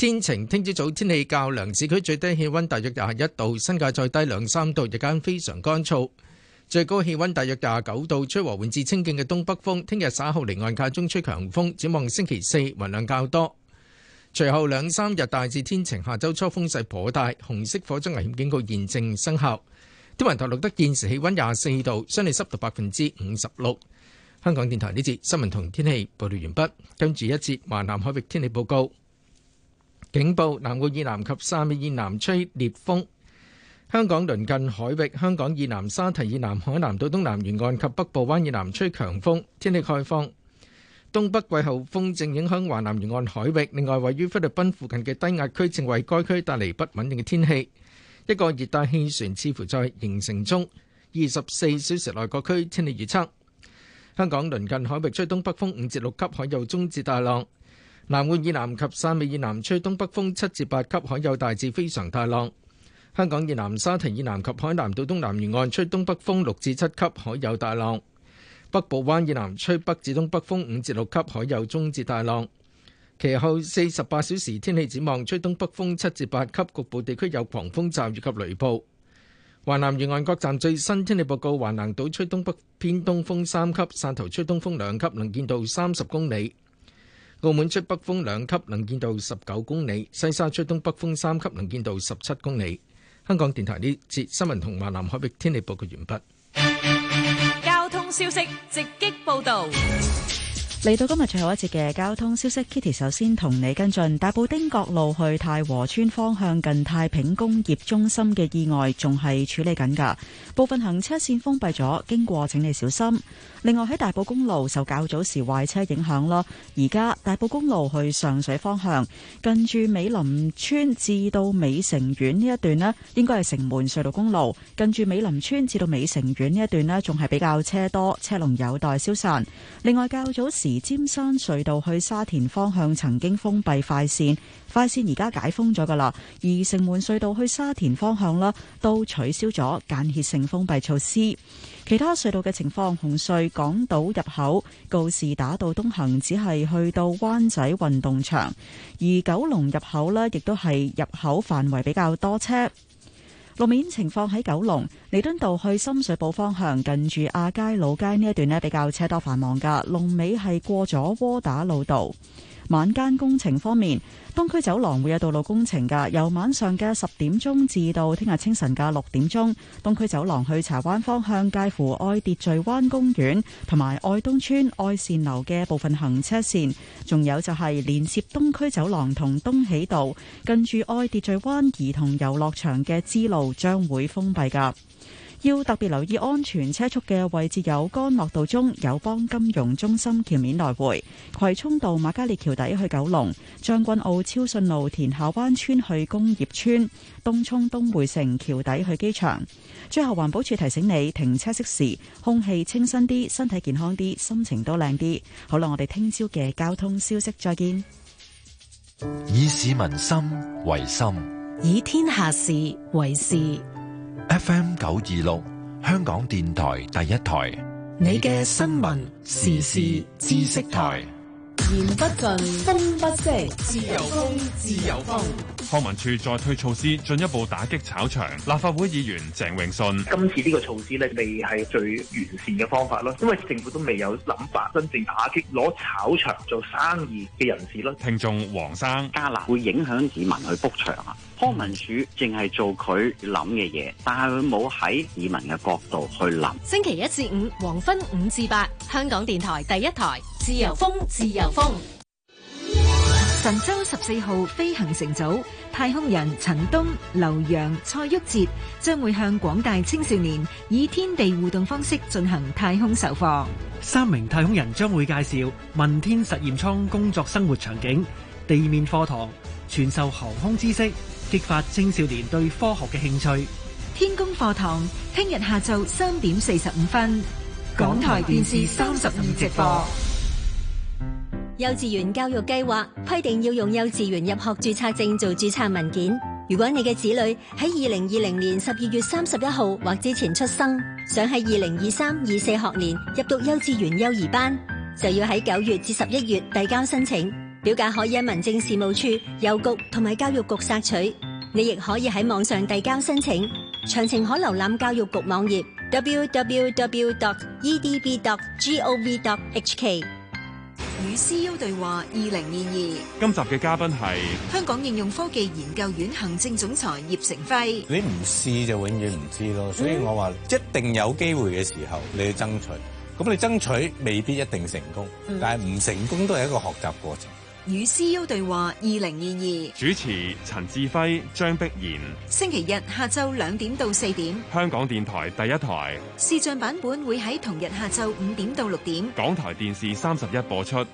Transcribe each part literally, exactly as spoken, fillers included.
天晴，聽朝早天氣較涼，市區最低氣溫大約廿一度，新界再低兩三度，日間非常乾燥，最高氣溫大約廿九度，吹和緩至清勁嘅東北風。聽日稍後離岸間中吹強風，展望星期四雲量較多，隨後兩三日大致天晴，下周初風勢頗大，紅色火災危險警告現正生效。天文台錄得現時氣溫廿四度，相對濕度百分之五十六。香港電台呢節新聞同天氣報道完畢，跟住一節華南海域天氣報告。警報：南澳以南及汕尾以南吹烈風。香港鄰近海域，香港以南沙堤以南海南島東南沿岸及北部灣以南吹強風。天氣概況：東北季候風正影響華南沿岸海域，另外位於菲律賓附近嘅低壓區正為該區帶嚟不穩定嘅天氣。一個熱帶氣旋似乎在形成中。二十四小時內各區天氣預測：香港鄰近海域吹東北風五至六級，海有中至大浪。南澳以南及汕尾以南吹東北風七至八級，海有大至非常大浪。香港以南沙堤以南及海南島東南沿岸吹東北風六至七級，海有大浪。北部灣以南吹北至東北風五至六級，海有中至大浪。其後四十八小時天氣展望，吹東北風七至八級，局部地區有狂風驟雨及雷暴。華南沿岸各站最新天氣報告：華南島吹東北偏東風三級，汕頭吹東風兩級，能見度三十公里。澳門吹北風兩級，能見度十九公里；西沙吹東北風三級，能見度十七公里。香港電台呢節新聞同華南海域天氣報告完畢。 交通消息直擊報道。 嚟到今日最後一節嘅交通消息 ，Kitty 首先同你跟進大埔汀角路去太和村方向近太平工業中心嘅意外，仲係處理緊㗎，部分行車線封閉咗，經過請你小心。另外喺大埔公路受較早時壞車影響啦，而家大埔公路去上水方向近住美林村至到美城苑呢一段呢，應該係城門隧道公路近住美林村至到美城苑呢一段呢，仲係比較車多，車龍有待消散。另外較早時尖山隧道去沙田方向曾經封閉快線，快線而家解封咗噶啦，而城門隧道去沙田方向啦都取消咗間歇性封閉措施。其他隧道嘅情況，紅隧港島入口告士打道東行只係去到灣仔運動場，而九龍入口呢亦都係入口範圍比較多車。路面情況喺九龍彌敦道去深水埗方向近住亞皆老街呢一段呢比較車多繁忙噶，龍尾係過咗窩打老道。晚間工程方面，東區走廊會有道路工程噶，由晚上嘅十點鐘至到聽日清晨嘅六點鐘，東區走廊去柴灣方向介乎愛秩序灣公園同埋愛東村愛善樓嘅部分行車線，仲有就係連接東區走廊同東喜道近住愛秩序灣兒童遊樂場嘅支路將會封閉噶。要特別留意安全車速嘅位置有干諾道中友邦金融中心橋面來回、葵涌道瑪嘉烈橋底去九龍、將軍澳超順路田下灣村去工業村、東涌東匯城橋底去機場。最後環保署提醒你停車熄匙，空氣清新啲，身體健康啲，心情都靚啲。好啦，我哋聽朝嘅交通消息再見。 以市民心為心， 以天下事為事。 F M 九二六香港電台第一台， 你嘅新聞時事知識台。言不盡，風不息，自由風，自由風。 康文署再推措施，進一步打擊炒場。立法會議員鄭泳舜： 今次呢個措施咧，未係最完善嘅方法咯，因為政府都未有諗法真正打擊攞炒場做生意嘅人士咯。 聽眾黃生： 加辣會影響市民去 book 場啊。康文署淨係做佢諗嘅嘢，但係佢冇喺市民嘅角度去諗。 星期一至五黃昏五至八，香港電台第一台，自由風，自由風。 神舟十四號飛行乘組太空人陳冬、劉洋、蔡旭哲將會向廣大青少年以天地互動方式進行太空授課。 三名太空人將會介紹問天實驗艙工作生活場景、地面課堂，傳授航空知識，激發青少年對科學嘅興趣。 天宮課堂聽日下晝三點四十五分，港台電視三十二直播。 幼稚園教育計劃規定要用幼稚園入學註冊證做註冊文件。如果你嘅子女喺二零二零年十二月三十一號或之前出生，想喺二零二三二四學年入讀幼稚園幼兒班，就要喺九月至十一月遞交申請。 表格可以喺民政事務處、郵局同埋教育局索取，你亦可以喺網上遞交申請。詳情可瀏覽教育局網頁 double-u double-u double-u dot e d b dot gov dot h k。 與 C U 對話二零二二， 今集嘅嘉賓係香港應用科技研究院行政總裁葉成輝。 你唔試就永遠唔知咯，所以我話一定有機會嘅時候你要爭取，咁你爭取未必一定成功，嗯、但係唔成功都係一個學習過程。 與 C U 對話二零二二， 主持陳志輝、張碧然。 星期日下晝兩點到四點， 香港電台第一台視像版本會喺同日下晝五點到六點， 港台電視三十一播出。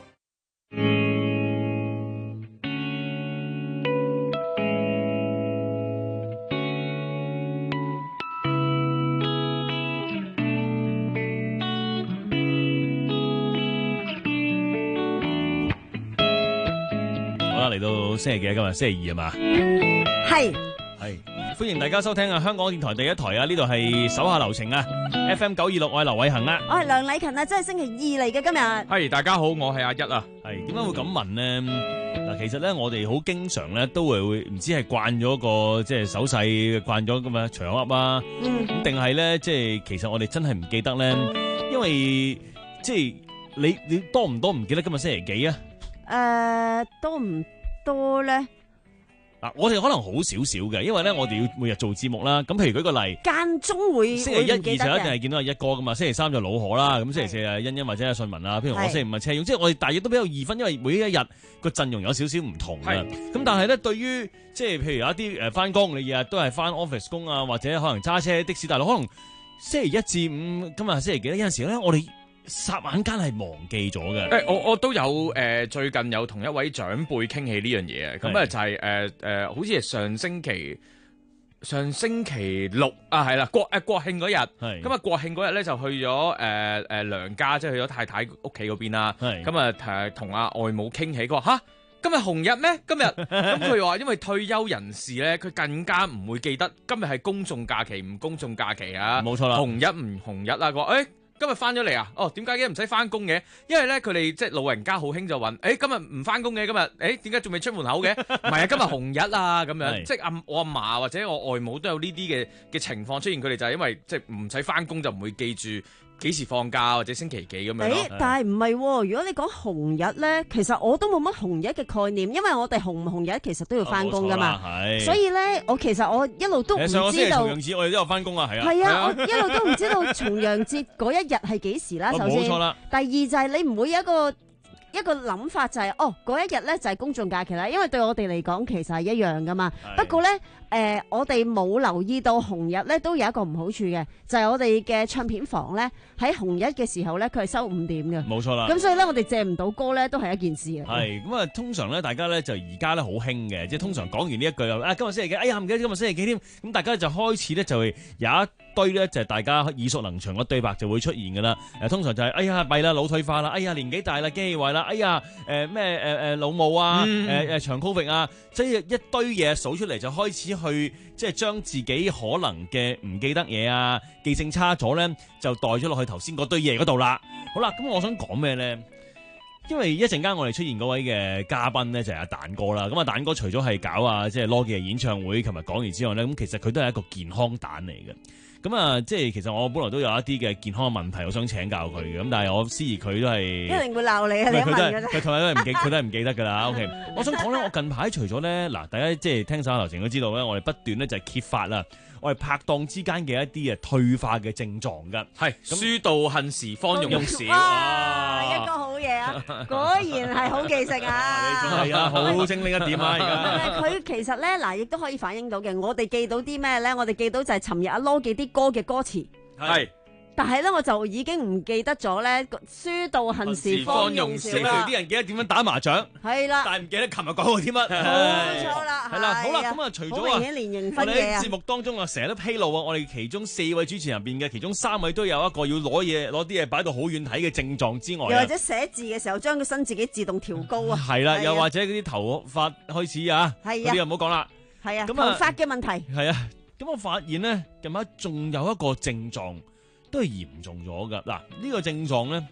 嚟到星期幾啊？今日星期二啊嘛？ 係係，歡迎大家收聽啊！香港電台第一台啊，呢度係手下留情啊 ！F M 九二六，我係劉偉恒啊， 我係梁禮勤啊，真係星期二嚟嘅今日。 係大家好，我係阿一啊。 係點解會咁問呢？嗱，其實咧，我哋好經常咧都會會唔知係慣咗個即係手勢，慣咗咁啊長噏啊，咁定係咧即係其實我哋真係唔記得咧，因為即係你你多唔多唔記得今日星期幾啊？ 誒，多唔多咧？ 嗱，我哋可能好少少嘅，因為咧我哋要每日做節目啦。咁譬如舉個例， 間中會星期一、二就一定係見到阿一哥噶嘛。星期三就老何啦，咁星期四啊欣欣或者阿信文啊。譬如我星期五係車勇，即係我哋大約都比較易分，因為每一日個陣容有少少唔同嘅。咁但係咧，對於即係譬如有一啲誒翻工，你日日都係翻 office 工啊，或者可能揸車的士大佬，可能星期一至五今日星期幾咧？有陣時咧，我哋霎眼間係忘記咗嘅。 誒，我我都有誒、呃，最近有同一位長輩傾起呢樣嘢啊。咁啊就係誒誒，好似係上星期上星期六啊，係啦，國誒、呃、國慶嗰日。係。咁啊，國慶嗰日咧就去咗誒誒娘家，即係去咗太太屋企嗰邊啦。係。咁啊誒，同阿外母傾起，佢話吓今日紅日咩？今日咁佢話因為退休人士咧，佢更加唔會記得今日係公眾假期唔公眾假期啊。冇錯啦。紅日唔紅日啊？佢話誒。今日翻咗嚟啊！哦，點解嘅唔使翻工嘅？因為咧，佢哋即係老人家好興就問：誒、欸，今日唔翻工嘅，今日誒點解仲未出門口嘅？唔係啊，今日紅日啊，咁樣即係阿我阿嫲或者我外母都有呢啲嘅嘅情況出現。佢哋就係因為即係唔使翻工就唔會記住幾時放假或者星期幾咁樣。 誒，但係唔係喎？如果你講紅日咧，其實我都冇乜紅日嘅概念，因為我哋紅唔紅日其實都要翻工噶嘛。係。所以咧，我其實我一路都唔知道。上個星期重陽節我哋都有翻工啊，係啊。係啊，我一路都唔知道重陽節嗰一日係幾時啦。首先，冇錯啦。第二就係你唔會有一個一個諗法就係、是、哦嗰一日咧就係公眾假期啦，因為對我哋嚟講其實係一樣噶嘛。不過咧。誒、呃，我哋冇留意到紅日咧，都有一個唔好處嘅，就係、是、我哋嘅唱片房咧喺紅日嘅時候咧，佢係收五點嘅。冇錯啦。咁所以咧，我哋借唔到歌咧，都係一件事嘅。係咁啊，通常咧，大家咧就而家咧好興嘅，即係通常講完呢一句啊，今日星期幾？哎呀，唔記得今日星期幾添。咁大家就開始咧就會有一堆咧就係大家耳熟能詳嘅對白就會出現㗎啦。誒，通常就係、是、哎呀弊啦，老退化啦，哎呀年紀大啦，機器壞啦，哎呀誒咩誒誒老母啊，誒、嗯、誒、呃、長 Covid 啊，即係一堆嘢數出嚟就開始去即係。將自己可能嘅唔記得嘢啊，記性差咗咧，就代咗落去頭先嗰堆嘢嗰度啦。好啦，咁我想講咩咧？因為一陣間我哋出現嗰位嘅嘉賓咧就係阿蛋哥啦。咁阿蛋哥除咗係搞啊即係羅技嘅演唱會，琴日講完之外咧，咁其實佢都係一個健康蛋嚟嘅。咁啊，即係其實我本來都有一啲嘅健康嘅問題，我想請教佢嘅。咁但係我思疑佢都係一定會鬧你啊！你問嘅啫，佢同埋都係唔記，佢都係唔記得㗎啦。OK，我想講咧，我近排除咗咧，嗱，大家即係聽手下留情都知道咧，我哋不斷咧就係揭發啦，我哋拍檔之間嘅一啲誒退化嘅症狀㗎。係書到恨時方用少。哇！一個好嘢啊！果然係好記性啊！係啊，好精靈一點啊！而家佢其實咧嗱，亦都可以反映到嘅。我哋記到啲咩咧？我哋記到就係尋日阿羅記啲歌嘅歌詞。係。但係咧，我就已經唔記得咗咧。書到恨時方用少啦。啲人記得點樣打麻將，係啦，但係唔記得琴日講過啲乜。冇錯啦，係啦。好啦，咁啊，除咗啊，我哋喺節目當中啊，成日都披露啊，我哋其中四位主持人入邊嘅其中三位都有一個要攞嘢攞啲嘢擺到好遠睇嘅症狀之外，又或者寫字嘅時候將個身自己自動調高啊。係啦，又或者嗰啲頭髮開始啊，嗰啲又唔好講啦。係啊，頭髮嘅問題。係啊，咁我發現咧，近排仲有一個症狀。都係嚴重咗噶，嗱、這、呢個症狀咧，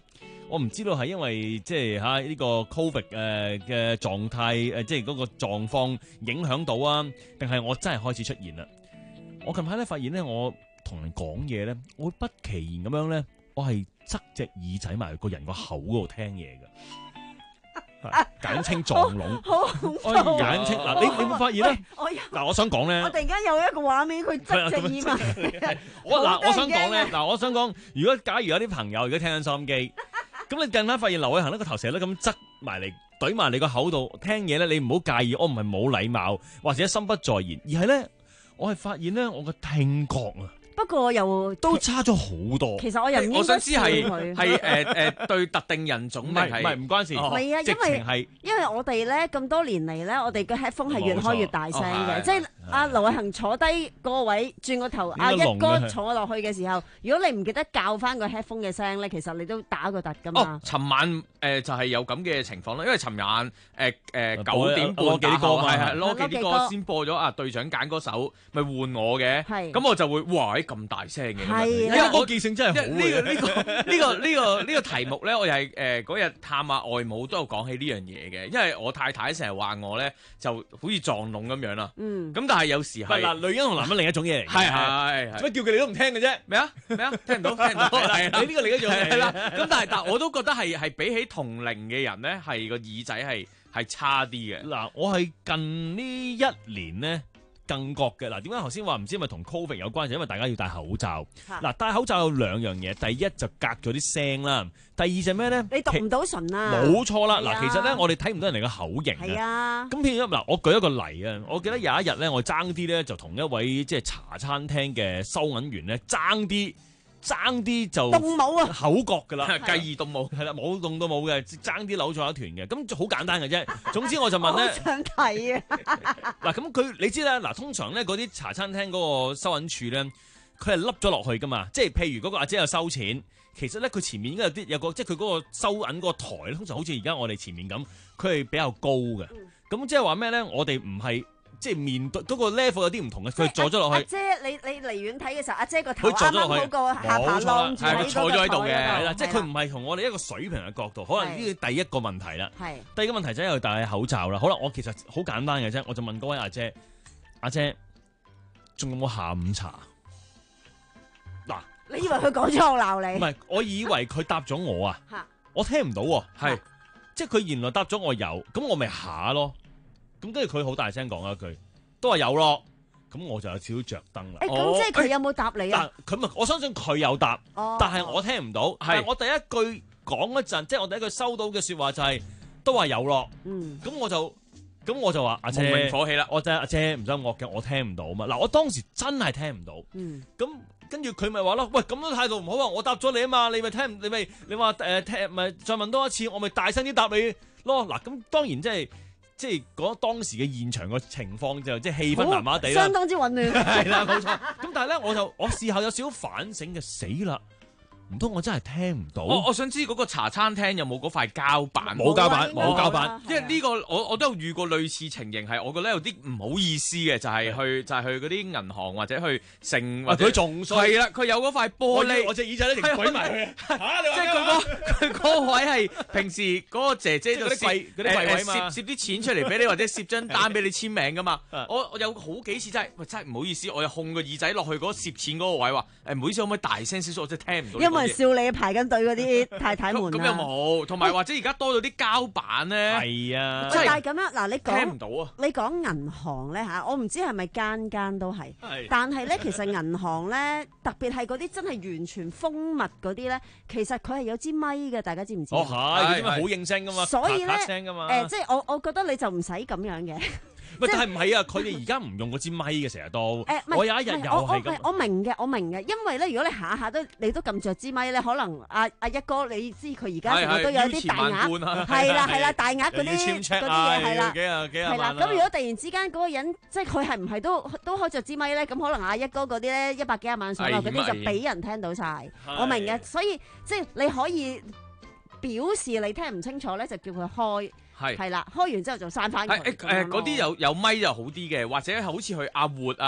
我唔知道係因為即係嚇呢個 Covid 誒嘅狀態誒，即係嗰個狀況影響到啊，定係我真係開始出現啦？我近排咧發現咧，我同人講嘢咧，我會不其然咁樣咧，我係側隻耳仔埋個人個口嗰度聽嘢嘅。簡稱撞聾， 好恐怖。 簡稱嗱，你你有冇發現咧？嗱，我想講咧， 我突然間有一個畫面，佢側隻耳埋。 我嗱，我想講咧，嗱，我想講，如果假如有啲朋友而家聽緊收音機，咁你近排發現劉偉恒呢個頭成日都咁側埋嚟，懟埋你個口度聽嘢咧，你唔好介意，我唔係冇禮貌或者心不在焉，而係咧，我係發現咧，我嘅聽覺啊。 不過又都差咗好多。 其實我又唔應該我想知係係誒誒對特定人種定係唔係唔關事。 唔係啊，因為因為我哋咧咁多年嚟咧，我哋嘅 headphone 係越開越大聲嘅，即係阿劉偉恒坐低嗰個位轉個頭，阿一哥坐落去嘅時候，如果你唔記得校翻個 headphone 嘅聲咧，其實你都打個突㗎嘛。 哦，尋晚誒就係有咁嘅情況啦，因為尋晚誒誒九點半打後係係攞幾啲歌先播咗啊隊長揀嗰首，咪換我嘅，咁我就會哇咁大聲嘅， 係， 因為我記性真係好嘅。呢個呢個呢個呢個呢個題目咧，我又係誒嗰日探下外母都有講起呢樣嘢嘅，因為我太太成日話我咧就好似撞聾咁樣啦。嗯。咁但係有時係嗱，女人同男人另一種嘢嚟。 係係係。 做乜叫佢哋都唔聽嘅啫？ 咩啊？咩啊？聽唔到，聽唔到。係啦。 你呢個另一種嘢。 係啦。咁但係但係我都覺得係係比起同齡嘅人咧，係個耳仔係係差啲嘅。 嗱，我係近呢一年咧。更覺嘅嗱，點解頭先話唔知係咪同 Covid 有關？就因為大家要戴口罩。嗱，戴口罩有兩樣嘢，第一就隔咗啲聲啦，第二就咩咧？ 你讀唔到唇啊！ 冇錯啦，嗱，其實咧我哋睇唔到人哋嘅口型係啊。 咁譬如嗱，我舉一個例啊，我記得有一日咧，我爭啲咧就同一位即係茶餐廳嘅收銀員咧爭啲。爭啲就動武啊， 口角噶啦， 繼而動武係啦，冇動到冇嘅，爭啲扭咗一團嘅，咁好簡單嘅啫。總之我就問咧， 好想睇啊！ 嗱，咁佢你知啦，嗱，通常咧嗰啲茶餐廳嗰個收銀處咧，佢係凹咗落去噶嘛，即係譬如嗰個阿姐有收錢，其實咧佢前面應該有啲有個，即係佢嗰個收銀嗰個台咧，通常好似而家我哋前面咁，佢係比較高嘅。咁即係話咩咧？我哋唔係。即係面對嗰個 level 有啲唔同嘅，佢坐咗落去。 阿姐，你你離遠睇嘅時候，阿姐個頭啱啱嗰個下巴晾住喺坐咗喺度嘅， 係啦，即係佢唔係同我哋一個水平嘅角度，可能呢個第一個問題啦。係第二個問題就係又戴口罩啦。好啦，我其實好簡單嘅啫，我就問嗰位阿姐，阿姐仲有冇下午茶？嗱， 你以為佢講咗我鬧你？ 唔係，我以為佢答咗我啊，我聽唔到喎，係即係佢原來答咗我有，咁我咪下咯。咁跟住佢好大聲講一句，都話有咯，咁我就有少少着燈啦。 誒，咁即係佢有冇答你啊？ 佢咪我相信佢有答，但係我聽唔到。係我第一句講嗰陣，即係我第一句收到嘅説話就係都話有咯。嗯，咁我就咁我就話阿姐， 無名火氣啦。 我就阿姐唔使惡嘅，我聽唔到嘛。嗱，我當時真係聽唔到。嗯，咁跟住佢咪話咯，喂，咁樣態度唔好啊！我答咗你啊嘛，你咪聽，你咪你話誒聽，咪再問多一次，我咪大聲啲答你咯。嗱，咁當然即係。即係講當時嘅現場個情況就即係氣氛麻麻地啦， 相當之混亂。 係啦，冇錯。咁但係咧，我就我事後有少少反省嘅，死啦！唔通我真係聽唔到？ 我我想知嗰個茶餐廳有冇嗰塊膠板？ 冇膠板，冇膠板。 因為呢個我我都有遇過類似情形，係我覺得有啲唔好意思嘅，就係去就係去嗰啲銀行或者去成或者佢仲衰係啦，佢有嗰塊玻璃， 我隻耳仔咧定鬼埋去嚇！即係佢嗰佢嗰位係平時嗰個姐姐就攝嗰啲櫃位嘛，攝攝啲錢出嚟俾你，或者攝張單俾你簽名噶嘛。我我有好幾次真係喂真係唔好意思，我又控個耳仔落去嗰攝錢嗰個位話誒唔好意思，可唔可以大聲少少？我真係聽唔到。 笑你排緊隊嗰啲太太們咁又冇，同埋或者而家多咗啲膠板咧。 係啊， 但係咁樣嗱，你講聽唔到啊？ 你講銀行咧嚇，我唔知係咪間間都係，但係咧其實銀行咧，特別係嗰啲真係完全封密嗰啲咧，其實佢係有支咪嘅，大家知唔知？ 哦係，嗰啲咪好應聲噶嘛， 所以咧誒， 即係我我覺得你就唔使咁樣嘅。 唔係，但係唔係啊？佢哋而家唔用嗰支咪嘅，成日都。誒，我有一日又係咁。 我明嘅，我明嘅，因為咧，如果你下下都你都撳著支咪咧，可能阿阿一哥，你知佢而家成日都有啲大額，係啦係啦，大額嗰啲嗰啲嘢係啦，係啦。咁如果突然之間嗰個人，即係佢係唔係都都開著支咪咧？咁可能阿一哥嗰啲咧一百幾廿萬上落嗰啲就俾人聽到晒。我明嘅，所以即係你可以表示你聽唔清楚咧，就叫佢開。係係啦，開完之後就閂翻佢。 誒誒，嗰啲有有咪就好啲嘅，或者好似去阿活啊，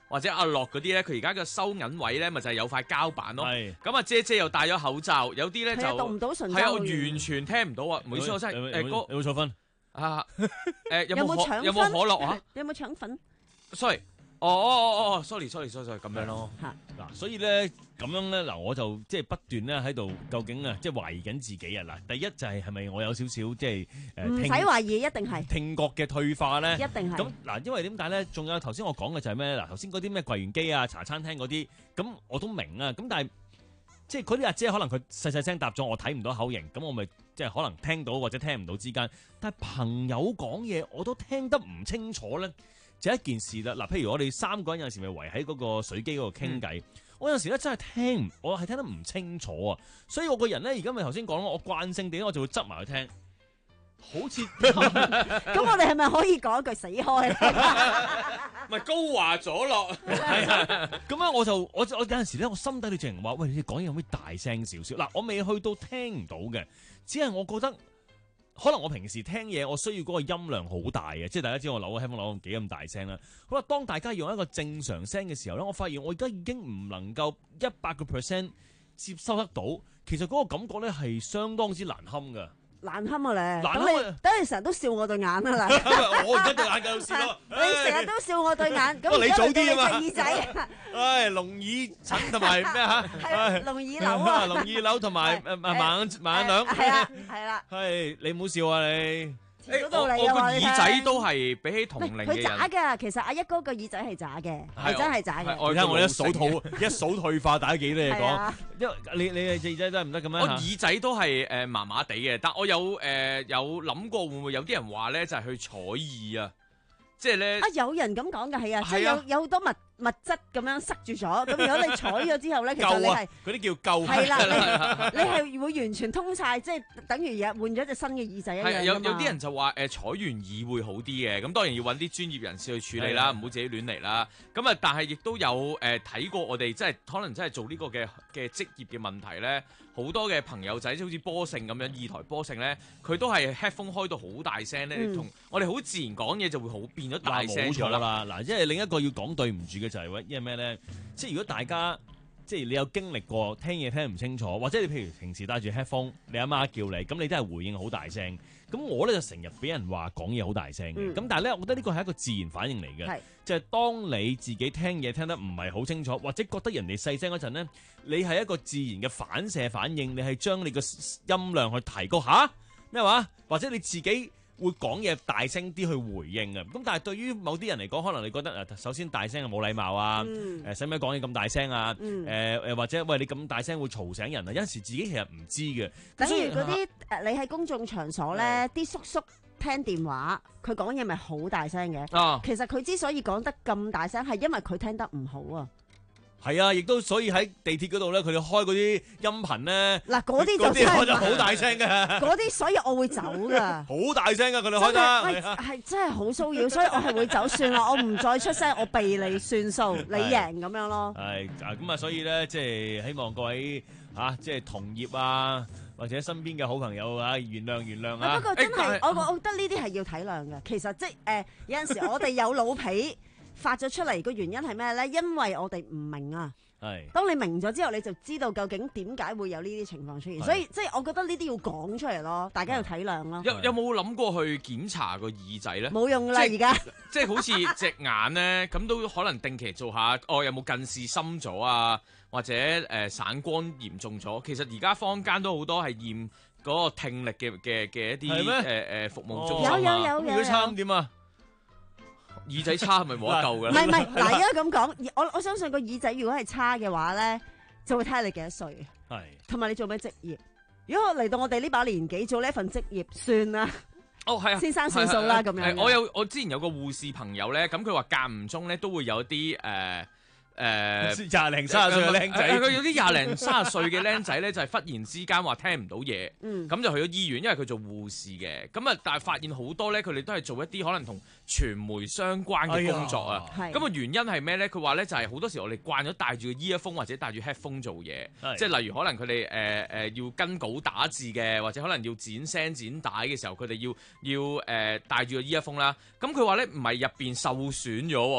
或者阿樂嗰啲咧，佢而家嘅收銀位咧，咪就係有塊膠板咯。咁啊，姐姐又戴咗口罩，有啲咧就讀唔到順。 係啊，完全聽唔到啊！唔好意思，我真係誒哥有冇錯分啊？誒有冇可有冇可樂啊？ 有冇腸粉 ？Sorry。哦哦哦哦，sorry sorry sorry， 咁樣咯。 嗱，所以咧咁樣咧，嗱，我就即係不斷咧喺度，究竟啊，即係懷疑緊自己啊。嗱，第一就係係咪我有少少即係誒？ 唔使懷疑，一定係聽覺嘅退化咧， 一定係。 咁嗱，因為點解咧？仲有頭先我講嘅就係咩咧？嗱，頭先嗰啲咩櫃員機啊、茶餐廳嗰啲，咁我都明啊。咁但係即係嗰啲阿姐可能佢細細聲答咗，我睇唔到口型，咁我咪即係可能聽到或者聽唔到之間。但係朋友講嘢我都聽得唔清楚咧。就一件事啦，嗱，譬如我哋三個人有陣時咪圍喺嗰個水機嗰度傾偈，嗯、我有陣時咧真係聽，我係聽得唔清楚啊，所以我個人咧而家咪頭先講咯，我慣性地我就會執埋去聽，好似咁我哋係咪可以講一句死開咧？ 咪高華咗落， 係啊，咁樣我就我我有陣時咧，我心底裏淨係話，喂，你講嘢有冇大聲少少？嗱，我未去到聽唔到嘅，只係我覺得。可能我平時聽嘢，我需要嗰個音量好大嘅，即係大家知我扭個 headphone 扭到幾咁大聲啦。好啦，當大家用一個正常聲嘅時候咧，我發現我而家已經唔能夠一百個 percent 接收得到，其實嗰個感覺咧係相當之難堪噶。 難堪啊你， 難堪你等你成日都笑我對眼啊啦！ 我而家對眼夠笑咯， 你成日都笑我對眼，咁你早啲啊嘛， 耳仔， 唉，龍耳疹同埋咩吓？ 係龍耳瘤啊， 龍耳瘤同埋誒盲盲眼兩， 係啦係啦， 係你唔好笑啊你。 誒，我我個耳仔都係比起同齡嘅人， 佢渣㗎。其實阿一哥個耳仔係渣嘅，係真係渣嘅。 你睇我一數退一數退化，大家幾多嘢講？因為你你嘅耳仔真係唔得咁樣。 我耳仔都係誒麻麻地嘅，但我有誒有諗過會唔會有啲人話咧，就係去採耳啊，即係咧。啊， 有人咁講㗎，係啊，即係有有好多物物質咁樣塞住咗，咁如果你採咗之後咧，其實你係嗰啲叫舊。 係啦，你你係會完全通晒，即係等於換咗隻新嘅耳仔一樣㗎嘛。 有有啲人就話誒採完耳會好啲嘅，咁當然要揾啲專業人士去處理啦，唔好自己亂嚟啦。咁啊，但係亦都有誒睇過我哋即係可能真係做呢個嘅嘅職業嘅問題咧，好多嘅朋友仔即好似波勝咁樣，二台波勝咧，佢都係 headphone 開到好大聲咧，同、嗯、我哋好自然講嘢就會好變咗大聲咗啦。 嗱，因為另一個要講對唔住嘅就係、是、因為咩咧？即係如果大家即係你有經歷過聽嘢聽唔清楚，或者你譬如平時戴住 headphone，你阿媽叫你，咁你都係回應好大聲。咁我咧就成日俾人話講嘢好大聲嘅。咁、嗯、但係咧，我覺得呢個係一個自然反應嚟嘅，就係、是、當你自己聽嘢聽得唔係好清楚，或者覺得人哋細聲嗰陣咧，你係一個自然嘅反射反應，你係將你個音量去提高吓咩話，或者你自己會講嘢大聲啲去回應啊！咁但係對於某啲人嚟講，可能你覺得誒，首先大聲係冇禮貌啊，誒使唔使講嘢咁大聲啊？誒、嗯、誒、呃、或者喂你咁大聲會嘈醒人啊！有陣時自己其實唔知嘅。 等於嗰啲誒，你喺公眾場所咧，啲叔叔聽電話，佢講嘢咪好大聲嘅。啊，其實佢之所以講得咁大聲，係因為佢聽得唔好啊。 係啊，亦都所以喺地鐵嗰度咧，佢哋開嗰啲音頻咧， 嗱嗰啲就真係好大聲嘅。 嗰啲所以我會走噶， 好大聲噶佢哋開得， 係真係好騷擾，所以我係會走算啦，我唔再出聲，我避你算數，你贏咁樣咯。 係啊，咁啊，所以咧，即係希望各位吓，即係同業啊，或者身邊嘅好朋友啊，原諒原諒啊。 不過真係，我我覺得呢啲係要體諒嘅。其實即係誒，有陣時我哋有老皮。發咗出嚟個原因係咩咧？因為我哋唔明啊。係。當你明咗之後，你就知道究竟點解會有呢啲情況出現。所以即係我覺得呢啲要講出嚟咯，大家要體諒咯。 有有冇諗過去檢查個耳仔咧？ 冇用啦，而家。 即係好似隻眼咧，咁都可能定期做下，哦有冇近視深咗啊？或者誒、呃、散光嚴重咗？其實而家坊間都好多係驗嗰個聽力嘅嘅嘅一啲誒誒服務中心啊。 有有有有。 如果差咁點啊？ 耳仔差係咪冇得救㗎？ 唔係唔係，嗱，而家咁講，我我相信個耳仔如果係差嘅話咧，就會睇下你幾多歲，係，同埋你做咩職業。如果我嚟到我哋呢把年紀做呢一份職業，算啦。 哦，係啊， 先生算數啦，咁樣。 我有我之前有個護士朋友咧，咁佢話間唔中咧都會有啲誒。呃誒廿零三十歲嘅僆仔， 佢有啲廿零三十歲嘅僆仔咧，就係忽然之間話聽唔到嘢，咁、嗯、就去咗醫院，因為佢做護士嘅，咁啊，但係發現好多咧，佢哋都係做一啲可能同傳媒相關嘅工作啊。咁、哎、個原因係咩咧？佢話咧就係好多時我哋慣咗戴住個 earphone 或者戴住 headphone 做嘢，即係例如可能佢哋誒誒要跟稿打字嘅，或者可能要剪聲剪帶嘅時候，佢哋要要誒戴住個 earphone 啦。咁佢話咧唔係入邊受損咗。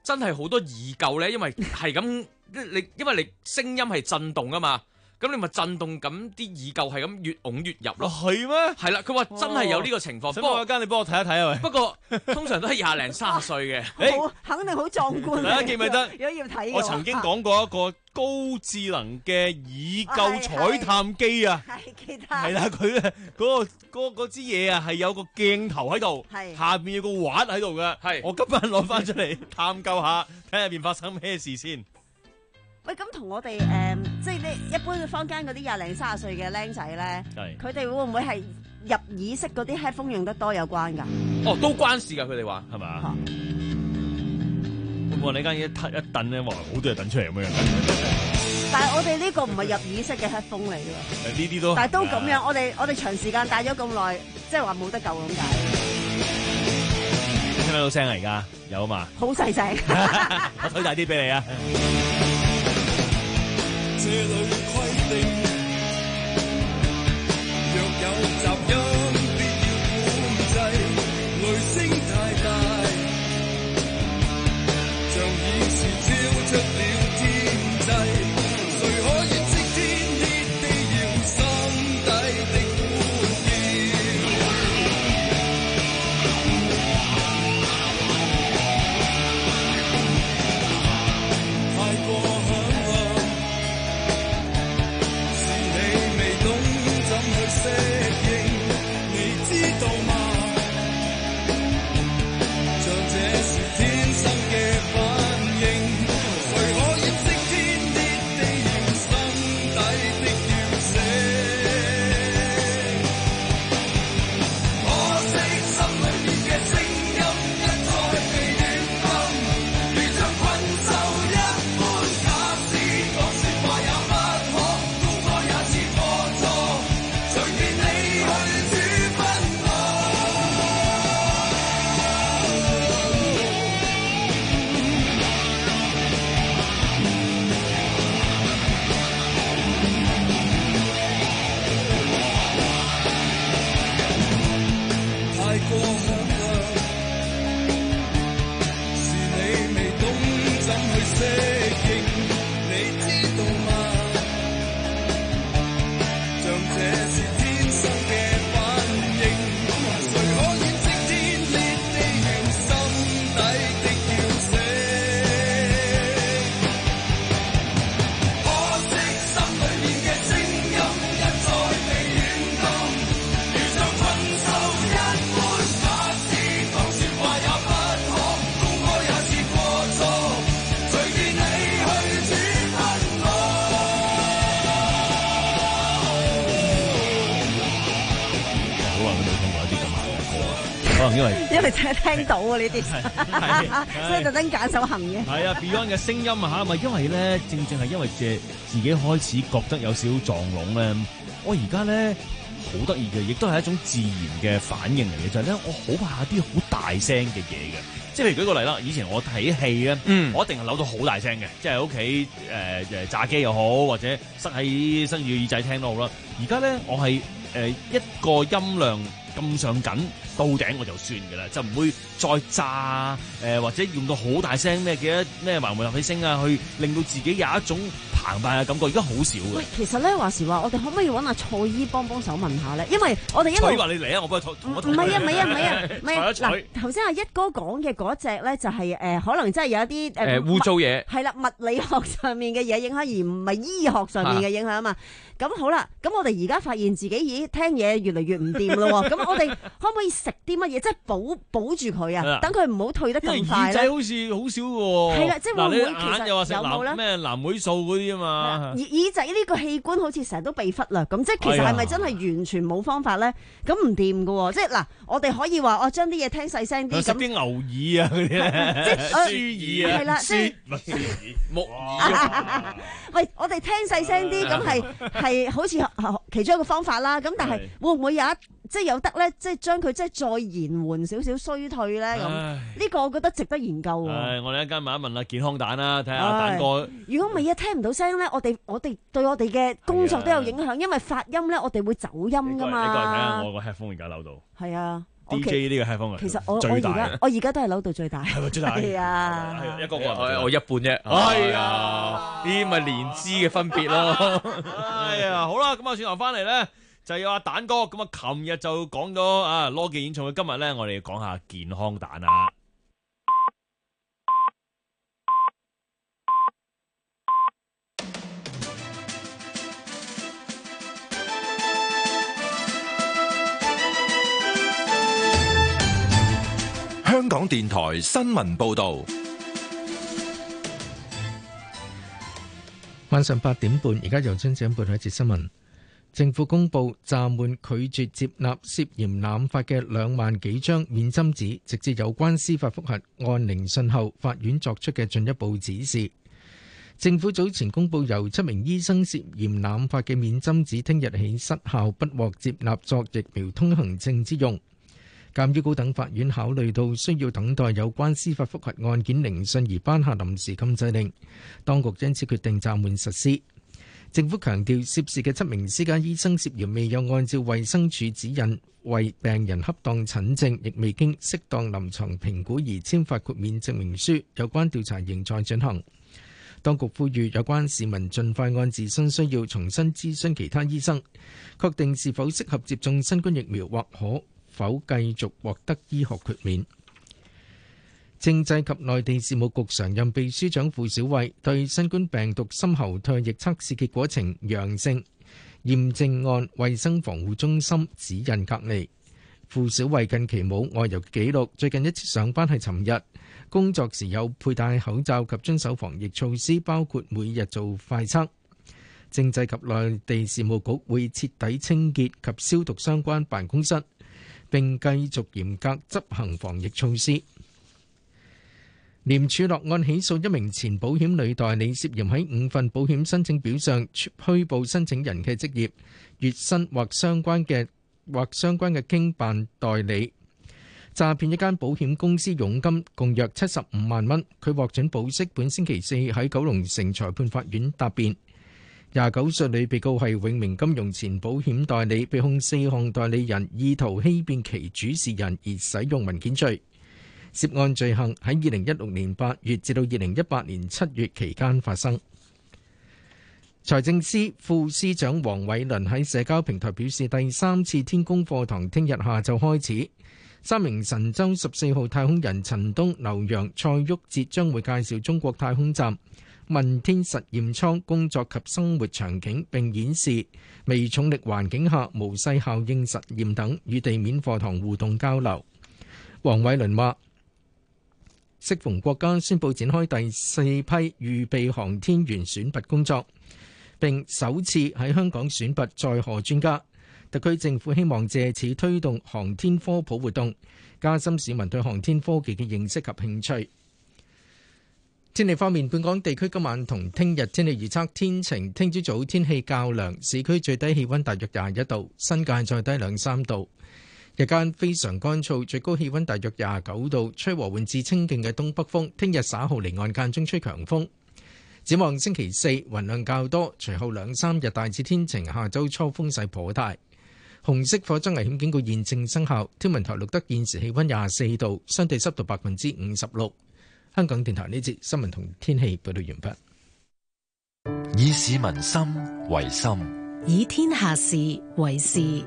真係好多異構咧，因為係咁你因為你聲音係震動啊嘛。咁你咪震動咁啲耳垢係咁越拱越入咯， 係咩？ 係啦，佢話真係有呢個情況。 不過間你幫我睇一睇啊喂。 不過通常都係廿零三十歲嘅， 誒肯定好壯觀。 大家記唔記得？ 如果要睇， 我曾經講過一個高智能嘅耳垢採探機啊， 係記得。 係啦，佢咧嗰個嗰嗰支嘢啊係有個鏡頭喺度，下邊有個畫喺度嘅。係，我今晚攞翻出嚟探究下，睇下入邊發生咩事先。 喂，咁同我哋誒、呃，即係啲一般坊間嗰啲廿零三十歲嘅僆仔咧，佢哋會唔會係入耳式嗰啲 headphone 用得多有關㗎？ 哦，都關事㗎，佢哋話係咪啊？ 會唔會你間嘢一突一蹬咧，哇，好多嘢蹬出嚟咁樣？ 但係我哋呢個唔係入耳式嘅 headphone 嚟㗎。 呢啲都， 但係都咁樣，我哋我哋長時間戴咗咁耐，即係話冇得救咁解。 你聽唔聽到聲啊？而家有啊嘛？ 好細聲， 我推大啲俾你啊！ 這裏規定，若有雜音，必要管制。雷聲太大，像已是超出了天際。誰可以即天裂地搖心底的歡意？太過響亮。適應，你知道嗎？像這是天生嘅反應，誰可以即天裂地搖心底的叫聲？可惜心裏面嘅聲音一再被軟禁，如像困獸一般，假使講説話也不可，功課也是過錯。隨便你去處分我，太過響亮，是你未懂怎去適應，你知道嗎？像這是天生嘅反應，誰可以即天裂地搖心底的叫聲？可惜心裏面嘅聲音一再被軟禁，如像困獸一般，假使講説話也不可，功課也是過錯，隨便你去處分我。 好耐都冇聽過一啲咁嘅歌，可能因為因為真係聽到啊呢啲，所以特登揀首行嘅。 係啊 ，Beyond 嘅聲音啊嚇，咪因為咧，正正係因為借自己開始覺得有少少撞聾咧，我而家咧好得意嘅，亦都係一種自然嘅反應嚟嘅，就係咧，我好怕啲好大聲嘅嘢嘅。即係譬如舉個例啦，以前我睇戲咧，嗯、我一定係扭到好大聲嘅，即係喺屋企誒誒炸機又好，或者塞喺塞住耳仔聽都好啦。而家咧，我係誒、呃、一個音量咁上緊到頂我就算嘅啦，就唔會再炸誒、呃、或者用到好大聲咩嘅咩埋門立起聲啊，去令到自己有一種澎湃嘅感覺。而家好少嘅。 喂，其實咧話時話，我哋可唔可以揾阿蔡姨幫幫手問下咧？因為我哋一路蔡姨話你嚟啊，我幫佢同我唔係啊，唔係啊，唔係啊，唔係嗱嗱，頭先阿一哥講嘅嗰隻咧，就係誒可能真係有一啲誒誒污糟嘢， 係啦，物理學上面嘅嘢影響，而唔係醫學上面嘅影響啊嘛。咁好啦，咁我哋而家發現自己咦聽嘢越嚟越唔掂咯喎，咁我哋可唔可以食啲乜嘢，即係保保住佢啊？等佢唔好退得咁快咧。 耳仔好似好少喎。 係啦，即係會唔會其實又話食有冇咧？ 咩藍莓素嗰啲啊嘛？ 耳耳仔呢個器官好似成日都被忽略，咁即係其實係咪真係完全冇方法咧？咁唔掂㗎喎，即係嗱，我哋可以話我將啲嘢聽細聲啲， 食啲牛耳啊嗰啲咧， 即係豬耳啊， 係啦，即係木耳。 喂，我哋聽細聲啲，咁係係好似其中一個方法啦。咁但係會唔會有一即係有得咧？即係將佢即係再延緩少少衰退咧？咁呢個我覺得值得研究喎。 唉，我哋一間問一問啦，健康蛋啦，睇下蛋哥。 如果唔係啊，聽唔到聲咧，我哋我哋對我哋嘅工作都有影響，因為發音咧，我哋會走音噶嘛。 你過嚟睇下我個 headphone 而家扭到。 係啊。 D J 呢個 headphone 啊， 其實我我而最大家我而家都係扭到最大， 係咪最大？ 係啊， 係一個個我我一半啫。係啊，呢啲咪年資嘅分別咯。 哎呀，好啦，咁啊，轉頭翻嚟咧，就有阿蛋哥。咁啊，琴日就講咗啊，羅技演唱會。今日咧，我哋講下健康蛋啊。 香港電台新聞報道， 晚上八點半，而家由張子欣報道一節新聞。政府公布暫緩拒絕接納涉嫌濫發嘅兩萬幾張免針紙，直至有關司法覆核案聆訊後，法院作出嘅進一步指示。政府早前公布由七名醫生涉嫌濫發嘅免針紙，聽日起失效，不獲接納作疫苗通行證之用。鑑於高等法院考慮到需要等待有關司法覆核案件聆訊而頒下臨時禁制令，當局因此決定暫緩實施。政府強調，涉事嘅七名私家醫生涉嫌未有按照衛生署指引為病人恰當診症，亦未經適當臨床評估而簽發豁免證明書，有關調查仍在進行。當局呼籲有關市民盡快按自身需要重新諮詢其他醫生，確定是否適合接種新冠疫苗或可否繼續獲得醫學豁免。政制及內地事務局常任秘書長傅小慧對新冠病毒深喉唾液測試結果呈陽性，驗證按衛生防護中心指引隔離。傅小慧近期冇外遊記錄，最近一次上班係尋日，工作時有佩戴口罩及遵守防疫措施，包括每日做快測。政制及內地事務局會徹底清潔及消毒相關辦公室，並繼續嚴格執行防疫措施。廉署落案起訴一名前保險女代理，涉嫌喺五份保險申請表上虛報申請人嘅職業、月薪或相關嘅或相關嘅經辦代理，詐騙一間保險公司佣金共約七十五萬蚊。佢獲准保釋，本星期四喺九龍城裁判法院答辯。廿九歲女被告係永明金融前保險代理，被控四項代理人意圖欺騙其主事人而使用文件罪。涉案罪行喺二零一六年八月至到二零一八年七月期間發生。財政司副司長黃偉綸喺社交平台表示，第三次天宮課堂聽日下晝開始，三名神舟十四號太空人陳冬、劉洋、蔡旭哲將會介紹中國太空站問天實驗艙工作及生活場景，並演示微重力環境下毛細效應實驗等，與地面課堂互動交流。黃偉綸話，適逢國家宣布展開第四批預備航天員選拔工作，並首次喺香港選拔載荷專家，特區政府希望借此推動航天科普活動，加深市民對航天科技嘅認識及興趣。天氣方面，本港地區今晚同聽日天氣預測天晴，聽朝早天氣較涼，市區最低氣溫大約廿一度，新界再低兩三度。日間非常乾燥，最高氣溫大約廿九度，吹和緩至清勁嘅東北風。聽日稍後離岸間中吹強風。展望星期四雲量較多，隨後兩三日大致天晴，下周初風勢頗大。紅色火災危險警告現正生效。天文台錄得現時氣溫廿四度，相對濕度百分之五十六。香港電台呢節新聞同天氣報道完畢。以市民心為心， 以天下事為事。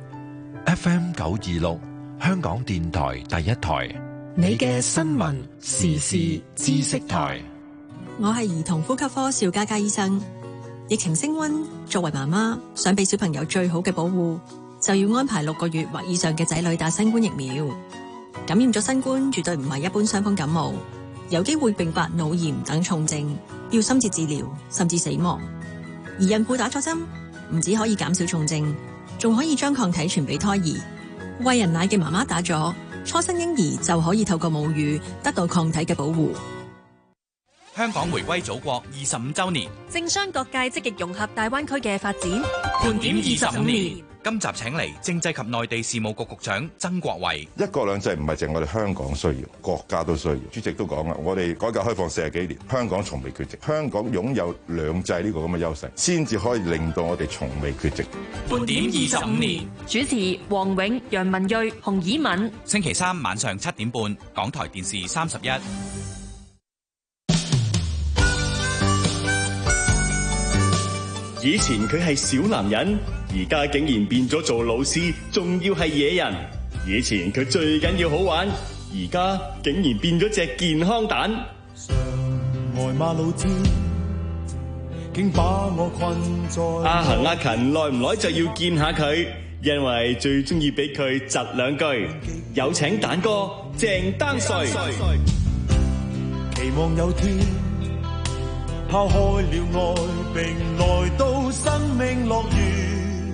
F M 九二六，香港電台第一台， 你嘅新聞時事知識台。 我係兒童呼吸科邵嘉嘉醫生。疫情升溫，作為媽媽想俾小朋友最好嘅保護，就要安排六個月或以上嘅仔女打新冠疫苗。感染咗新冠絕對唔係一般傷風感冒，有機會併發腦炎等重症，要深切治療甚至死亡。而孕婦打咗針，唔止可以減少重症，仲可以將抗體傳俾胎兒。餵人奶嘅媽媽打咗，初生嬰兒就可以透過母乳得到抗體嘅保護。 香港回歸祖國二十五週年， 政商各界積極融合大灣區嘅發展， 盤點二十五年。 今集請嚟政制及內地事務局局長曾國衛。 一國兩制唔係淨係我哋香港需要，國家都需要。主席都講啦，我哋改革開放四十幾年，香港從未缺席。香港擁有兩制呢個咁嘅優勢，先至可以令到我哋從未缺席。 半點二十五年， 主持黃永、楊文睿、洪以敏。 星期三晚上七點半，港台電視三十一。 以前佢係小男人，而家竟然變咗做老師，仲要係野人。以前佢最緊要好玩，而家竟然變咗隻健康蛋。 上外馬路天，竟把我困在。 阿恒阿勤耐唔耐就要見下佢，因為最中意俾佢窒兩句。有請蛋哥鄭丹瑞。 期望有天拋開了愛，並來到生命樂園，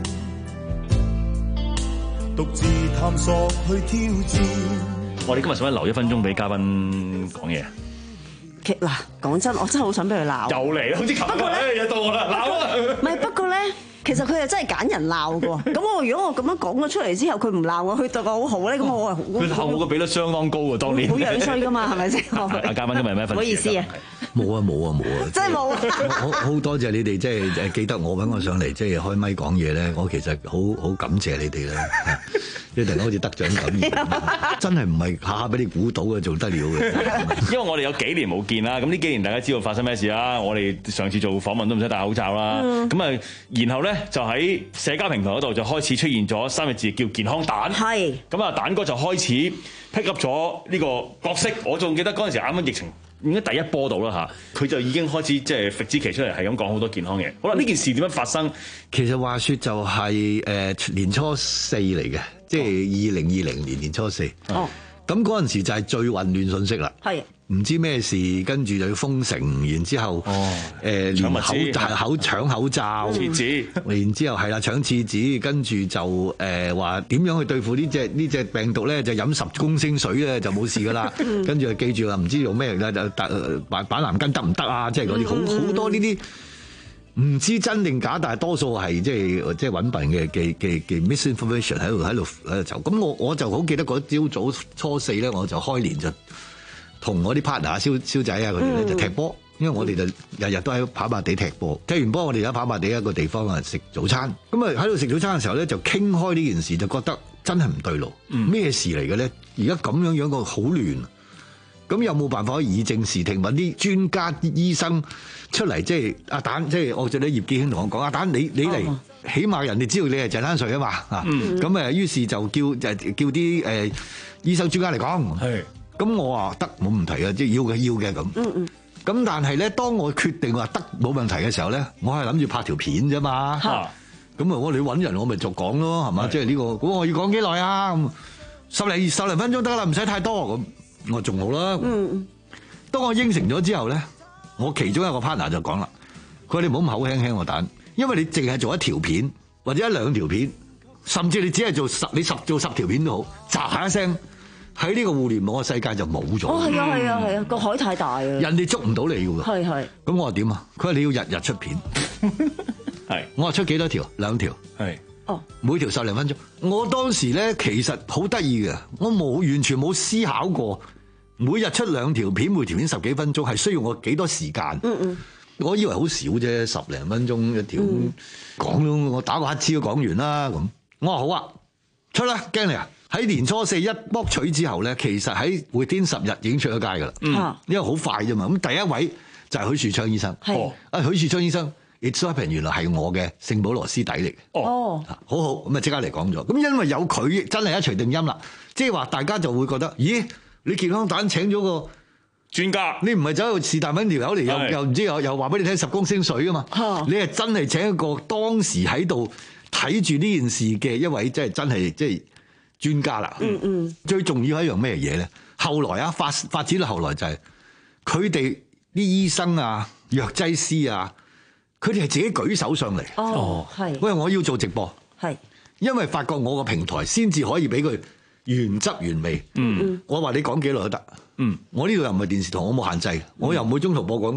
獨自探索去挑戰。 我哋今日想留一分鐘俾嘉賓講嘢。 嗱，講真，我真係好想俾佢鬧。 又嚟啦，好似琴日又到我啦，鬧啊！ 唔係，不過咧。其實佢又真係揀人鬧嘅喎，咁我如果我咁樣講咗出嚟之後，佢唔鬧我，佢對我好好咧，咁我係佢鬧我嘅比率相當高喎，當年。 好樣衰㗎嘛，係咪先？ 阿嘉賓今日咩分？ 唔好意思啊， 冇啊冇啊冇啊！ 真係冇啊！ 好好多謝你哋，即係誒記得我揾我上嚟，即係開咪講嘢咧。我其實好好感謝你哋咧，你突然間好似得獎咁，真係唔係下下俾你估到嘅，做得了嘅。 因為我哋有幾年冇見啦，咁呢幾年大家知道發生咩事啦？我哋上次做訪問都唔使戴口罩啦，咁啊，然後咧就喺社交平台嗰度就開始出現咗三個字叫健康蛋，係咁啊，蛋哥就開始 pick up 咗呢個角色。我仲記得嗰陣時啱啱疫情應該第一波到啦嚇，佢就已經開始即係揈支旗出嚟，係咁講好多健康嘢。好啦，呢件事點樣發生？ 其實話說就係誒年初四嚟嘅，即係二零二零年年初四。哦，咁嗰陣時就係最混亂信息啦。係。唔知咩事，跟住就要封城，然之後誒連口口搶口罩， 廁紙， 然之後係啦搶廁紙，跟住就誒話點樣去對付呢隻呢隻病毒咧？就飲十公升水咧就冇事噶啦。跟住就記住啦，唔知用咩咧就板板藍根得唔得啊？即係嗰啲好好多呢啲唔知真定假，但係多數係即係即係揾笨嘅嘅嘅嘅 misinformation 喺度喺度喺度走。咁我我就好記得嗰朝早初四咧，我就開年就。同我啲 partner 蕭蕭仔啊，佢哋咧就踢波，因為我哋就日日都喺跑馬地踢波。踢完波，我哋喺跑馬地一個地方啊食早餐。咁啊喺度食早餐嘅時候咧，就傾開呢件事，就覺得真係唔對路。咩、嗯、事嚟嘅咧？而家咁樣樣個好亂。咁有冇辦法可以以正視聽，揾啲專家啲醫生出嚟？即係阿蛋，即係我記得葉建興同我講：阿蛋，你你嚟，哦、起碼人哋知道你係鄭丹瑞啊嘛。啊、嗯，咁誒，於是就叫就叫啲誒、呃、醫生專家嚟講。係。咁我話得冇問題啊，即係要嘅要嘅咁。嗯嗯。咁但係咧，當我決定話得冇問題嘅時候咧，我係諗住拍條片啫嘛。嚇。咁啊，我哋揾人，我咪就講咯，係嘛？即係呢個，咁我要講幾耐啊？咁十零十零分鐘得啦，唔使太多。咁我仲好啦。嗯嗯。當我應承咗之後咧，我其中一個 partner 就講啦：佢話你唔好咁口輕輕喎蛋，因為你淨係做一條片或者一兩條片，甚至你只係做十你十做十條片都好，喳一聲。喺呢個互聯網嘅世界就冇咗。哦，係啊，係啊，係啊，個海太大啊！人哋捉唔到你㗎喎。係係。咁我話點啊？佢話你要日日出片。係。我話出幾多條？兩條。係。哦。每條十零分鐘。我當時咧其實好得意嘅，我冇完全冇思考過，每日出兩條片，每條片十幾分鐘，係需要我幾多時間？嗯嗯。我以為好少啫，十零分鐘一條。嗯。講我打個乞嗤都講完啦咁。我話好啊，出啦，驚你啊！喺年初四一剝取之後咧，其實喺會天十日已經出咗街噶啦，嗯、因為好快啫嘛。咁第一位就係許樹昌醫生，哦，啊許樹昌醫生 ，It's happened 原來係我嘅聖保羅師弟嚟嘅，哦，好好咁啊，即刻嚟講咗。咁因為有佢真係一錘定音啦，即係話大家就會覺得，咦，你健康蛋請咗個專家，你唔係走去是但揾條友嚟，又又唔知又又話俾你聽十公升水啊嘛，你係真係請一個當時喺度睇住呢件事嘅一位，即係真係即係。專家啦，嗯嗯，最重要係一樣咩嘢咧？後來啊，發發展到後來就係佢哋啲醫生啊、藥劑師啊，佢哋係自己舉手上嚟。哦，係。喂，我要做直播，係，因為發覺我個平台先至可以俾佢原汁原味。嗯嗯，我話你講幾耐都得。嗯，我呢度又唔係電視台，我冇限制，我又唔會中途播廣告。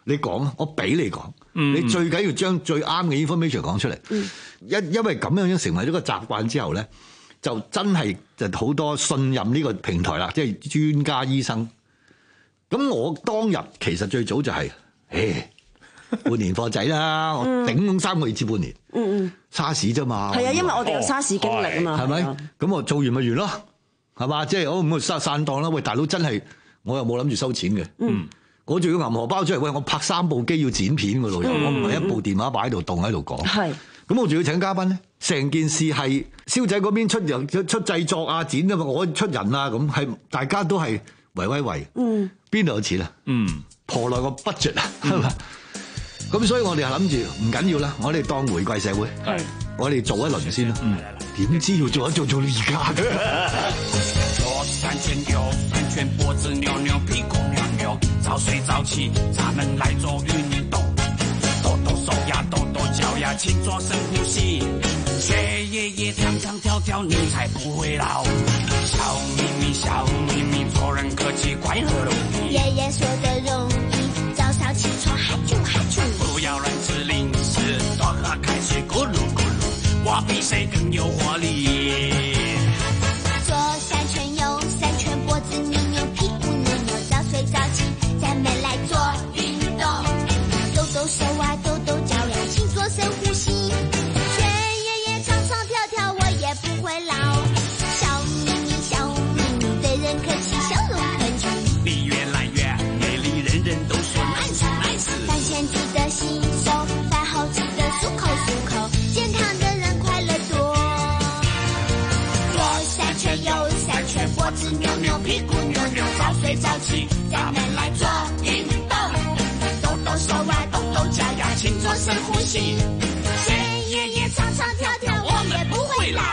你講，我俾你講， 嗯、 你最緊要將最啱嘅 information 講出嚟。因、嗯、因為咁樣樣成為咗個習慣之後咧，就真係就好多信任呢個平台啦，即係專家醫生。咁我當日其實最早就係、是，誒半年貨仔啦，我頂三個月至半年。嗯嗯，沙士啫嘛。係啊， 因為我哋有沙士經歷啊嘛。係咪？ 咁我做完咪完咯，係嘛？即係我咁散散檔啦。喂，大佬真係我又冇諗住收錢嘅。嗯，我仲要銀荷包出嚟。喂，我拍三部機要剪片㗎咯，嗯、我唔係一部電話擺喺度動喺度講。係。咁我仲要請嘉賓咧，成件事係蕭仔嗰邊出人出製作啊、剪啊嘛，我出人啊咁，係大家都係圍圍圍。嗯。邊度有錢啊？嗯。破落個 budget 啊，係嘛？咁所以我哋係諗住唔緊要啦，我哋當回歸社會，我哋做一輪先啦。點、嗯、知要做一做做到而家嘅？左三圈右三圈，脖子扭扭，屁股扭扭，早睡早起，咱們來做運動，抖抖手呀，抖抖腳呀，勤做深呼吸，學爺爺唱唱跳跳，你才不會老。笑眯眯，笑眯眯，做人客氣，快樂容易。爺爺說的容易，早上起床哈啾哈啾。不要亂吃零食，多喝開水，咕嚕咕嚕，我比誰更有活力。左三圈，右三圈，脖子扭扭，屁股扭扭，早睡早起，咱們來做運動，抖抖手啊，抖抖腳呀，勤做深呼吸，學爺爺唱唱跳跳，我也不會老。笑眯眯，笑眯眯，對人客氣，笑容可掬，你越來越美麗，人人都說 nice nice。飯前記得洗手，飯後記得漱口漱口，健康的人快樂多。左三圈，右三圈，脖子扭扭，屁股扭扭，早睡早起，咱們來做運動，抖抖手啊，抖抖腳呀，勤做深呼吸，學爺爺唱唱跳跳，我也不會老。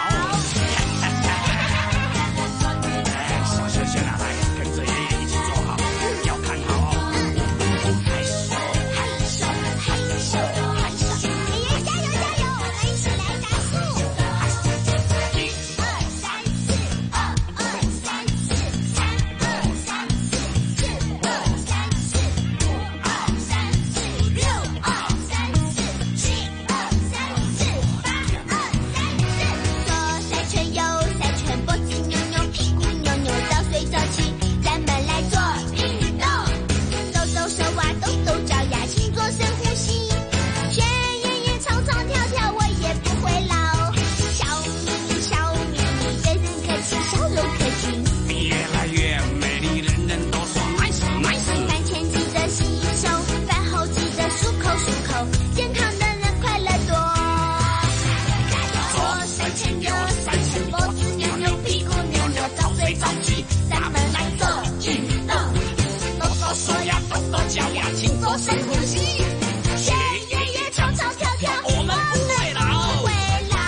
小學學下來，跟着爺爺一起做好，要看好。害羞害羞害羞害羞，爺爺加油加油，我們一起來加速。一二三四，二二三四，三二三四，四二三四，五二三四，六二三四，七二三四，八二三四。左三圈，右三圈，脖子扭扭，屁股扭扭，早睡早起，咱們來做運動，抖抖手啊，抖抖腳呀，勤做深呼吸，學爺爺唱唱跳跳，我也不會老。笑眯眯，笑眯眯，對人客氣，笑容可掬，你越來越美麗，人人都說 nice nice。飯前記得洗手，飯後記得漱口漱口，健康的人快樂多。左三圈，右三圈，脖子扭扭，屁股扭扭，早睡早起，咱們來做運動，抖抖手呀，抖抖腳呀，勤做深呼吸，學爺爺唱唱跳跳，我們不會老，不會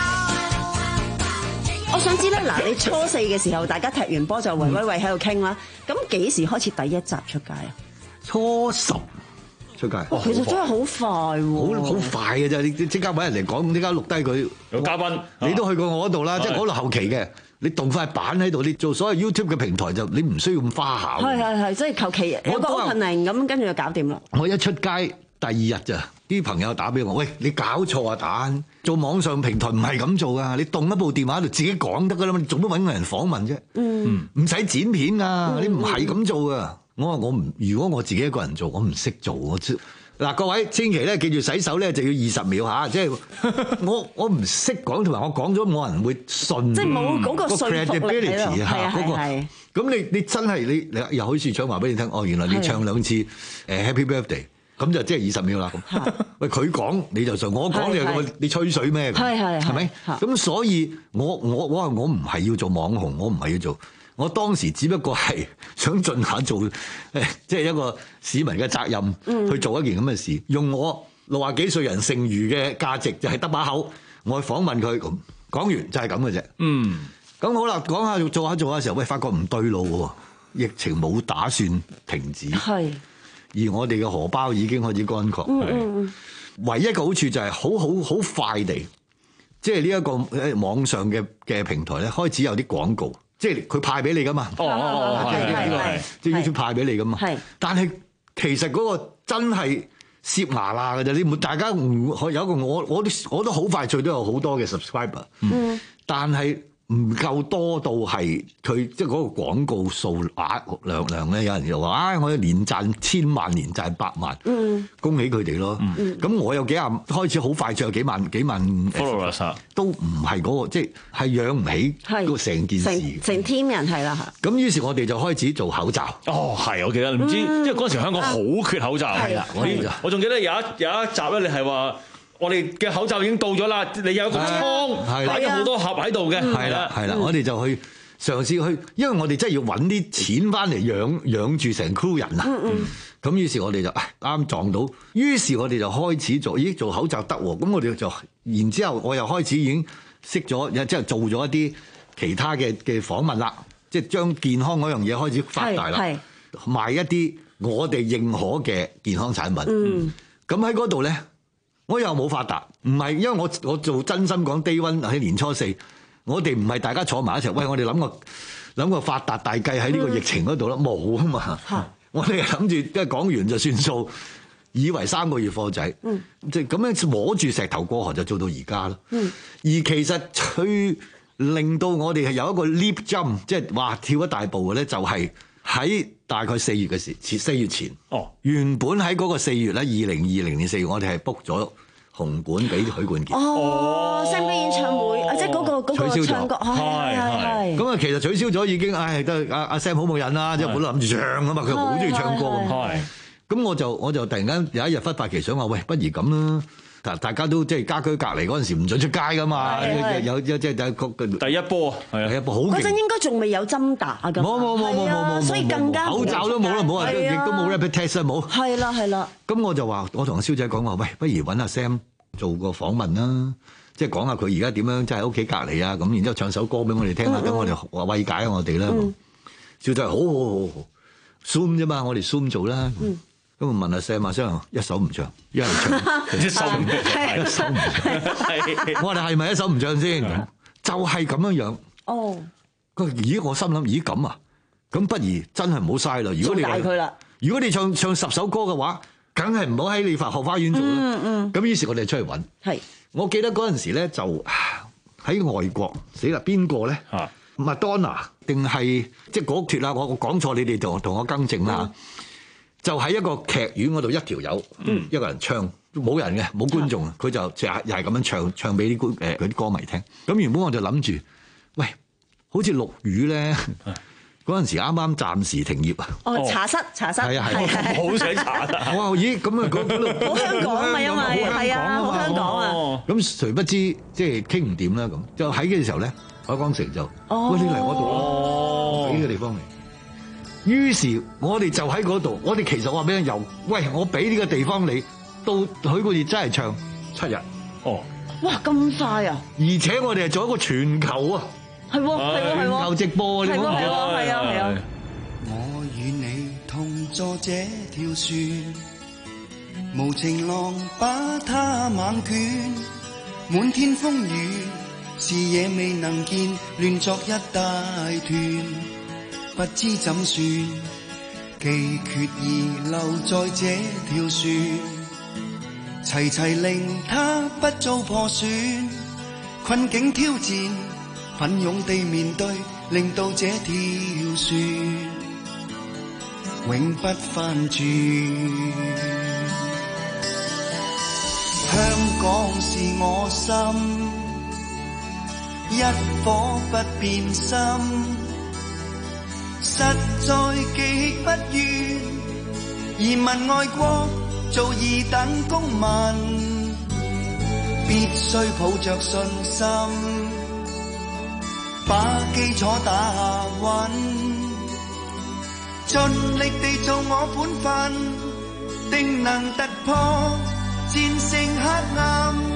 老。我想知咧，嗱，你初四嘅時候，大家踢完波就圍圍圍喺度傾啦，咁幾時開始第一集出街啊？初十出街， 哇，其實真係好快喎， 好好快嘅啫！你即刻揾人嚟講，即刻錄低佢有嘉賓， 你都去過我嗰度啦，即係嗰度後期嘅。你動塊板喺度，你做所謂 YouTube 嘅平台就你唔需要咁花巧。 係係係，即係求其有個 opening咁，跟住就搞掂啦。 我一出街第二日咋，啲朋友打俾我，喂，你搞錯啊蛋！做網上平台唔係咁做噶，你動一部電話喺度自己講得噶啦嘛，你做乜揾個人訪問啫？嗯，唔使剪片啊，你唔係咁做噶。我話我唔，如果我自己一個人做，我唔識做。我嗱，各位千祈咧記住洗手咧就要二十秒嚇，即係我我唔識講，同埋我講咗冇人會信， 即係冇嗰個說服力喺度。係啊係。 咁你你真係你你又好似唱話俾你聽，哦原來你唱兩次誒 Happy Birthday，咁就即係二十秒啦。喂，佢講你就信，我講你又你吹水咩？係係係咪？咁所以我我我話我唔係要做網紅，我唔係要做。我當時只不過係想盡下做誒，即係一個市民嘅責任，去做一件咁嘅事。用我六十幾歲人剩餘嘅價值，就係得把口，我去訪問佢咁講完就係咁嘅啫。嗯，咁好啦，講下做下做下嘅時候，喂，發覺唔對路喎，疫情冇打算停止，係，而我哋嘅荷包已經開始乾涸。嗯嗯，唯一嘅好處就係好好好快地，即係呢一個網上嘅嘅平台咧，開始有啲廣告。即係佢派俾你噶嘛？哦哦哦，即係呢個，即係 YouTube 派俾你噶嘛？係。但係其實嗰個真係攝牙罅嘅啫，你冇大家唔有一個我我都我都好快脆都有好多嘅 subscriber，嗯，但係唔夠多到係佢即係嗰個廣告數額量量咧，有人就話啊、哎，我要年賺千萬，年賺百萬，嗯，恭喜佢哋咯，嗯，咁我有幾廿開始好快脆有幾萬幾萬 followers 都唔係嗰個即係係養唔起個成件事， 成成 team 人係啦嚇。 咁於是我哋就開始做口罩。 哦，係，我記得，唔知、嗯、因為嗰陣時香港好缺口罩，係啦，我仲記得有一有一集咧，你係話。我哋嘅口罩已經到咗啦，你有一個倉擺咗好多盒喺度嘅， 係啦係啦，我哋就去嘗試去，因為我哋真係要揾啲錢翻嚟養養住成 crew 人啊。咁、嗯、於是我哋就啱撞到，於是我哋就開始做，咦做口罩得喎，咁我哋就然之後我又開始已經識咗，即係做咗一啲其他嘅嘅訪問啦，即係將健康嗰樣嘢開始發大啦，賣一啲我哋認可嘅健康產品。咁喺嗰度咧。我又冇發達，唔係因為我我做真心講 day one 喺年初四，我哋唔係大家坐埋一齊，喂，我哋諗個諗個發達大計喺呢個疫情嗰度啦，冇啊嘛，嗯、我哋諗住即係講完就算數，以為三個月貨仔，即係咁樣摸住石頭過河就做到而家啦。嗯、而其實最令到我哋係有一個 leap jump， 即係話跳一大步嘅咧，就係喺大概四月嘅時，前四月前，哦，原本喺嗰個四月咧，二零二零年四月，我哋係 book 咗紅館俾許冠傑。 哦，Sam 嘅演唱會，啊，即係嗰個嗰個唱歌，係係係。咁啊，其實取消咗已經，唉，都阿阿 Sam 好冇癮啦，即係本來諗住唱啊嘛，佢好中意唱歌。係。咁我就我就突然間有一日忽發奇想話，喂，不如咁啦。嗱，大家都即係家居隔離嗰陣時唔準出街噶嘛，有有即係第一波，係第一波好勁。嗰陣應該仲未有針打㗎，冇冇冇冇冇冇，所以更加口罩都冇啦，冇話亦都冇 rapid test 啊，冇。係啦係啦。咁我就話，我同阿蕭仔講話，喂，不如揾阿 Sam 做個訪問啦，即係講下佢而家點樣，即係喺屋企隔離啊，咁然之後唱首歌俾我哋聽下，等我哋話慰解下我哋啦。蕭仔好好好好 Zoom 啫嘛，我哋 Zoom 做啦。咁我問阿 Sam 阿 Sam 一手唔唱，一係唱，一手唔唱，一手唔唱。我哋係咪一手唔唱先？就係咁樣樣。哦。佢咦？我心諗咦咁啊？咁不如真係唔好嘥啦。如果你大佢啦，如果你唱唱十首歌嘅話，梗係唔好喺理髮學花園做啦。嗯嗯。咁於是我哋出去揾。係。我記得嗰陣時咧，就喺外國死啦，邊個咧？啊。麥當娜定係即係嗰脫啦？我我講錯，你哋就同我更正啦。就喺一個劇院嗰度，一條友，嗯、一個人唱，冇人嘅，冇觀眾，佢、嗯、就就又係咁樣唱，唱俾啲誒啲歌迷聽。咁原本我就諗住，喂，好似陸羽咧，嗰陣時啱啱暫時停業啊。哦，茶室，茶室，係啊係，好想茶室。哇，咦，咁啊嗰度好香港啊，因為係啊，好香港啊。咁誰不知即係傾唔掂啦咁，就喺嘅時候咧，海港城就，哦、喂，你嚟我度啊，俾呢個地方嚟。於是，我哋就喺嗰度。我哋其實話俾人又，喂，我俾呢個地方你，到許冠傑真係唱七日。哦，哇，咁快啊！而且我哋係做一個全球啊，係喎，係喎，全球直播，你講唔講啊？係啊，係啊。我與你同坐這條船，無情浪把它猛捲，滿天風雨，視野未能見，亂作一大團。不知怎算，既決意留在這條船，齊齊令它不遭破損。困境挑戰，奮勇地面對，令到這條船永不翻轉。香港是我心，一顆不變心。實在記不怨，移民外國做二等公民，必須抱着信心，把基礎打穩，盡力地做我本分，定能突破戰勝黑暗。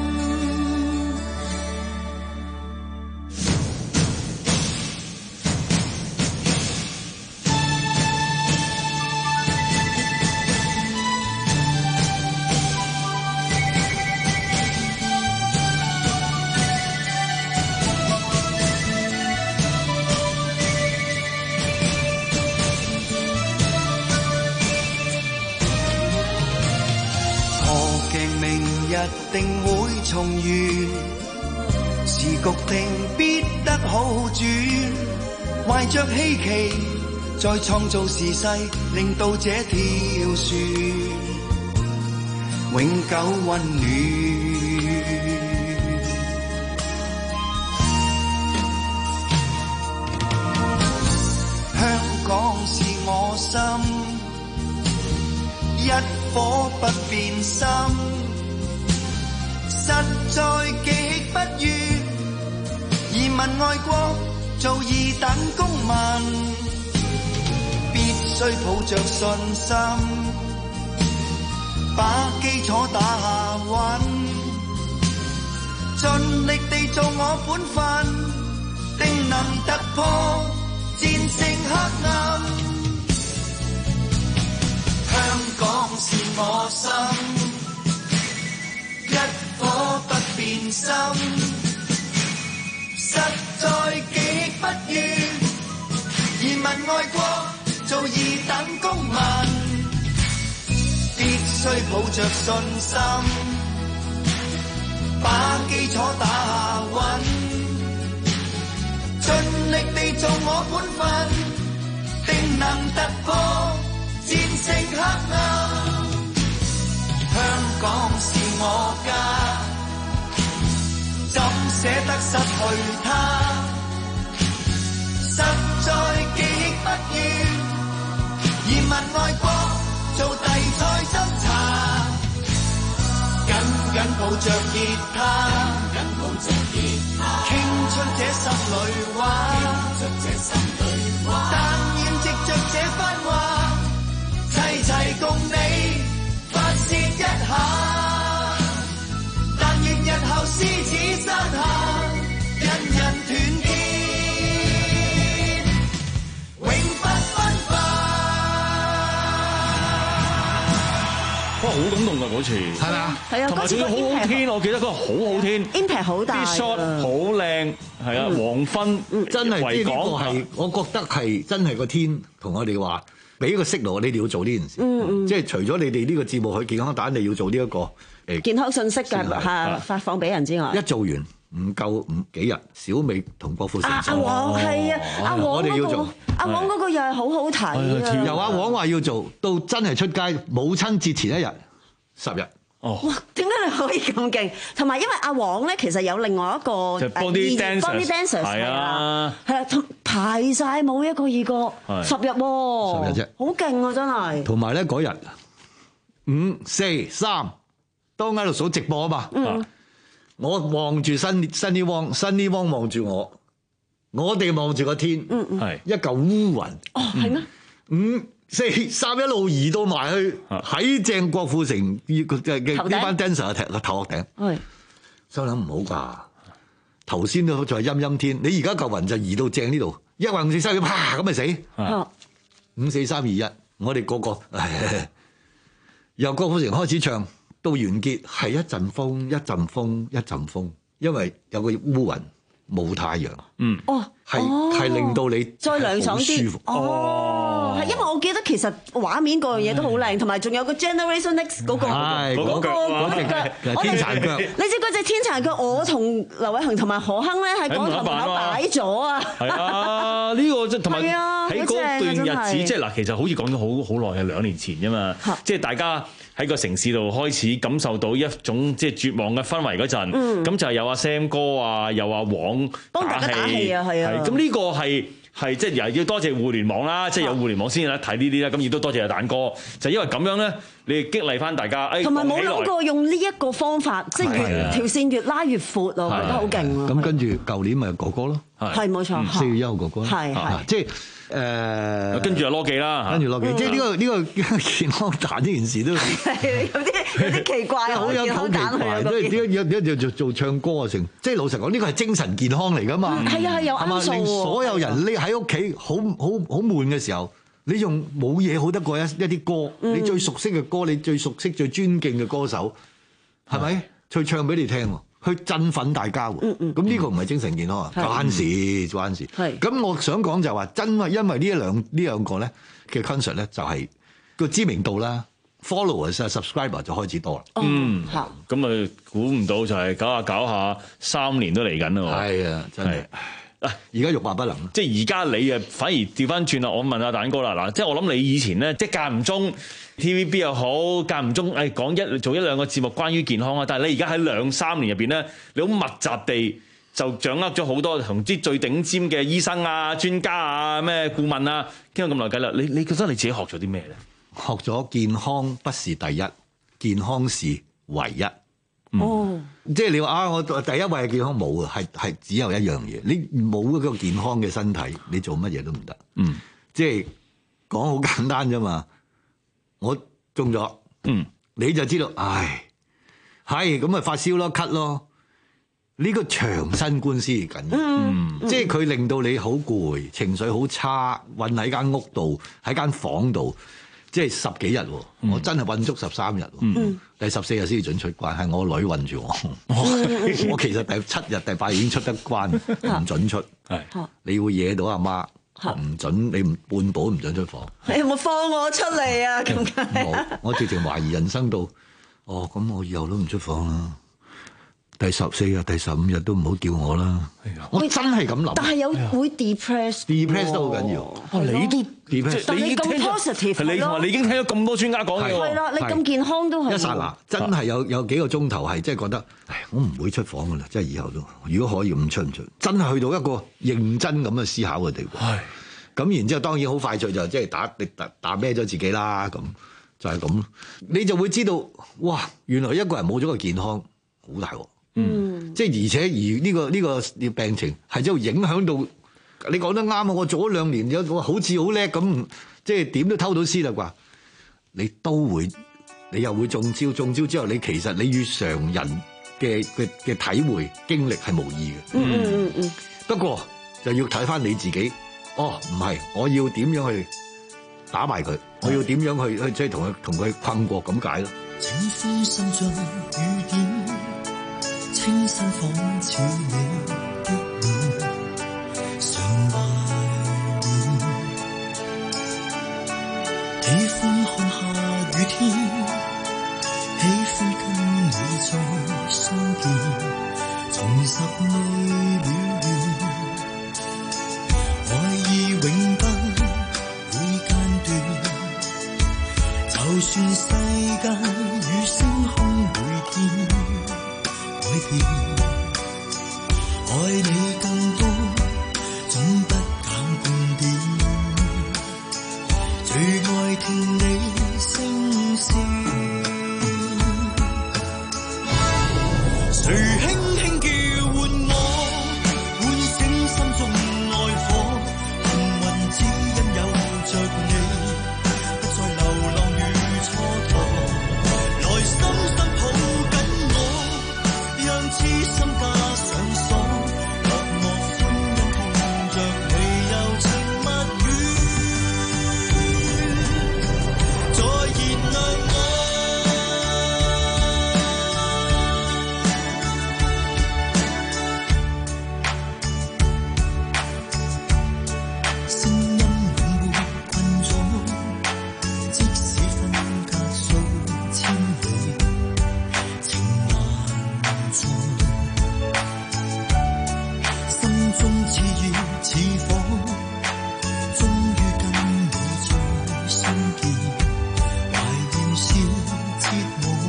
日定會重遇，時局定必得好轉，懷着希冀再創造時勢，令到這條船永久溫暖。香港是我心，一顆不變心，實在極不願移民外國做二等公民，必須抱着信心，把基礎打穩，盡力地做我本分，定能突破戰勝黑暗。香港是我心，一顆不變心，實在極不願移民外國做二等公民，必須抱着信心，把基礎打穩，盡力地做我本分，定能突破戰勝黑暗。香港是我家，怎捨得失去它？實在極不願移民外國做地菜斟茶，緊緊抱着吉他，緊抱着吉他，傾出這心裏話，傾出這心裏話，但願藉着這番話，齊齊共你發洩一下，但願日後獅子山下，人人團結，永不分化。 哇！好感動㗎嗰次，係咪啊？ 係啊， 同埋仲要好好天，我記得嗰個好好天 ，impact 好大， 啲 shot 好靚，係啊，黃昏真係維港呢個係，我覺得係真係個天同我哋話。俾個 signal，你哋要做呢件事， 嗯嗯、 即係除咗你哋呢個節目去健康蛋，你要做呢、這、一個誒、欸、 健康信息嘅嚇發放俾人之外， 一做完唔夠五幾日，小美同郭富城阿黃係啊，阿黃我哋要做， 阿黃嗰個又係好好睇， 由阿黃話要做到真係出街，母親節前一日十日。 哦， 哇！點解你可以咁勁？同埋因為阿黃咧，其實有另外一個 body dancers 係啊，係啊，排晒舞一個二個十日喎， 十日啫， 好勁啊！真係。 同埋咧嗰日五四三都喺度數直播啊嘛，嗯、我望住新新呢汪，新呢汪望住我，我哋望住個天，係、嗯嗯、一嚿烏雲。 哦，係咩？ 五四三一路移到埋去，喺正郭富城嘅嘅呢班 dancer 嘅頭頭殼頂。係，心諗唔好啩。頭先都仲係陰陰天，你而家嚿雲就移到正呢度，一橫五四三一啪咁咪死。五四三二一，我哋個個由郭富城開始唱到完結，係一陣風一陣風一陣風，因為有個烏雲冇太陽。嗯，哦，係係令到你再涼爽啲，舒服。哦，係因為我記得其實畫面嗰樣嘢都好靚，同埋仲有個 Generation X 嗰個嗰個嗰隻天殘腳。 你知嗰隻天殘腳，我同劉偉恒同埋何亨咧喺港台門口擺咗啊！ 係啊，呢個即係同埋喺嗰段日子，即係嗱，其實好似講咗好好耐，係兩年前啫嘛，即係大家喺個城市度開始感受到一種即係絕望嘅氛圍嗰陣，咁就係有阿 Sam 哥啊，有阿黃幫大家打氣啊，係啊， 咁呢個係。係即係又要多謝互聯網啦，即係有互聯網先有得睇呢啲啦。咁亦都多謝阿蛋哥，就因為咁樣咧，你哋激勵翻大家。 同埋冇諗過用呢一個方法，即係越條線越拉越闊啊！我覺得好勁啊！ 咁跟住舊年咪哥哥咯， 係冇錯， 四月一號哥哥， 係係即係誒， 跟住阿羅記啦， 跟住羅記，即係呢個呢個健康蛋呢件事都係有啲有啲奇怪， 好有好奇怪，即係點解有點解做做唱歌啊？成即係老實講，呢個係精神健康嚟㗎嘛。 係啊係有啱數喎。 所有人匿喺屋企好好好悶嘅時候，你用冇嘢好得過一一啲歌，你最熟悉嘅歌，你最熟悉最尊敬嘅歌手，係咪？去唱俾你聽喎。去振奮大家喎，咁呢個唔係精神健康啊，關事關事。咁我想講就係話，真係因為呢一兩呢兩個咧嘅 concert 咧，就係個知名度啦、 followers 啊 subscriber 就開始多啦。 嗯，咁啊估唔到就係搞下搞下三年都嚟緊啦。 係啊，真係。啊！而家欲罷不能， 即係而家你啊，反而調翻轉啦。我問下蛋哥啦，嗱，即係我諗你以前咧，即係間唔中 T V B 又好，間唔中誒講一做一兩個節目關於健康啊。但係你而家喺兩三年入邊咧，你好密集地就掌握咗好多同啲最頂尖嘅醫生啊、專家啊、咩顧問啊，傾咗咁耐偈啦。你你覺得你自己學咗啲咩咧？ 學咗健康不是第一，健康是唯一。哦，嗯、即係你話啊，我第一位係健康冇啊，係係只有一樣嘢，你冇嗰個健康嘅身體，你做乜嘢都唔得。嗯，即係講好簡單啫嘛。我中咗，嗯，你就知道，唉，係咁咪發燒咯，咳咯。呢個長新冠先緊要，嗯，即係佢令到你好攰，情緒好差，韞喺間屋度，喺間房度。即係十幾日，嗯、我真係韞足十三日，嗯、第十四日先至準出關，係我女韞住我。嗯、我其實第七日、第八日已經出得關，唔、嗯、準出。係、嗯，你會惹到阿媽，唔、嗯、準你唔半步唔準出房。 你有冇放我出嚟啊？咁解？ 冇，我直情懷疑人生到，哦，咁我以後都唔出房啦。第十四日、第十五日都唔好叫我啦。我真係咁諗。 但係有會 depress，depress 都好緊要。 哦，你都 depress， 但你咁 positive 係你同埋你已經聽咗咁多專家講嘅喎。 係啦，你咁健康都係。 一剎那真係有有幾個鐘頭係真係覺得，唉，我唔會出房噶啦，即係以後都。如果可以唔出唔出，真係去到一個認真咁嘅思考嘅地步。係。咁然之後當然好快脆就即係打打打孭咗自己啦，咁就係咁咯。你就會知道，哇！原來一個人冇咗個健康好大鑊。嗯，即係而且而呢個呢個病情係之後影響到你講得啱啊！我做咗兩年，有好似好叻咁，即係點都偷到師啦啩？你都會，你又會中招，中招之後你其實你與常人嘅嘅嘅體會經歷係無異嘅。嗯嗯嗯嗯。不過就要睇翻你自己。哦，唔係，我要點樣去打敗佢？我要點樣去去即係同佢同佢困過咁解咯。 清風滲進雨點，清新仿似你的臉，常懷念。喜歡看下雨天，喜歡跟你再相見，重拾未了緣，愛意永不會間斷。就算世間與星空會變改變，愛你更多，總不減半點。最愛聽你聲線，誰輕輕叫喚我，喚醒心中愛火。幸運只因有着你，不再流浪與蹉跎。來深深抱緊我，讓痴心加上鎖。落寞歡欣聽着你柔情蜜語，再燃亮我。聲音永沒困阻，即使分隔數千里，情難在。心中熾熱似火，終於跟你再相見，懷念是折磨，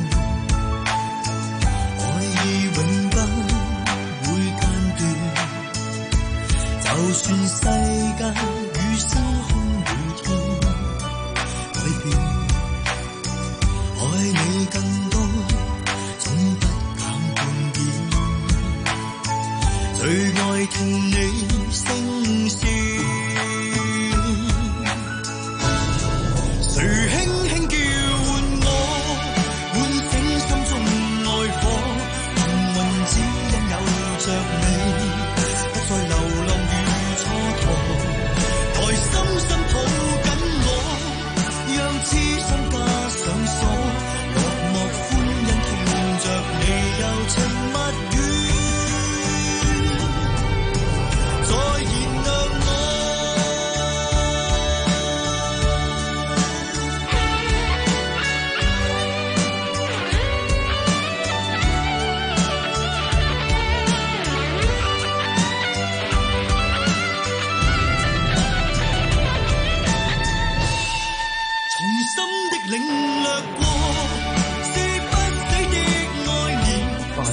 愛意永不會間斷。就算世間與星空每天改變，愛你更多，總不減半點。最愛聽你聲線，誰輕輕叫喚我，喚醒心中愛火。幸運只因有着你，不再流浪與蹉跎。來深深抱緊我，讓痴心加上鎖。落寞歡欣聽着你柔情蜜語，再燃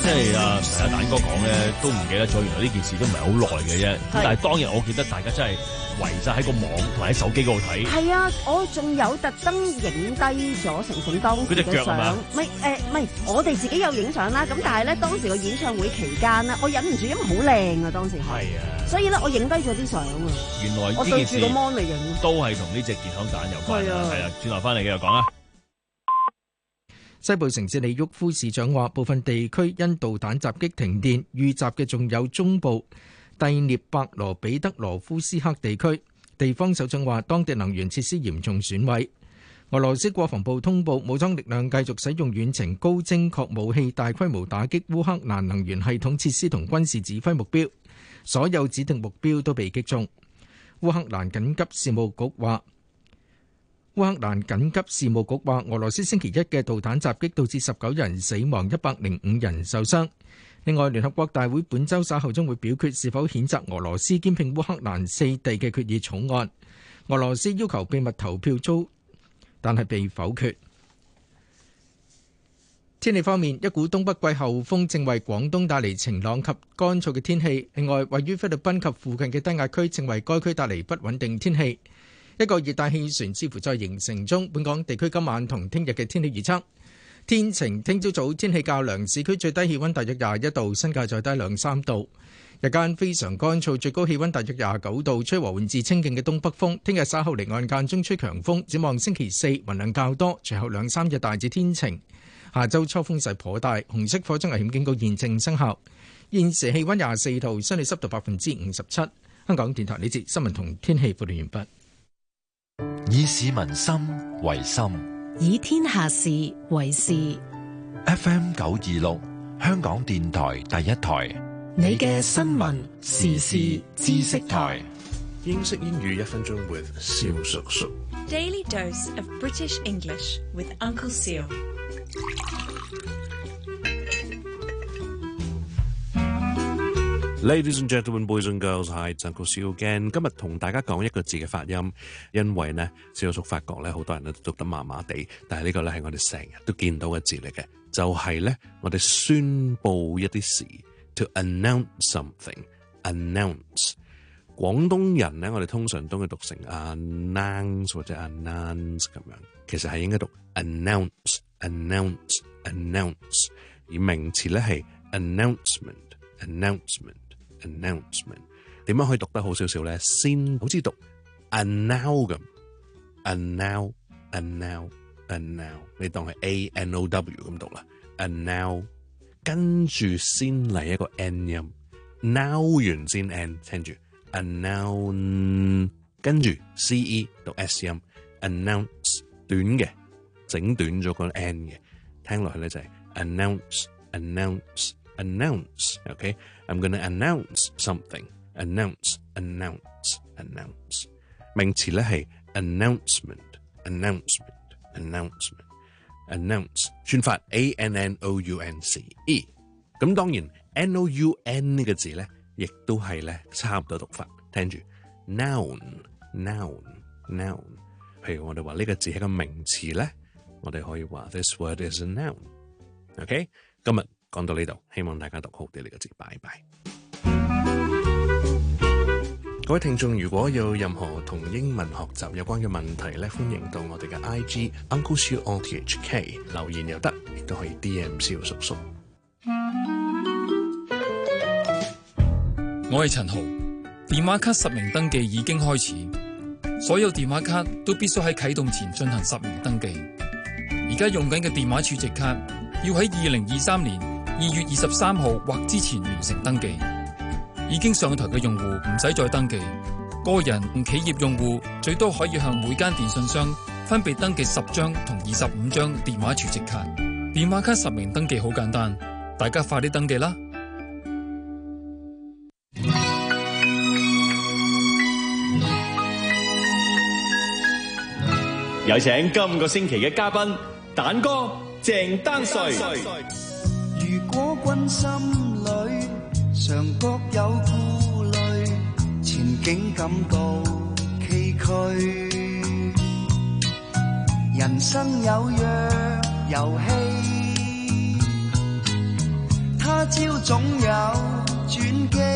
即係啊，成日蛋哥講咧，都唔記得咗，原來呢件事都唔係好耐嘅啫。但係當日我記得大家真係圍晒喺個網同埋喺手機嗰度睇。係啊，我仲有特登影低咗成成當時嘅相。唔係誒，唔係我哋自己有影相啦。咁但係咧，當時個演唱會期間咧，我忍唔住，因為好靚啊當時係。係啊。所以咧，我影低咗啲相啊。原來我對住個 mon 嚟影，都係同呢隻健康蛋有關。係啊。係啊，轉頭翻嚟繼續講啊。西部城市利沃夫市長話，部分地區因導彈襲擊停電，遇襲嘅仲有中部蒂涅伯羅彼得羅夫斯克地區。地方首長話，當地能源設施嚴重損毀。俄羅斯國防部通報，武裝力量繼續使用遠程高精確武器，大規模打擊烏克蘭能源系統設施同軍事指揮目標，所有指定目標都被擊中。烏克蘭緊急事務局話，烏克蘭緊急事務局話，俄羅斯星期一嘅導彈襲擊導致十九人死亡，一百零五人受傷。另外，聯合國大會本週稍後將會表決是否譴責俄羅斯兼併烏克蘭四地嘅決議草案。俄羅斯要求秘密投票遭，但係被否決。天氣方面，一股東北季候風正為廣東帶嚟晴朗及乾燥嘅天氣。另外，位於菲律賓及附近嘅低壓區正為該區帶嚟不穩定天氣。一個熱帶氣旋似乎在形成中，本港地區今晚同聽日嘅天氣預測：天晴，聽朝早天氣較涼，市區最低氣溫大約廿一度，新界再低兩三度。日間非常乾燥，最高氣溫大約廿九度，吹和緩至清勁嘅東北風。聽日稍後離岸間中吹強風，展望星期四雲量較多，隨後兩三日大致天晴。下周初風勢頗大，紅色火災危險警告現正生效。現時氣溫廿四度，相對濕度百分之五十七。香港電台呢節新聞同天氣報道完畢。 以市民心為心， 以天下事為事。 F M 九二六，香港電台第一台， 你嘅新聞時事知識台。 英式英語一分鐘 with 蕭叔叔。 Daily dose of British English with Uncle Seal。 Ladies and gentlemen, boys and girls, hi, it's Uncle Seal again。今日同大家講一個字嘅發音，因為呢，蕭叔發覺咧，好多人都讀得麻麻地，但係呢個咧係我哋成日都見到嘅字嚟嘅，就係咧我哋宣佈一啲事 ，to announce something，announce。廣東人咧，我哋通常都會讀成 announce 或者 announce 咁樣，其實係應該讀 announce，announce，announce， 而名詞咧係 announcement，announcement。announcement 點樣可以讀得好少少咧？先好似讀 annow 咁 annow annow annow， 你當係 a n o w 咁讀啦 annow， 跟住先嚟一個 n 音 now 完先 n， 聽住 announce， 跟住 c e 讀 s 音 announce， 短嘅整短咗個 n 嘅，聽落去咧就係 announce announce announce，OK，okay? I'm gonna announce something. Announce, announce, announce. 名詞咧係 announcement, announcement, announcement, announce。串法 a n n o u n c e。咁當然 n o u n 呢個字咧，亦都係咧差唔多讀法。聽住 noun, noun, noun。譬如我哋話呢個字係個名詞咧，我哋可以話 this word is a noun。OK， 今日講到呢度，希望大家讀好啲呢個字，拜拜。各位聽眾，如果有任何同英文學習有關嘅問題咧，歡迎到我哋嘅 I G Uncle Siu O T H K 留言又得，亦都可以 D M 蕭叔叔。 我係陳豪，電話卡實名登記已經開始，所有電話卡都必須喺啟動前進行實名登記。而家用緊嘅電話儲值卡，要喺二零二三年二月二十三號或之前完成登記。已經上台嘅用戶唔使再登記，個人同企業用戶最多可以向每間電信商分別登記十張同二十五張電話儲值卡。電話卡實名登記好簡單，大家快啲登記啦！ 有請今個星期嘅嘉賓蛋哥鄭丹瑞。 如果君心裏常覺有顧慮，前景感到崎嶇，人生有樣遊戲，他朝總有轉機。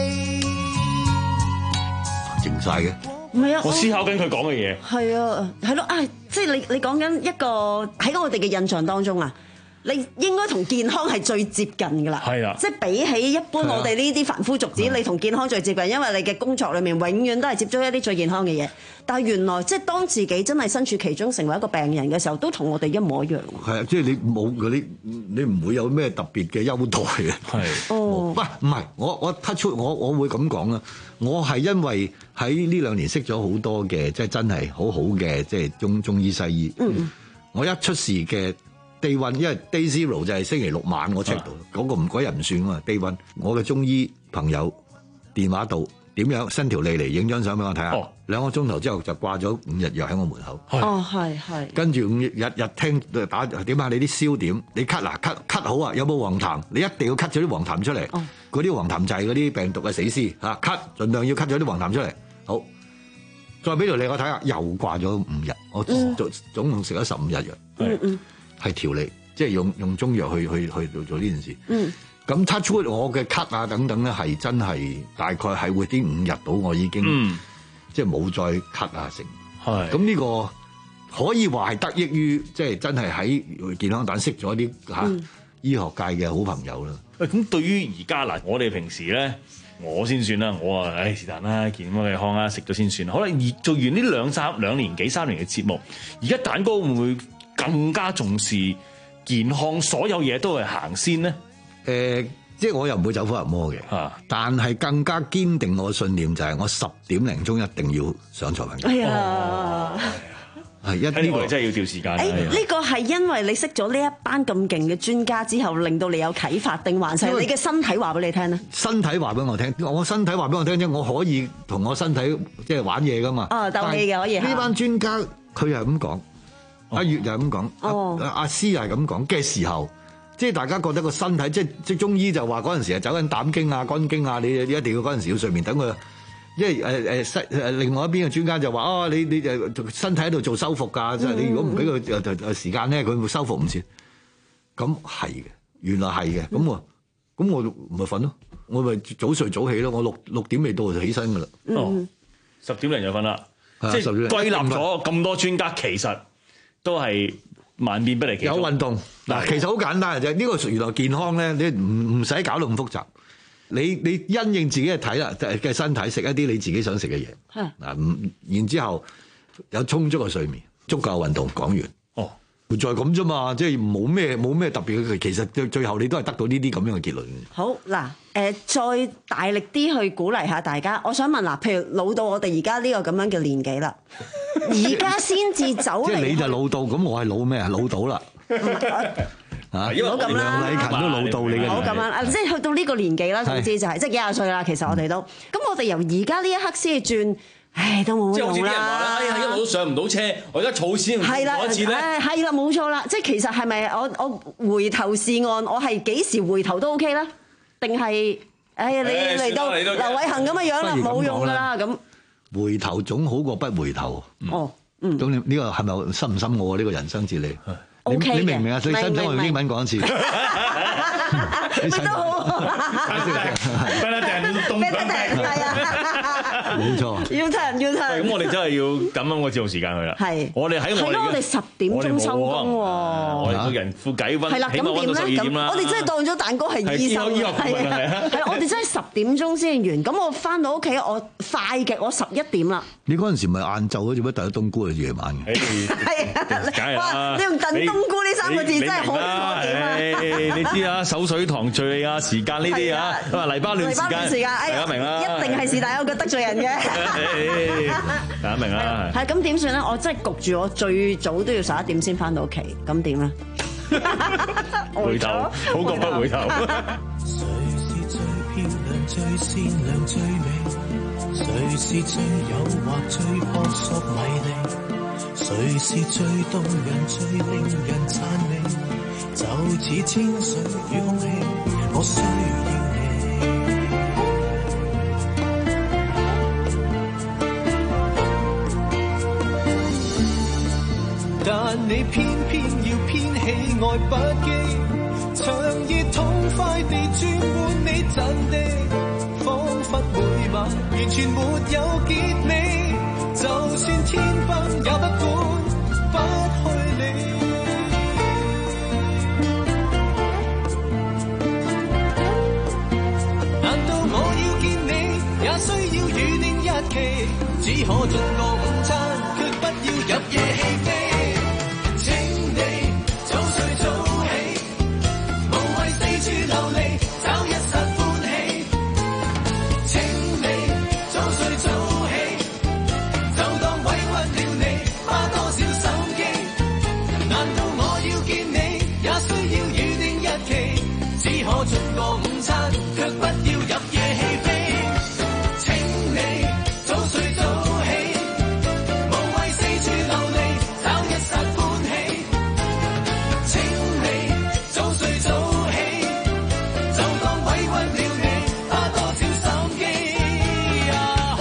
靜晒嘅。 唔係啊， 我思考緊佢講嘅嘢。 係啊，係咯，啊，即係你你講緊一個喺我哋嘅印象當中啊。你應該同健康係最接近㗎啦， 係啦， 即係比起一般我哋呢啲凡夫俗子，你同健康最接近，因為你嘅工作裏面永遠都係接觸一啲最健康嘅嘢。但係原來即係當自己真係身處其中，成為一個病人嘅時候，都同我哋一模一樣。 係啊，即係你冇嗰啲，你唔會有咩特別嘅優待嘅。 係， 哦， 喂，唔係，我我 touch 我我會咁講啦。我係因為喺呢兩年識咗好多嘅，即係真係好好嘅，即係中中醫西醫。嗯，我一出事嘅。Day one，因為 Day Zero 就係星期六晚我 check 到，嗰、啊、個唔嗰日唔算啊嘛。Day one，我嘅中醫朋友電話度點樣伸條脷嚟影張相俾我睇下，哦、兩個鐘頭之後就掛咗五日藥喺我門口。 哦，係係。跟住五日日日聽打點下你啲燒點，你咳嗱咳咳好啊，有冇黃痰？你一定要咳咗啲黃痰出嚟。哦，嗰啲黃痰就係嗰啲病毒嘅死屍嚇，咳盡量要咳咗啲黃痰出嚟。好，再俾條脷我睇下，又掛咗五日，我總總共食咗十五日藥。 嗯嗯。 係調理，即係用用中藥去去去做做呢件事。 嗯， 咁 touch wood 我嘅咳啊等等咧，係真係大概係會啲五日到，我已經、嗯、即係冇再咳啊成。係，咁呢個可以話係得益於即係真係喺健康蛋識咗啲嚇醫學界嘅好朋友啦。 喂，咁對於而家嗱，我哋平時咧，我先算啦，我啊，唉是但啦，健康啊，食咗先算。可能而做完呢兩三兩年幾三年嘅節目，而家蛋哥會唔會更加重視健康，所有嘢都係行先咧？ 誒、呃，即係我又唔會走火入魔嘅，啊、但係更加堅定我嘅信念就係我十點零鐘一定要上床瞓覺。 哎呀， 係一呢個真係要調時間。 誒，呢個係因為你識咗呢一班咁勁嘅專家之後，令到你有啟發，定還是你嘅身體話俾你聽咧？ 身體話俾我聽，我身體話俾我聽啫，我可以同我身體即係玩嘢噶嘛。 哦，鬥氣嘅可以。 呢班專家佢係咁講。阿月又係咁講，阿阿師又係咁講嘅時候，即係大家覺得個身體，即係即係中醫就話嗰陣時係走緊膽經啊、肝經啊，你你一定要嗰陣時要睡眠等佢，因為誒誒誒另外一邊嘅專家就話哦，你你誒身體喺度做修復㗎，即係、嗯、你如果唔俾佢誒誒時間咧，佢會修復唔切。咁係嘅，原來係嘅，咁我咁我咪瞓咯，我咪早睡早起咯，我六六點未到就起身㗎啦。 哦，十點零就瞓啦，即係歸納咗咁多專家，其實都係萬變不離其宗。 有運動嗱，其實好簡單嘅啫。呢個原來健康咧，你唔唔使搞到咁複雜。你你因應自己嘅體啦嘅身體，食一啲你自己想食嘅嘢。嗱，唔然之後有充足嘅睡眠，足夠運動。講完哦，就係咁啫嘛，即係冇咩冇咩特別嘅。其實最最後你都係得到呢啲咁樣嘅結論。 好嗱，誒，再大力啲去鼓勵下大家。我想問嗱，譬如老到我哋而家呢個咁樣嘅年紀啦。而家先至走嚟， 即係你就老到，咁我係老咩啊？老到啦，嚇！ 唔好咁啦， 梁禮勤都老到你嘅。 唔好咁樣，即係去到呢個年紀啦，總之就係即係幾廿歲啦。其實我哋都，咁我哋由而家呢一刻先至轉，唉，都冇乜用啦。 即係好似啲人話啦，哎呀，一路都上唔到車，我而家儲錢攞一次咧。 係啦，冇錯啦。即係其實係咪我我回頭是岸，我係幾時回頭都 OK 啦？定係哎呀，你嚟到劉偉恒咁嘅樣啦，冇用㗎啦咁。 回頭總好過不回頭。 哦，嗯。 咁你呢個係咪深唔深奧啊？呢個人生哲理。你你明唔明啊？所以使唔使我用英文講一次？ 乜都好。 Better than don't 係啊。 冇錯。 要聽要聽。 咁我哋真係要咁樣個節目時間去啦。係。我哋喺我哋。係咯，我哋十點鐘收工喎。我哋個人副計温， 係啦，咁點咧？咁我哋真係當咗蛋糕係醫生。係啊。係我哋真係十點鐘先完。咁我翻到屋企，我快極我十一點啦。 你嗰陣時咪晏晝嗰做乜第一冬菇係夜晚嘅？ 係啊。你用燉冬菇呢三個字真係好可點啊！ 你知啊，守水塘敍利亞時間呢啲啊，黎巴嫩時間，大家明啦。 一定係是但有個得罪人嘅， 大家明啦。 係咁點算咧？我真係焗住我最早都要十一點先翻到屋企，咁點咧？ 回頭好過不回頭。 誰是最漂亮、最善良、最美？誰是最誘惑、最撲朔迷離？誰是最動人、最令人讚美？就似天水與空氣，我需要你。但你偏偏要偏喜愛不羈，長夜痛快地轉換。 真的彷彿每晚完全沒有結尾，就算天崩也不管不去理。難道我要見你也需要預定日期，只可盡個午餐，卻不要入夜戲飛。請你早睡早起，無謂四處流離，找一剎歡喜。請你早睡早起，就當委屈了你，花多少心機。難道我要見你也需要預定日期，只可盡個午餐，卻不要入夜戲飛。請你早睡早起，無謂四處流離，找一剎歡喜。請你早睡早起，就當委屈了你，花多少心機啊！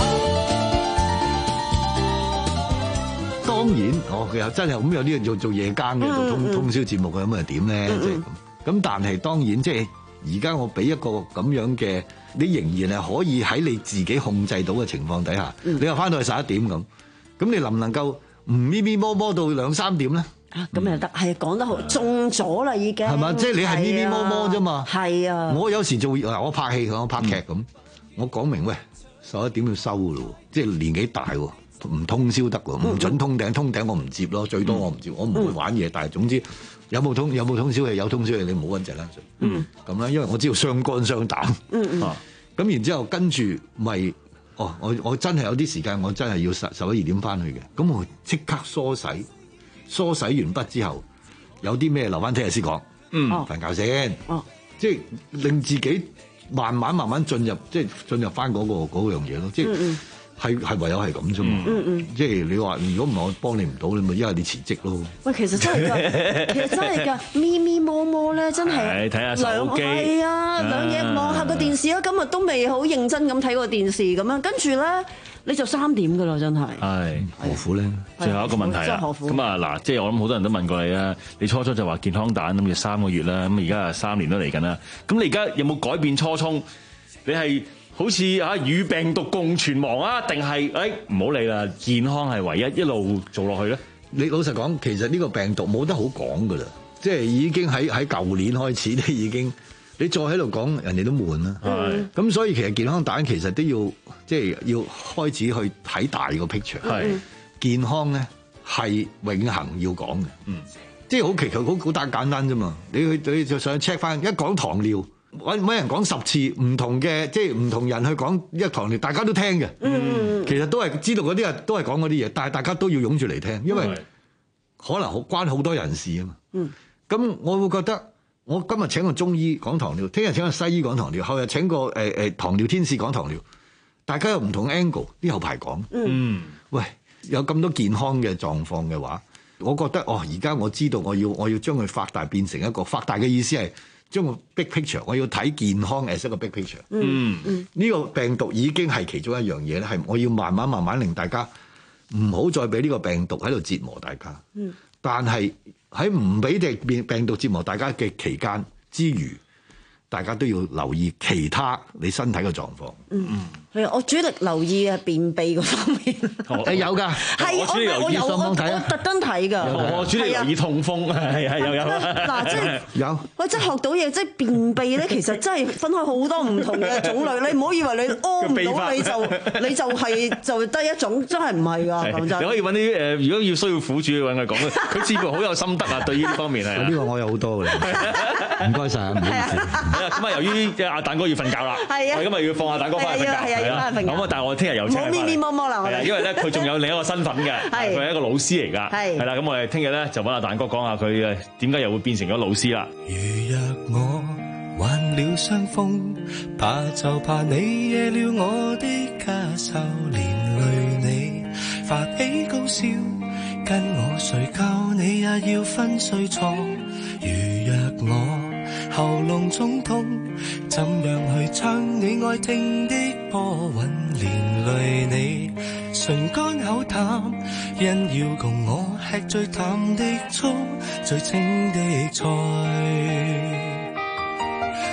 當然，我其實真係咁有啲人做做夜更嘅，做通通宵節目嘅，咁啊點咧？即係咁。咁但係當然，即係而家我俾一個咁樣嘅，你仍然係可以喺你自己控制到嘅情況底下，你又翻到去十一點咁，咁你能唔能夠唔咪咪摸摸到兩三點咧？ 啊，咁又得，係講得好，中咗啦已經。 係嘛？即係你係咪咪摸摸啫嘛？係啊。我有時做嗱，我拍戲，我拍劇咁，我講明喂，十一點要收噶咯，即係年紀大喎，唔通宵得喎，唔準通頂，通頂我唔接咯，最多我唔接，我唔會玩嘢，但係總之。有冇通有冇通宵戲？有通宵戲你唔好揾隻啦。嗯，咁啦，因為我知道傷肝傷膽。嗯嗯。啊，咁然之後跟住咪，哦，我我真係有啲時間，我真係要十十一二點翻去嘅。咁我即刻梳洗，梳洗完畢之後，有啲咩留翻聽日先講。嗯，瞓覺先。哦，即係令自己慢慢慢慢進入，即係進入翻嗰個嗰樣嘢咯。即係。嗯嗯係係唯有係咁啫嘛，嗯嗯，即係你話如果唔係我幫你唔到，你咪因為你辭職咯。喂，其實真係㗎，其實真係㗎，咪咪摸摸咧，真係睇下手機，係啊，兩嘢望下個電視啊，咁啊都未好認真咁睇個電視咁樣，跟住咧你就三點㗎啦，真係。係何苦咧？最後一個問題啦，咁啊嗱，即係我諗好多人都問過你啦，你初初就話健康蛋咁就三個月啦，咁而家啊三年都嚟緊啦，咁你而家有冇改變初衷？你係？好似啊與病毒共存亡啊，定係誒唔好理啦，健康係唯一，一路做落去咧。你老實講，其實呢個病毒冇得好講噶啦，即係已經喺喺舊年開始，你已經你再喺度講，人哋都悶啦。係咁，所以其實健康蛋其實都要即係要開始去睇大個 picture。係健康咧係永恆要講嘅，嗯，即係好奇求好好單簡單啫嘛。你去你就上去 check 翻，一講糖尿。揾揾人講十次唔同嘅，即係唔同人去講一糖尿，大家都聽嘅。嗯，其實都係知道嗰啲啊，都係講嗰啲嘢，但係大家都要湧住嚟聽，因為可能好關好多人事啊嘛。嗯，咁我會覺得，我今日請個中醫講糖尿，聽日請個西醫講糖尿，後日請個誒誒糖尿天使講糖尿，大家有唔同 angle，啲後排講。嗯，喂，有咁多健康嘅狀況嘅話，我覺得哦，而家我知道我要我要將佢發大變成一個發大嘅意思係。將個 big picture，我要睇健康 as 一個 big picture。嗯嗯，呢個病毒已經係其中一樣嘢咧，係我要慢慢慢慢令大家唔好再俾呢個病毒喺度折磨大家。嗯，但係喺唔俾隻病病毒折磨大家嘅期間之餘，大家都要留意其他你身體嘅狀況。嗯嗯。係啊，我主力留意啊便秘嗰方面。誒有㗎，係我主力留意上網睇啊，我特登睇㗎。我主力留意痛風，係係有有。嗱即係有。喂，即係學到嘢，即係便秘咧，其實真係分開好多唔同嘅種類。你唔好以為你屙唔到你就你就係就得一種，真係唔係㗎。講真。你可以揾啲誒，如果要需要苦主揾佢講，佢似乎好有心得啊，對於呢方面係。呢個我有好多㗎。唔該晒，唔好意思。咁啊，由於阿蛋哥要瞓覺啦，係啊，我今日要放阿蛋哥翻去瞓覺。係啊，咁啊，但係我聽日有請翻。冇咪咪摸摸啦，係啊，因為咧佢仲有另一個身份嘅，佢係一個老師嚟㗎。係係啦，咁我哋聽日咧就揾阿蛋哥講下佢誒點解又會變成咗老師啦。如若我患了傷風，怕就怕你惹了我的咳嗽，連累你發起高燒，跟我睡覺你也要分睡床。如若我喉嚨中痛，怎樣去唱你愛聽的波韻，連累你唇乾口淡，因要共我吃最淡的醋，最清的菜。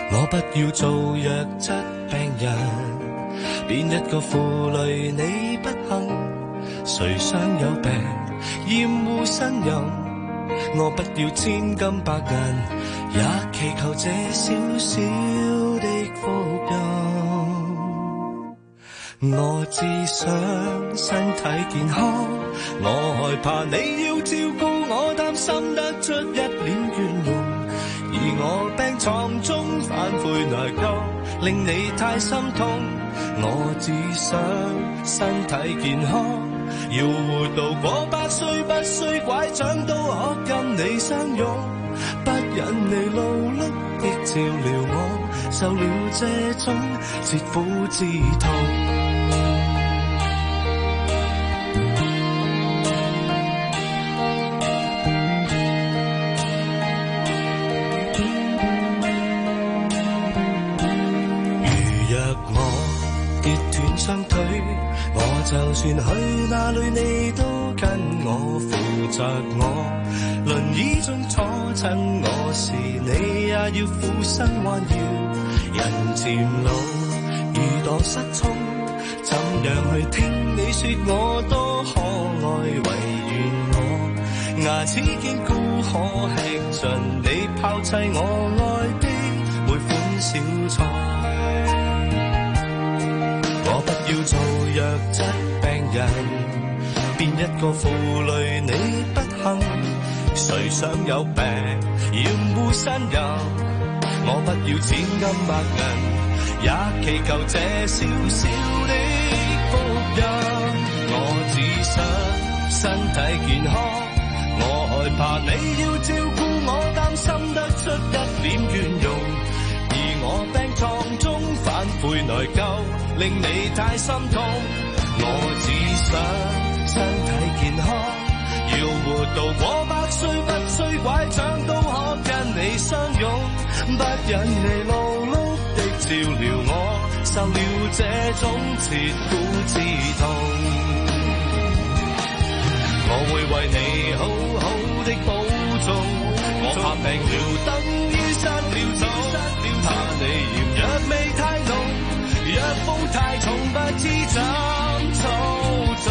我不要做弱質病人，邊一個負累你不幸？誰想有病厭惡呻吟？我不要千金百銀，也祈求這小小的福音。我只想身體健康，我害怕你要照顧我，擔心得出一臉倦容。而我病床中反悔內疚，令你太心痛。我只想身體健康，要活到過百歲，不需拐杖都可跟你相擁。不忍你勞碌的照料我，受了這種切膚之痛。雙腿，我就算去哪裏你都跟我負責我，輪椅中坐親我時你也要俯身彎腰，人漸老耳朵失聰，怎樣去聽你說我多可愛，唯願我牙齒堅固可吃盡你拋棄我愛的每款小菜。我不要做弱質病人，邊一個負累你不幸？誰想有病厭惡呻吟？我不要千金百銀，也祈求這小小的福音。我只想身體健康，我害怕你要照顧我，擔心得出一臉倦容。而我病床中反悔內疚，令你太心痛。我只想身體健康，要活到過百歲，不需拐杖都可跟你相擁。不忍你勞碌的照料我，受了這種切膚之痛。我會為你好好的保重，我怕病了等於失了蹤，怕你嫌藥味太濃，藥風太重，不知怎操縱。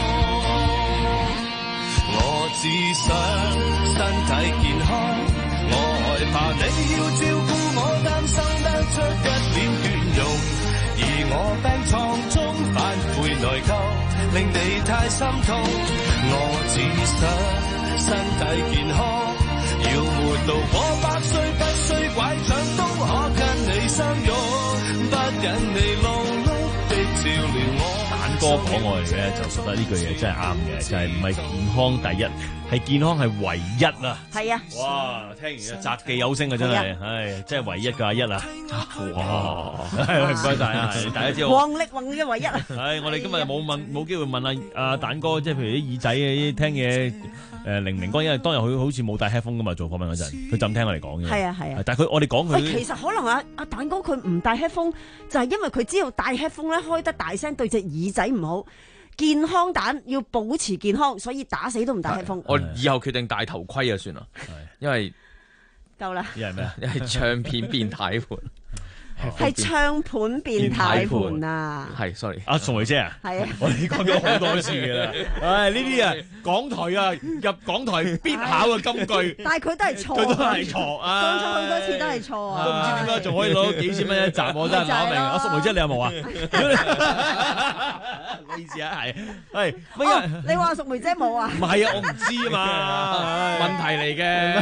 我只想身體健康，我害怕你要照顧我，擔心得出一臉倦容。而我病床中反悔內疚，令你太心痛。我只想身體健康，要活到過百歲，不需拐杖都可跟你相擁。不忍你勞碌的照料我。 蛋哥講我哋咧，就覺得呢句嘢真係啱嘅，就係唔係健康第一，係健康係唯一啊！ 係啊！ 哇，聽完啊，擲地有聲啊，真係，唉，真係唯一嘅阿一啊！哇，唔該晒啊！大家知道王力宏嘅唯一啊！ 係我哋今日冇問冇機會問阿阿蛋哥，即係譬如啲耳仔嘅聽嘢。誒靈明哥，因為當日佢好似冇帶 headphone 噶嘛，做訪問嗰陣，佢就咁聽我哋講嘅。 係啊係啊， 但係佢我哋講佢。 其實可能阿阿蛋哥佢唔帶 headphone，就係因為佢知道帶 headphone 咧開得大聲對隻耳仔唔好。健康蛋要保持健康，所以打死都唔帶 headphone。 我以後決定戴頭盔啊，算啦，因為夠啦。 因為咩啊？ 因為唱片變態盤。 係唱盤變態盤啊！ 係 ，sorry， 阿宋梅姐啊， 係啊， 我哋講咗好多次㗎啦。唉，呢啲啊，港台啊，入港台必考嘅金句， 但係佢都係錯， 佢都係錯啊！ 講咗好多次都係錯啊！ 都唔知點解仲可以攞幾千蚊一集，我真係諗唔明。阿宋梅姐，你有冇啊？你意思啊？係係乜？ 你話淑梅姐冇啊？ 唔係啊，我唔知啊嘛， 問題嚟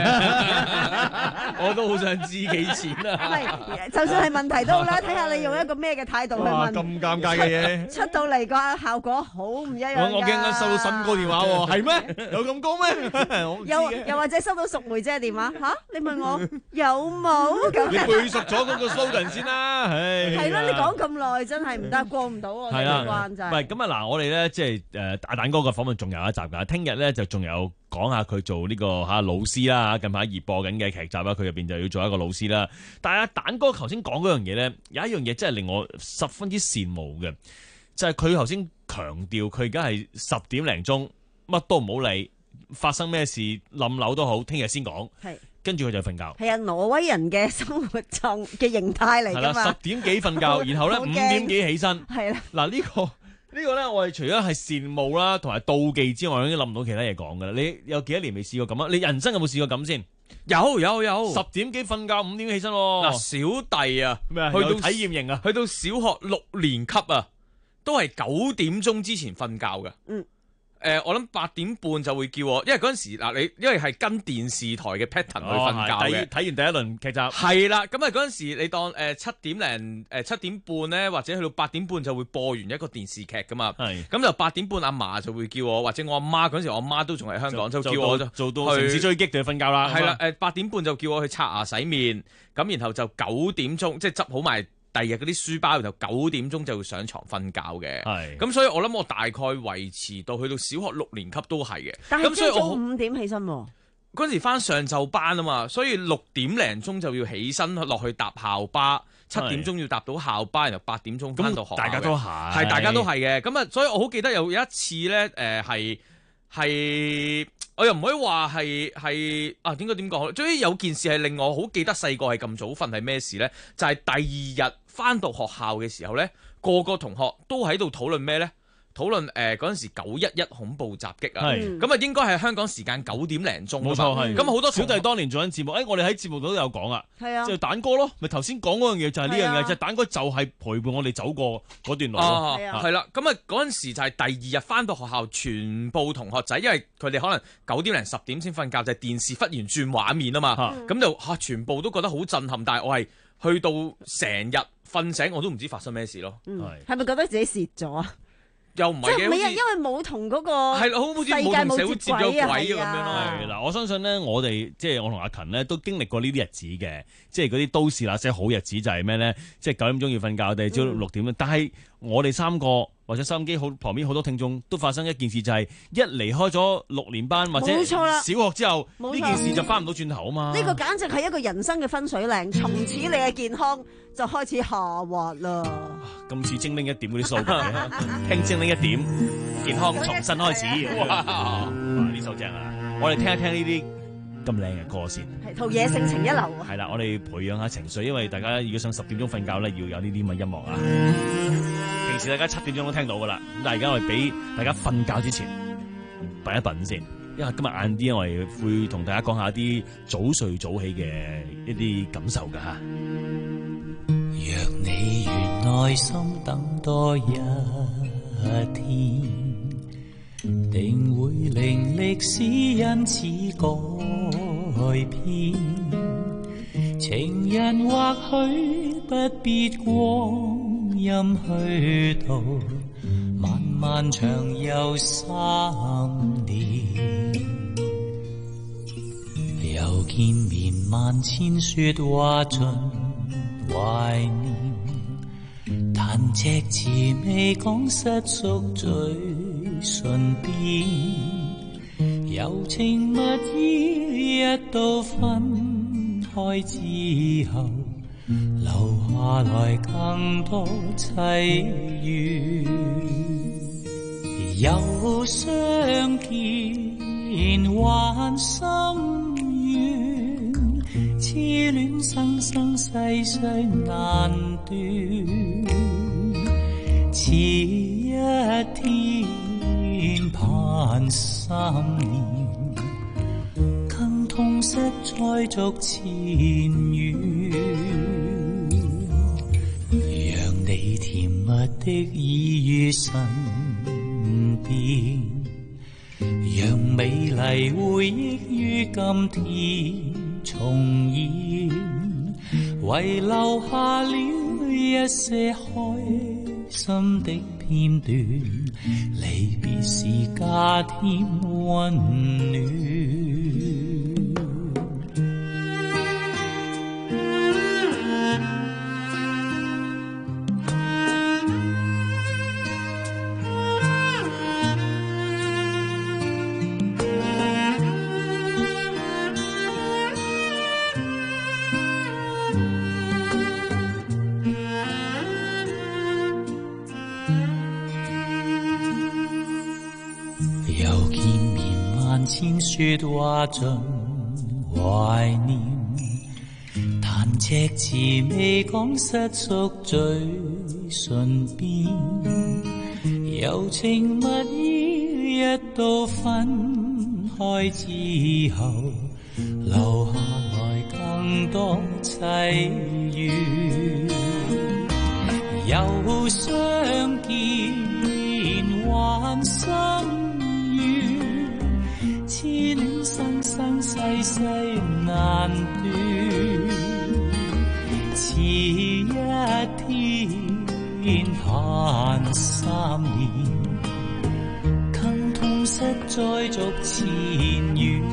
嘅，我都好想知幾錢啊！ 唔係，就算係問題都好啦，睇下你用一個咩嘅態度去問。 咁尷尬嘅嘢， 出到嚟個效果好唔一樣㗎。 我我驚緊收到新歌電話喎，係咩？有咁高咩？ 又又或者收到淑梅姐電話嚇？你問我有冇咁？ 你背熟咗嗰個 slogan 先啦，唉。 係咯，你講咁耐真係唔得，過唔到我呢個關真係。 唔係咁啊！嗱，我哋咧即係誒阿蛋哥嘅訪問仲有一集㗎，聽日咧就仲有講下佢做呢個嚇老師啦，近排熱播緊嘅劇集啦，佢入邊就要做一個老師啦。但係阿蛋哥頭先講嗰樣嘢咧，有一樣嘢真係令我十分之羨慕嘅，就係佢頭先強調佢而家係十點零鐘，乜都唔好理，發生咩事冧樓都好，聽日先講。係跟住佢就瞓覺。 係啊，挪威人嘅生活狀嘅形態嚟㗎嘛。 十點幾瞓覺，然後咧五點幾起身。 係啦。 嗱呢個呢個咧，我哋除咗係羨慕啦，同埋妒忌之外，我已經諗唔到其他嘢講㗎啦。你有幾多年未試過咁啊？你人生有冇試過咁先？ 有有有。 十點幾瞓覺，五點幾起身喎。 嗱，小弟啊， 咩啊？ 去到體驗營啊， 去到小學六年級啊，都係九點鐘之前瞓覺嘅。 嗯。 誒、呃，我諗八點半就會叫我，因為嗰陣時嗱，你因為係跟電視台嘅 pattern 去瞓覺嘅， 睇、哦、完第一輪劇集係啦。咁啊嗰陣時你當誒七點零誒七點半咧，或者去到八點半就會播完一個電視劇噶嘛。係咁就八點半阿嫲就會叫我，或者我阿媽嗰陣時我阿媽都仲喺香港，就，就叫我做到城市追擊就要瞓覺啦。 係啦，誒八點半就叫我去刷牙洗面，咁然後就九點鐘即係執好埋第二日嗰啲書包，然後九點鐘就會上床瞓覺嘅。係咁，所以我諗我大概維持到去到小學六年級都係嘅。 但係朝早五點起身喎。 嗰陣時返上晝班啊嘛，所以六點零鐘就要起身落去搭校巴，七點鐘要搭到校巴，然後八點鐘返到學校。 大家都係， 係大家都係嘅。咁啊，所以我好記得有有一次咧，誒係係。我又唔可以話係係啊，點解點講？總之有件事係令我好記得細個係咁早瞓係咩事呢？就係、是、第二日返到學校嘅時候呢，個個同學都喺度討論咩呢？討論誒嗰陣時九一一恐怖襲擊啊，咁啊應該係香港時間九點零鐘，冇錯係。咁好多小弟當年做緊節目，誒、哎、我哋喺節目度都有講啊， 係啊， 就蛋哥咯，咪頭先講嗰樣嘢就係呢樣嘢，就係蛋哥就係陪伴我哋走過嗰段路咯， 係啦。咁啊嗰陣時就係第二日返到學校，全部同學仔，因為佢哋可能九點零十點先瞓覺，就係、是、電視忽然轉畫面啊嘛，咁、嗯、就嚇、啊、全部都覺得好震撼，但係我係去到成日瞓醒我都唔知發生咩事咯，係、 嗯。係咪覺得自己蝕咗啊？ 又唔係嘅， 即係唔係啊？因為冇同嗰個係咯，好似冇同社會接咗軌咁樣咯。 係嗱，我相信咧，我哋即係我同阿勤咧，都經歷過呢啲日子嘅，即係嗰啲都市那些好日子就係咩咧？即係九點鐘要瞓覺，我哋朝六點。嗯、但係我哋三個或者收音機好旁邊好多聽眾都發生一件事，就係一離開咗六年班或者小學之後，呢件事就翻唔到轉頭啊嘛。 呢個簡直係一個人生嘅分水嶺，從此你嘅健康就開始下滑啦。 咁似精靈一點嗰啲數據嘅，聽精靈一點，健康重新開始。哇！呢首正啊！我哋聽一聽呢啲咁靚嘅歌先。 係陶冶性情一流啊！ 係啦，我哋培養下情緒，因為大家如果想十點鐘瞓覺咧，要有呢啲咁嘅音樂啊。平時大家七點鐘都聽到噶啦，咁但係而家我哋俾大家瞓覺之前品一品先，因為今日晏啲我哋會同大家講下一啲早睡早起嘅一啲感受噶吓。 若你願耐心等多一天，定會令歷史因此改變。情人或許不必光陰虛度，漫漫長又三年。又見面萬千說話盡懷念，但隻字未講失縮嘴唇邊，柔情蜜意一到分開之後，留下來更多淒怨。又相見還心願，痴戀生生世世難斷，遲一天盼三年，更痛惜再續前緣。讓你甜蜜的已於身邊，讓美麗回憶於今天重現，遺留下了一些開心的片段，離別時加添溫暖。說話盡懷懷念，但隻字未講失足最唇邊，柔情蜜意一到分開之後，留下來更多際遇，又相見還心願，痴戀生生世世難斷，似一天盼三年，更痛失再續前緣，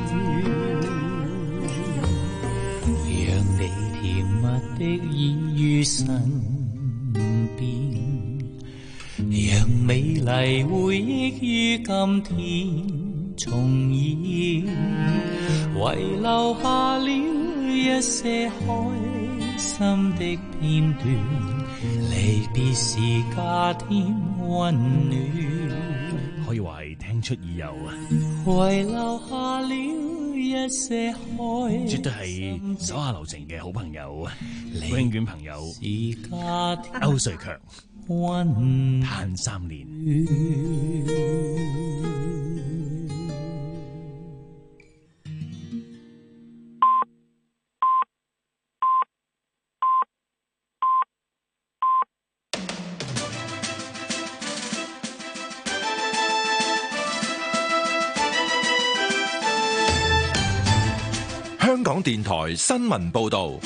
讓你甜蜜的已於身邊，讓美麗回憶於今天重現，遺留下了一些開心的片段，離別時加添溫暖， 可以話係聽出意由啊！ 遺留下了一些開， 絕對係手下留情嘅好朋友，好兄卷朋友歐瑞強，嘆三年。 香港電台新聞報導，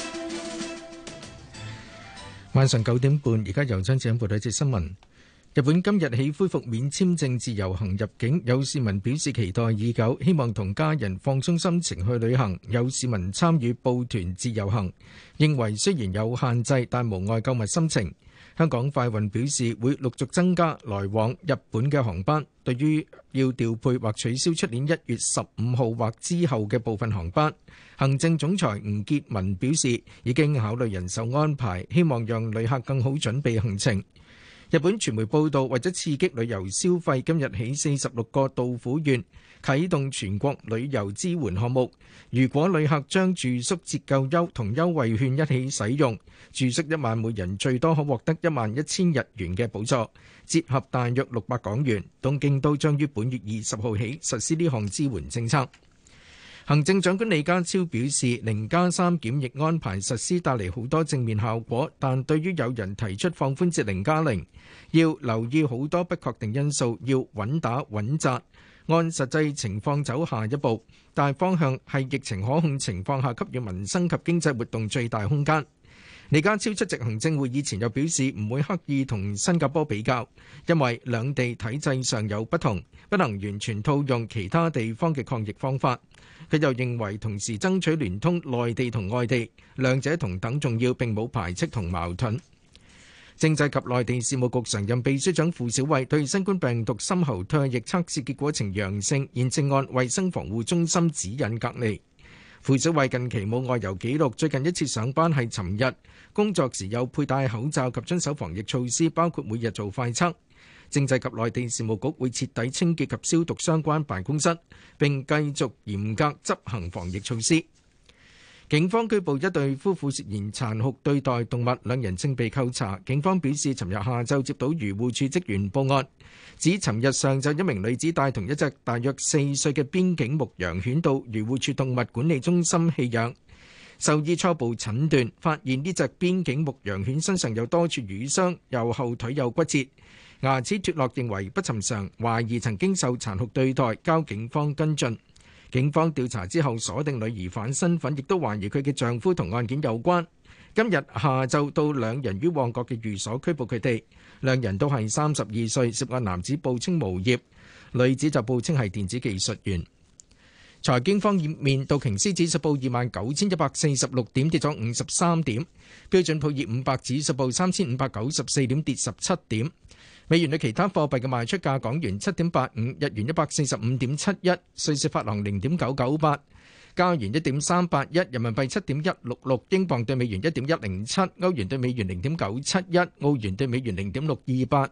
晚上九點半，而家由張子欣報道一節新聞。日本今日起恢復免簽證自由行入境，有市民表示期待已久，希望同家人放鬆心情去旅行。有市民參與報團自由行，認為雖然有限制，但無礙購物心情。香港快運表示會陸續增加來往日本嘅航班，對於要調配或取消出年一月十五號或之後嘅部分航班，行政總裁吳潔文表示已經考慮人手安排，希望讓旅客更好準備行程。日本傳媒報道，為咗刺激旅遊消費，今日起四十六個道府縣啟動全國旅遊支援項目。如果旅客將住宿折扣優同優惠券一起使用，住宿一晚每人最多可獲得一萬一千日元嘅補助，折合大約六百港元。東京都將於本月二十號起實施呢項支援政策。行政長官李家超表示，零加三檢疫安排實施帶嚟好多正面效果，但對於有人提出放寬至零加零，要留意好多不確定因素，要穩打穩紮，按實際情況走下一步。大方向係疫情可控情況下給予民生及經濟活動最大空間。李家超出席行政會議前又表示，唔會刻意同新加坡比較，因為兩地體制上有不同，不能完全套用其他地方嘅抗疫方法。佢又認為同時爭取聯通內地同外地，兩者同等重要，並冇排斥同矛盾。政制及內地事務局常任秘書長傅小慧對新冠病毒深喉唾液測試結果呈陽性，現正按衛生防護中心指引隔離。傅小慧近期冇外遊記錄，最近一次上班係尋日，工作時有佩戴口罩及遵守防疫措施，包括每日做快測。政制及內地事務局會徹底清潔及消毒相關辦公室，並繼續嚴格執行防疫措施。警方拘捕一對夫婦涉嫌殘酷對待動物，兩人正被扣查。警方表示，尋日下晝接到漁護署職員報案，指尋日上晝一名女子帶同一隻大約四歲嘅邊境牧羊犬到漁護署動物管理中心棄養。獸醫初步診斷發現呢隻邊境牧羊犬身上有多處瘀傷，右後腿有骨折，牙齒脫落，認為不尋常，懷疑曾經受殘酷對待，交警方跟進。警方調查之後鎖定女疑犯身份，亦都懷疑佢嘅丈夫同案件有關。今日下晝到兩人於旺角嘅寓所拘捕佢哋，兩人都係三十二歲，涉案男子報稱無業，女子就報稱係電子技術員。財經方面，道瓊斯指數報二萬九千一百四十六點，跌咗五十三點；標準普爾五百指數報三千五百九十四點，跌十七點。美元對其他貨幣嘅賣出價：港元七點八五，日元一百四十五點七一，瑞士法郎零點九九八，加元一點三八一，人民幣七點一六六，英鎊對美元一點一零七，歐元對美元零點九七一，澳元對美元零點六二八，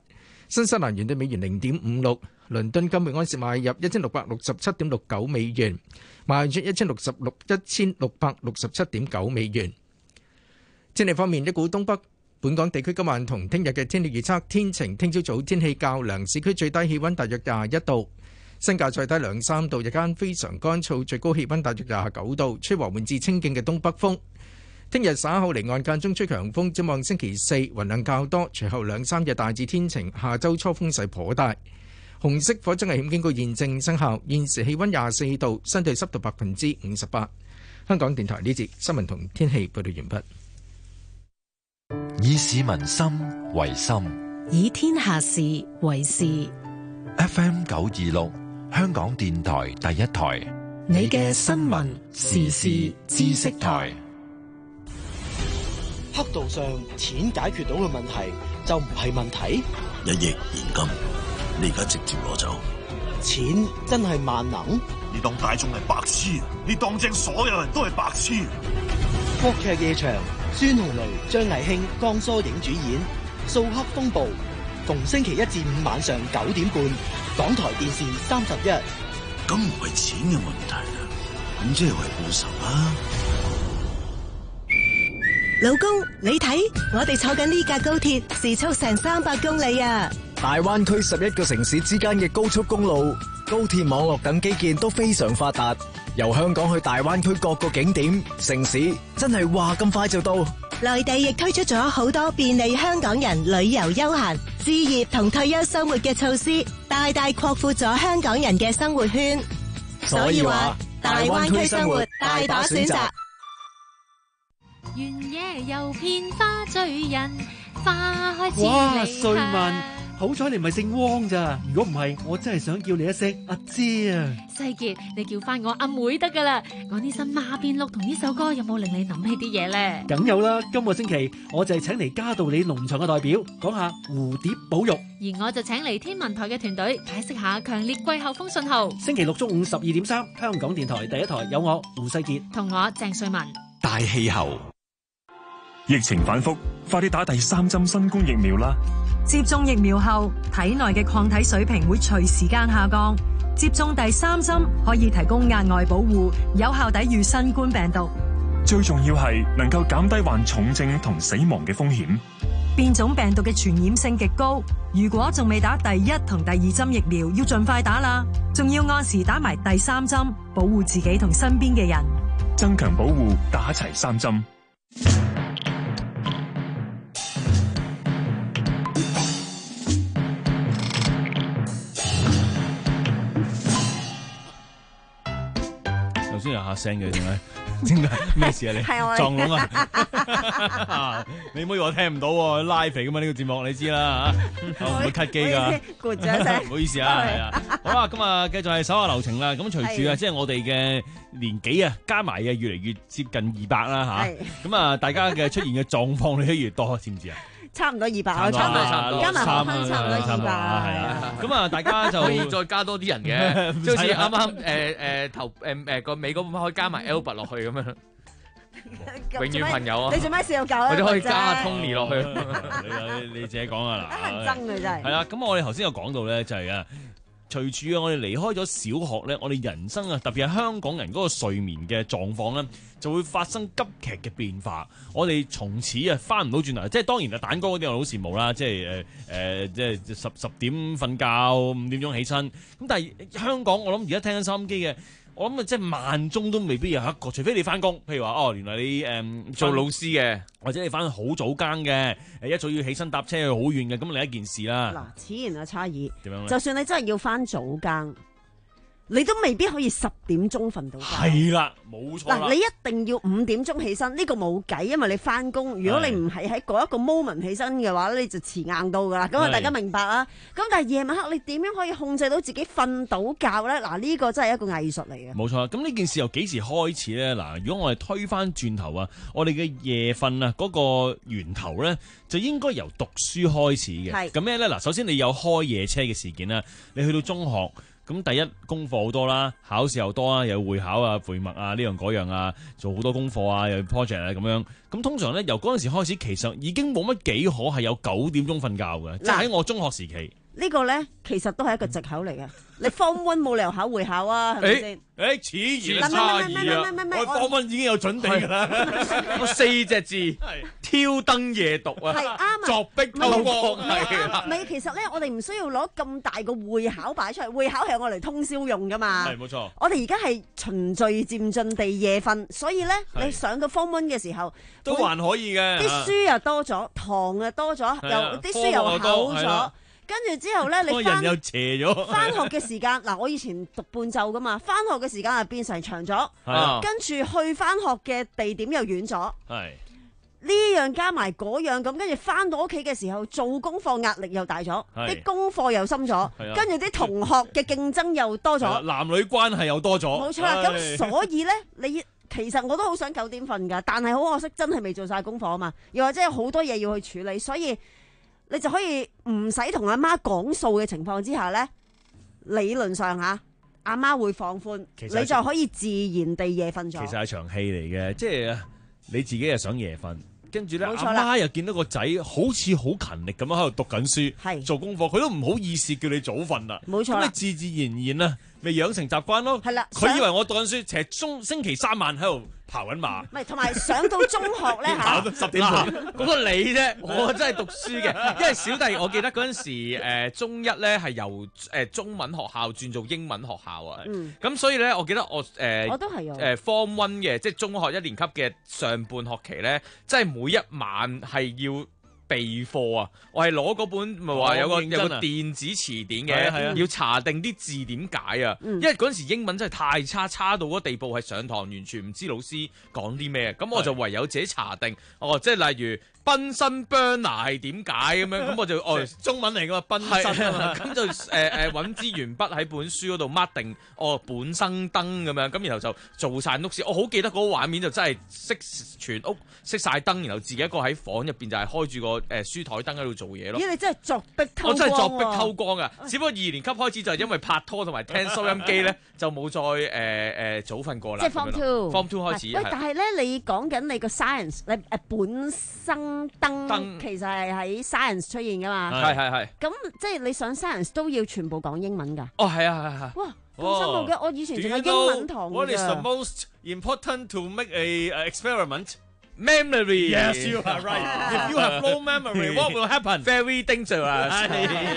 新西蘭元對美元零點五六，倫敦金每安士買入一千六百六十七點六九美元，賣出一千六十六一千六百六十七點九美元。天氣方面，一股東北本港地區今晚同聽日嘅天氣預測天晴，聽朝早天氣較涼，市區最低氣溫大約廿一度，新界再低兩三度，日間非常乾燥，最高氣溫大約廿九度，吹和緩至清勁嘅東北風。聽日稍後離岸間中吹強風，展望星期四雲量較多，隨後兩三日大致天晴，下周初風勢頗大。紅色火災危險警告現正生效，現時氣溫廿四度，相對濕度百分之五十八。香港電台呢節新聞同天氣報道完畢。 以市民心為心， 以天下事為事。 F M 九二六，香港電台第一台， 你嘅新聞時事知識台。 黑道上錢解決到嘅問題就唔係問題。 一億現金，你而家直接攞走。 錢真係萬能？ 你當大眾係白痴啊？你當正所有人都係白痴？ 國劇夜場，孫紅雷、張藝興、江疏影主演《掃黑風暴》，逢星期一至五晚上九點半，港台電視三十一。 咁唔係錢嘅問題啦，咁即係為報仇啦。 老公，你睇，我哋坐緊呢架高鐵，時速成三百公里啊！ 大灣區十一個城市之間嘅高速公路、高鐵網絡等基建都非常發達，由香港去大灣區各個景點、城市，真係話咁快就到。 內地亦推出咗好多便利香港人旅遊休閒、置業同退休生活嘅措施，大大擴闊咗香港人嘅生活圈。所以話，大灣區生活大把選擇。 原野又遍花醉人，花開似哇， 離瑞文，好彩你唔係姓汪咋，如果唔係，我真係想叫你一聲阿姐啊！ 世傑，你叫翻我阿妹得噶啦。我呢首馬變鹿同呢首歌有冇令你諗起啲嘢咧？ 梗有啦，今個星期我就係請嚟嘉道理農場嘅代表講下蝴蝶保育， 而我就請嚟天文台嘅團隊解釋下強烈季候風信號。 星期六中午十二點三，香港電台第一台有我胡世傑同我鄭瑞文。 大氣候。 疫情反覆，快啲打第三針新冠疫苗啦！ 接種疫苗後，體內嘅抗體水平會隨時間下降。接種第三針可以提供額外保護，有效抵禦新冠病毒。 最重要係能夠減低患重症同死亡嘅風險。 變種病毒嘅傳染性極高，如果仲未打第一同第二針疫苗，要盡快打啦！仲要按時打埋第三針，保護自己同身邊嘅人。 增強保護，打齊三針。 頭先有下聲嘅，點解？點解咩事啊？你撞聾啊？你唔好以為我聽唔到喎，live 㗎嘛呢個節目，你知啦嚇，唔會 cut 機㗎。 攰咗聲， 唔好意思啊，係啊。好啦，咁啊繼續係手下留情啦。咁隨住啊，即係我哋嘅年紀啊，加埋嘅越嚟越接近二百啦嚇。咁啊，大家嘅出現嘅狀況你都越多，知唔知啊？ 差唔多二百， 差唔多差唔多， 加埋學生差唔多二百， 係啊。咁啊，大家就可以再加多啲人嘅，即係好似啱啱誒誒頭誒誒個尾嗰半可以加埋 Albert 落去咁樣。永遠朋友啊！ 你做咩笑狗啊？ 或者可以加下 Tony 落去。 你你自己講啊嗱。 真嘅真係。 係啦，咁我哋頭先有講到咧，就係啊。隨住啊，我哋離開咗小學咧，我哋人生啊，特別係香港人嗰個睡眠嘅狀況咧，就會發生急劇嘅變化。我哋從此啊，翻唔到轉頭。即係當然啊，蛋哥嗰啲我好羨慕啦，即係誒誒，即係十十點瞓覺，五點鐘起身。咁但係香港，我諗而家聽緊收音機嘅。我諗啊，即係萬中都未必有一個，除非你翻工，譬如話哦，原來你誒、嗯、 做老師嘅， 或者你翻好早更嘅，誒一早要起身搭車去好遠嘅，咁另一件事啦。 嗱，此言啊差異， 點樣咧？ 就算你真係要翻早更，你都未必可以十點鐘瞓到覺。 係啦，冇錯啦。 嗱，你一定要五點鐘起身，呢個冇計，因為你翻工。如果你唔係喺嗰一個 moment 起身嘅話，你就遲硬到噶啦。咁啊，大家明白啦。咁但係夜晚黑你點樣可以控制到自己瞓到覺咧？嗱，呢個真係一個藝術嚟嘅。 冇錯啦。咁呢件事由幾時開始咧？嗱，如果我哋推翻轉頭啊，我哋嘅夜瞓啊嗰個源頭咧，就應該由讀書開始嘅。咁咩咧？嗱，首先你有開夜車嘅事件啦，你去到中學。 咁第一功課好多啦，考試又多啦，又要會考啊、會默啊呢樣嗰樣啊，做好多功課啊，又要 project 啊咁樣。咁通常咧由嗰陣時開始，其實已經冇乜幾可係有九點鐘瞓覺嘅，即係喺我中學時期。 呢個咧其實都係一個藉口嚟嘅。你 Form One 冇理由考會考啊，係咪先？ 誒，此言差異啊！我 Form One 已經有準備㗎啦。 我四隻字挑燈夜讀啊， 係啱啊， 作壁偷光係啦。 唔係，其實咧我哋唔需要攞咁大個會考擺出嚟，會考係我嚟通宵用㗎嘛。 係冇錯。 我哋而家係循序漸進地夜瞓，所以咧你上到 Form One 嘅時候都還可以嘅。 啲書又多咗，堂又多咗，又啲書又厚咗。跟住之後咧，你翻又斜咗。 翻學嘅時間嗱，我以前讀半晝噶嘛，翻學嘅時間啊變成長咗，跟住去翻學嘅地點又遠咗。 係呢樣加埋嗰樣咁，跟住翻到屋企嘅時候做功課壓力又大咗，啲功課又深咗，跟住啲同學嘅競爭又多咗， 男女關係又多咗。 冇錯啦，咁所以咧，你其實我都好想九點瞓噶，但係好可惜，真係未做晒功課啊嘛，又或者有好多嘢要去處理，所以。你就可以唔使同阿媽講數嘅情況之下咧，理論上嚇阿媽會放寬，你就可以自然地夜瞓咗。 其實係場戲嚟嘅，即係你自己又想夜瞓，跟住咧阿冇錯啦媽又見到個仔好似好勤力咁樣喺度讀緊書，做功課，佢都唔好意思叫你早瞓啦。 冇錯啦， 咁你自自然然啊，咪養成習慣咯。 係啦， 佢以為我讀緊書，其實中星期三晚喺度跑緊馬。 唔係，同埋上到中學咧嚇， 十點半嗰個你啫，我真係讀書嘅。因為小弟我記得嗰陣時誒中一咧係由誒中文學校轉做英文學校啊。咁所以咧，我記得我誒我都係啊誒 Form One 嘅，即係中學一年級嘅上半學期咧，即係每一晚係要備課啊！我係攞嗰本咪話有個有個電子詞典嘅，要查定啲字點解啊！因為嗰陣時英文真係太差，差到嗰地步係上堂完全唔知老師講啲咩，咁我就唯有自己查定。哦，即係例如賓身 burner 係點解咁樣，咁我就哦中文嚟噶嘛，賓身啊嘛，咁就誒誒揾支鉛筆喺本書嗰度 mark 定哦本身燈咁樣，咁然後就做晒 notes。我好記得嗰個畫面就真係熄全屋熄晒燈，然後自己一個喺房入邊就係開住個誒書台燈喺度做嘢咯。 咦！你真係作壁偷光， 我真係作壁偷光啊！只不過二年級開始就係因為拍拖同埋聽收音機咧，就冇再誒誒、呃、早瞓過啦。 即係 Form Two，Form Two 開始。 喂，但係咧，你講緊你個 science，你誒本身燈，燈其實係喺 science 出現噶嘛？ 係係係。 咁即係你上 science 都要全部講英文㗎？ 哦，係啊係係。 哇！咁深奧嘅，我以前仲有英文堂㗎。 What is the most important to make a experiment? Memory. Yes, you are right. If you have low memory, what will happen? Very dangerous.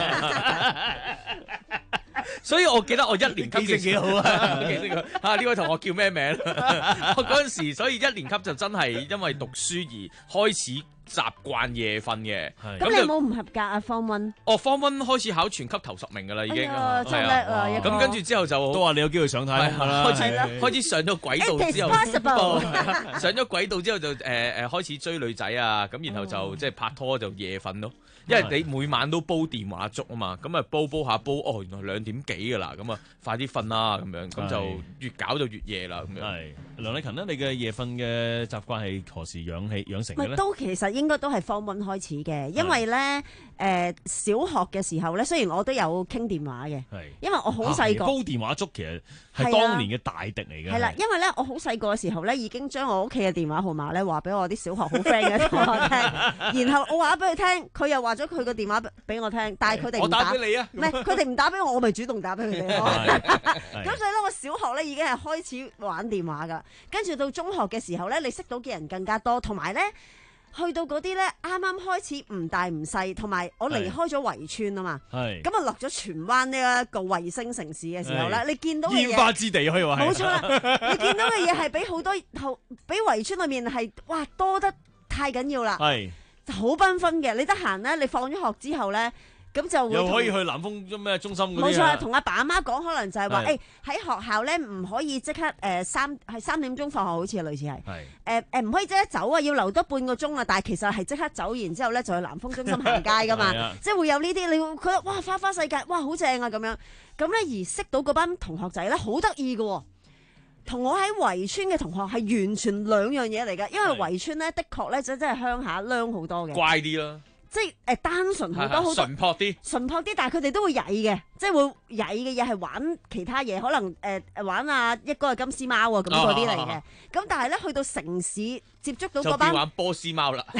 所以我記得我一年級記性幾好啊！記性啊！呢位同學叫咩名？我嗰陣時，所以一年級就真係因為讀書而開始習慣夜瞓嘅。 咁你有冇唔合格啊 ？Form One？ 哦 ，Form One 開始考全級頭十名噶啦，已經。 真叻啊！ 咁跟住之後就都話你有機會上太空啦。 開始開始上咗軌道之後，上咗軌道之後就誒誒開始追女仔啊！咁然後就即係拍拖就夜瞓咯。因為你每晚都煲電話粥啊嘛，咁啊煲煲下煲，哦原來兩點幾噶啦，咁啊快啲瞓啦咁樣，咁就越搞就越夜啦咁樣。 係梁禮勤咧，你嘅夜瞓嘅習慣係何時養起養成嘅咧？ 都其實應該都係 Form One 開始嘅，因為咧誒、呃、小學嘅時候咧，雖然我都有傾電話嘅，因為我好細個煲電話粥其實係當年嘅大敵嚟嘅。 係啦、啊，因為咧我好細個嘅時候咧，已經將我屋企嘅電話號碼咧話俾我啲小學好 friend 嘅同學聽，然後我話俾佢聽，佢又話咗佢個電話俾我聽，但係佢哋唔打， 我打俾你啊， 唔係佢哋唔打俾我，我咪主動打俾佢哋咯。咁所以咧，我小學咧已經係開始玩電話噶，跟住到中學嘅時候咧，你識到嘅人更加多，同埋咧去到嗰啲咧啱啱開始唔大唔細，同埋我離開咗圍村啊嘛，咁啊落咗荃灣呢一個衛星城市嘅時候咧，你見到嘅嘢煙花之地可以話係， 冇錯啦，你見到嘅嘢係比好多後比圍村裏面係哇多得太緊要啦。係。好繽紛嘅，你得閒咧，你放咗學之後咧，咁就會又可以去南豐咩中心嗰啲啊。 冇錯，同阿爸阿媽講，可能就係話，誒喺學校咧唔可以即刻誒三係三點鐘放學，好似係類似係。係誒誒唔可以即刻走啊，要留多半個鐘啊。但係其實係即刻走，然之後咧就去南豐中心行街噶嘛。即係會有呢啲，你會覺得哇花花世界，哇好正啊咁樣。咁咧而識到嗰班同學仔咧，好得意嘅。同我喺圍村嘅同學係完全兩樣嘢嚟㗎，因為圍村咧的確咧真真係鄉下靚好多嘅， 乖啲咯， 即係誒單純好多好多， 純樸啲， 純樸啲，但係佢哋都會曳嘅， 即係會曳嘅嘢係玩其他嘢，可能誒誒、呃、玩啊一哥係金絲貓啊咁嗰啲嚟嘅。咁、哦、但係咧去到城市接觸到嗰班， 就玩波斯貓啦，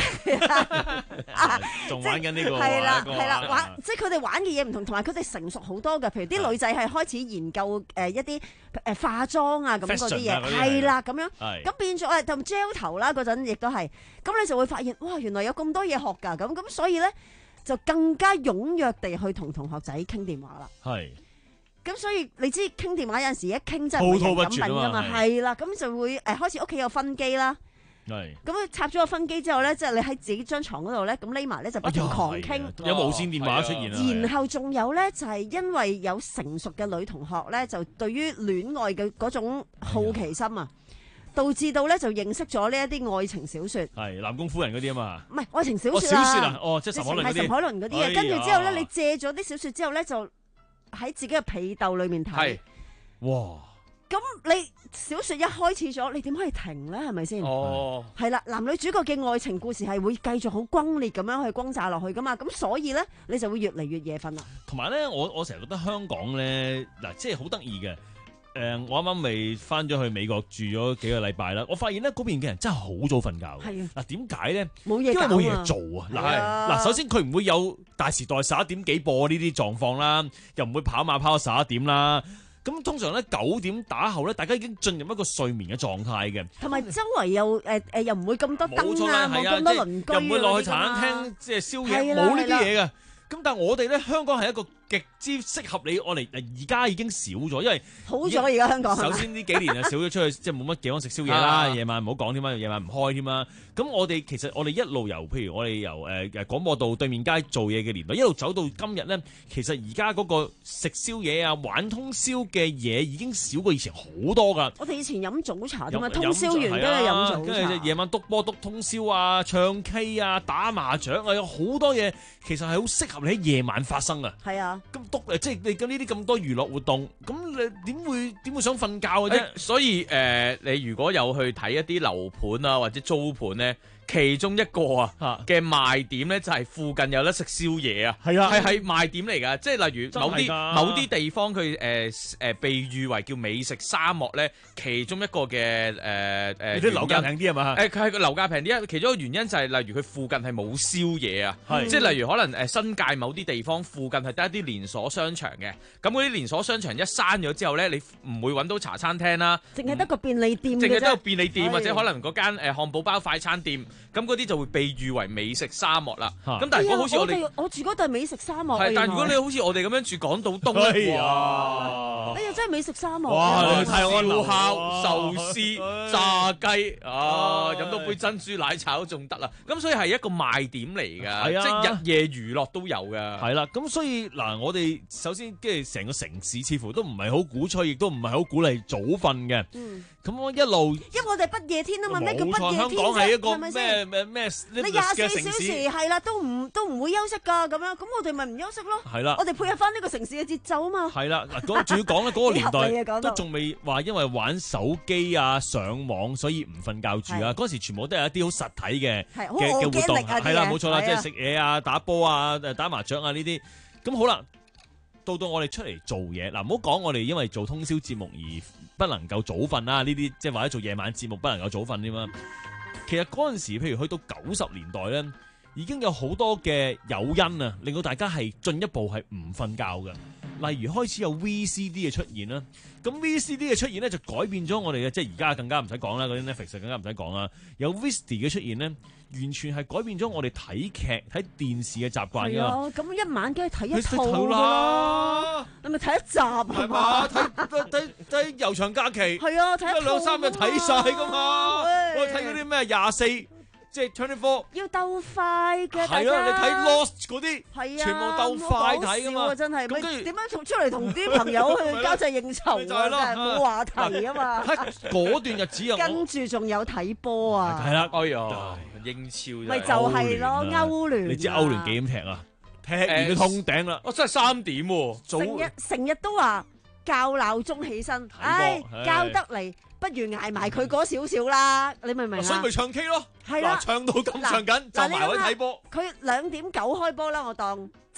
仲玩緊呢、這個係啦係啦，玩即係佢哋玩嘅嘢唔同，同埋佢哋成熟好多嘅。譬如啲女仔係開始研究誒一啲誒化妝啊咁嗰啲嘢，係啦咁樣，咁變咗誒同 gel 頭啦嗰陣亦都係，咁你就會發現哇原來有咁多嘢學㗎，咁咁所以咧。就更加踴躍地去同同學仔傾電話啦。係，咁所以你知傾電話有陣時一傾真係冇人敢品㗎嘛，係啦，咁就會誒開始屋企有分機啦。係，咁插咗個分機之後咧，即係你喺自己張床嗰度咧，咁匿埋咧就不斷狂傾， 有無線電話出現啦。 然後仲有咧就係因為有成熟嘅女同學咧，就對於戀愛嘅嗰種好奇心啊。導致到咧就認識咗呢一啲愛情小説，係南宮夫人嗰啲啊嘛， 唔係愛情小説啊， 哦小説啊，哦即係岑凱倫嗰啲，係岑凱倫嗰啲啊。跟住之後咧，你借咗啲小説之後咧，就喺自己嘅被竇裏面睇，哇！咁你小説一開始咗，你點可以停咧？係咪先？哦，係啦，男女主角嘅愛情故事係會繼續好轟烈咁樣去轟炸落去噶嘛，咁所以咧你就會越嚟越夜瞓啦。 同埋咧，我我成日覺得香港咧嗱，即係好得意嘅。誒、呃，我啱啱未翻咗去美國住咗幾個禮拜啦，我發現咧嗰邊嘅人真係好早瞓覺。係啊，嗱點解咧？冇嘢，因為冇嘢做啊。嗱嗱，首先佢唔會有大時代十一點幾播呢啲狀況啦，又唔會跑馬跑到十一點啦。咁通常咧九點打後咧，大家已經進入一個睡眠嘅狀態嘅。 同埋周圍又誒誒、呃、又唔會咁多燈啊，冇咁多鄰居， 又唔會落去茶餐廳即係宵夜，冇呢啲嘢嘅。咁但係我哋咧香港係一個極之適合你，我哋而家已經少咗，因為好咗而家香港。 首先呢幾年啊少咗出去，即係冇乜地方食宵夜啦，夜晚唔好講添啦，夜晚唔開添啦。咁我哋其實我哋一路由，譬如我哋由誒誒廣播道對面街做嘢嘅年代，一路走到今日咧，其實而家嗰個食宵夜啊、玩通宵嘅嘢已經少過以前好多噶。 我哋以前飲早茶同埋通宵完跟住飲早茶， 跟住夜晚篤波篤通宵啊、唱 K 啊、打麻雀啊，有好多嘢其實係好適合你喺夜晚發生啊。 係啊， 咁篤誒即係你咁呢啲咁多娛樂活動，咁你點會點會想瞓覺嘅啫？ 所以誒、呃，你如果有去睇一啲樓盤啊或者租盤咧，其中一個啊嘅賣點咧就係附近有得食宵夜啊，係啊，係係賣點嚟㗎，即係例如某啲某啲地方佢誒誒被譽為叫美食沙漠咧，其中一個嘅誒誒， 啲樓價平啲係嘛？ 誒佢係個樓價平啲，其中一個原因就係例如佢附近係冇宵夜啊，即係例如可能誒新界某啲地方附近係得一啲連鎖商場嘅，咁嗰啲連鎖商場一閂咗之後咧，你唔會揾到茶餐廳啦， 淨係得個便利店， 淨係得個便利店或者可能嗰間誒漢堡包快餐店。咁嗰啲就會被譽為美食沙漠啦。咁、啊、但係如果好似我哋、 哎，我住嗰度係美食沙漠。 係，但係如果你好似我哋咁樣住港島東咧， 哎哇！ 哎呀，真係美食沙漠。 哇！燒烤、壽司、炸雞啊，飲到杯珍珠奶茶都仲得啦。咁所以係一個賣點嚟㗎，即係日夜娛樂都有㗎。 係啦，咁所以嗱，我哋首先即係成個城市似乎都唔係好鼓吹，亦都唔係好鼓勵早瞓嘅。嗯。咁我一路， 因為我哋不夜天啊嘛，咩叫不夜天啫？ 香港係一個咩咩咩？ 你廿四小時係啦，都唔都唔會休息㗎，咁樣咁我哋咪唔休息咯。係啦，我哋配合翻呢個城市嘅節奏啊嘛。係啦，嗱，仲要講咧，嗰個年代都仲未話因為玩手機啊、上網，所以唔瞓覺住啊。嗰時全部都係一啲好實體嘅嘅嘅活動，係啦，冇錯啦，即係食嘢啊、打波啊、打麻雀啊呢啲。咁好啦，到到我哋出嚟做嘢嗱，唔好講我哋因為做通宵節目而不能夠早瞓啦，呢啲即係或者做夜晚節目不能夠早瞓添嘛。其實嗰陣時，譬如去到九十年代咧，已經有好多嘅誘因啊，令到大家係進一步係唔瞓覺嘅。例如開始有 V C D 嘅出現啦，咁 V C D 嘅出現咧就改變咗我哋嘅，即係而家更加唔使講啦，嗰啲 Netflix 更加唔使講啦。有 Visti 嘅出現咧，完全係改變咗我哋睇劇睇電視嘅習慣㗎。係啊， 咁一晚梗係睇一套啦，你咪睇一集係嘛？ 睇睇睇悠長假期係啊，睇一兩三日睇晒㗎嘛。我哋睇嗰啲咩廿四。即係 twenty four 要鬥快嘅， 係啊！你睇 Lost 嗰啲， 係啊， 全部鬥快睇噶嘛， 真係。咁跟住點樣同出嚟同啲朋友去交際應酬啊？真係冇話題啊嘛。 嗰段日子啊， 跟住仲有睇波啊。 係啦， 哎呀，英超咪就係咯，歐聯。 你知歐聯幾點踢啊？踢完都通頂啦！ 我真係三點喎， 成日成日都話校鬧鐘起身，唉，校得嚟。不如捱埋佢嗰少少啦，你明唔明啊？ 所以咪唱 K 咯， 係啦， 唱到咁唱緊，就埋位睇波。 佢兩點九開波啦，我當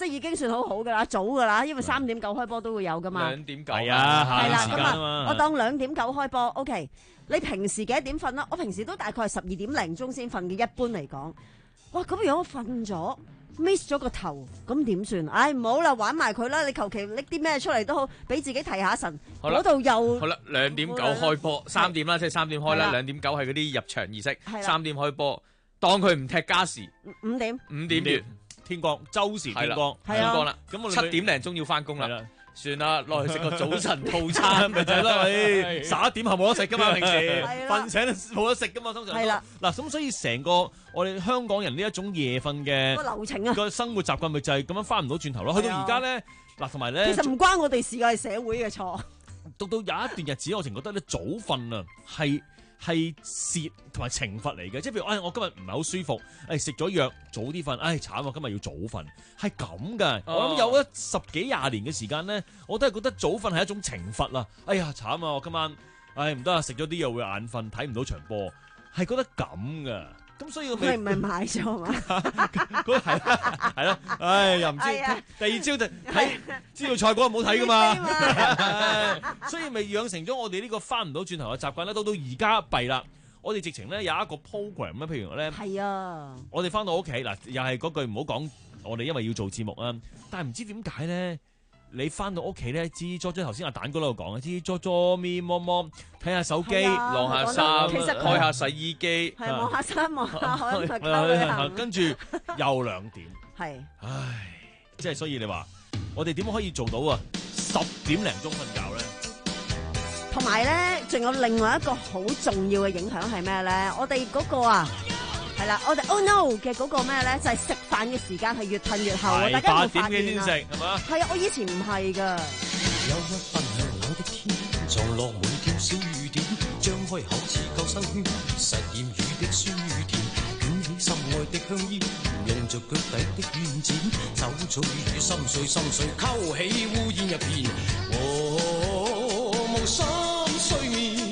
即係已經算好好噶啦，早噶啦，因為三點九開波都會有噶嘛。 兩點九係啊， 係啦， 咁啊，我當兩點九開波 ，OK。你平時幾多點瞓啦？我平時都大概係十二點零鐘先瞓嘅，一般嚟講。哇，咁如果我瞓咗 miss 咗個頭，咁點算？唉，唔好啦，玩埋佢啦！你求其拎啲咩出嚟都好，俾自己提下神。嗰度又好啦，兩點九開波，三點啦，即係三點開啦。兩點九係嗰啲入場儀式，三點開波，當佢唔踢加時， 五點， 五點完天光，周時天光， 天光啦。咁我七點零鐘要翻工啦。算啦，落去食個早晨套餐咪就係咯，十一點後冇得食噶嘛，平時瞓醒冇得食噶嘛，通常。 係啦， 嗱咁所以成個我哋香港人呢一種夜瞓嘅個流程啊， 個生活習慣咪就係咁樣翻唔到轉頭咯。去到而家咧，嗱同埋咧， 其實唔關我哋事㗎，係社會嘅錯。 到到有一段日子，我淨覺得咧早瞓啊係。係蝕同埋懲罰嚟嘅，即係譬如，哎，我今日唔係好舒服，誒食咗藥早啲瞓，哎慘啊，今日要早瞓，係咁㗎。我諗有一十幾廿年嘅時間咧，我都係覺得早瞓係一種懲罰啦。哎呀慘啊，我今晚，哎唔得啊，食咗啲藥會眼瞓，睇唔到場波，係覺得咁㗎。咁所以佢唔係買咗嘛？ 嗰係係咯，唉又唔知第二朝就睇知道賽果唔好睇噶嘛，所以咪養成咗我哋呢個翻唔到轉頭嘅習慣咧。到到而家弊啦，我哋直情咧有一個 program 咧，譬如咧， 係啊，我哋翻到屋企嗱，又係嗰句唔好講，我哋因為要做節目啊，但係唔知點解咧。你翻到屋企咧，吱咗咗頭先阿蛋哥喺度講嘅，吱咗咗咪摸摸，睇下手機， 晾下衫，開下洗衣機， 係望下衫，望下海，咪溝跟住又兩點， 係， 唉，即係所以你話，我哋點可以做到啊？十點零鐘瞓覺咧？ 同埋咧，仲有另外一個好重要嘅影響係咩咧？我哋嗰個啊。係啦，我哋 Oh No 嘅嗰個咩咧，就係食飯嘅時間係越褪越後啊！大家有冇發現啊？ 係嘛？ 係啊，我以前唔係㗎。 有一分向冷的天，藏落滿天小雨點，張開口似救生圈，實驗雨的酸與甜，捲起心愛的香煙，用着腳底的軟墊，走出雨心碎心碎，勾起烏煙一片，我無心睡眠。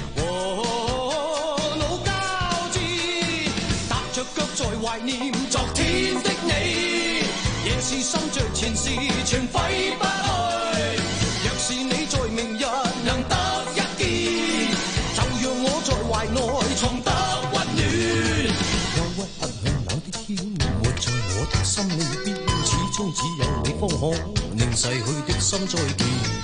在懷念昨天的你，夜是滲着前事全揮不去。若是你在明日能得一見，就讓我在懷內重得溫暖。憂鬱不向冷的天，活在我的心裏邊，始終只有你方可令逝去的心再見。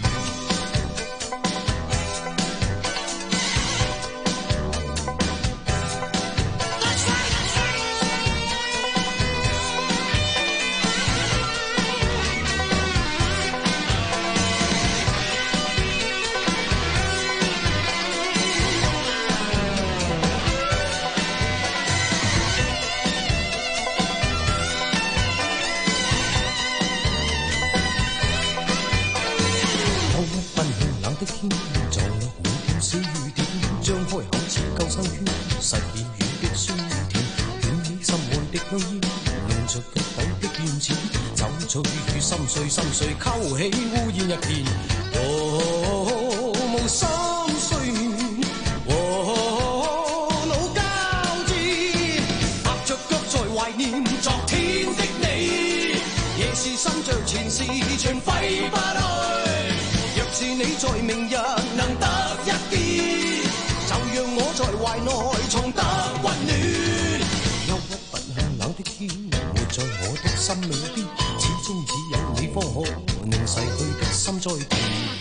碎心碎，勾起烏煙一片，哦，無心睡眠，哦，腦交戰，踏着腳在懷念昨天的你，夜是滲着前事全揮不去。若是你在明日能得一見，就讓我在懷內重得溫暖。憂鬱不向冷的天，活在我的心裏邊，始終只有你方可令逝去的心再見。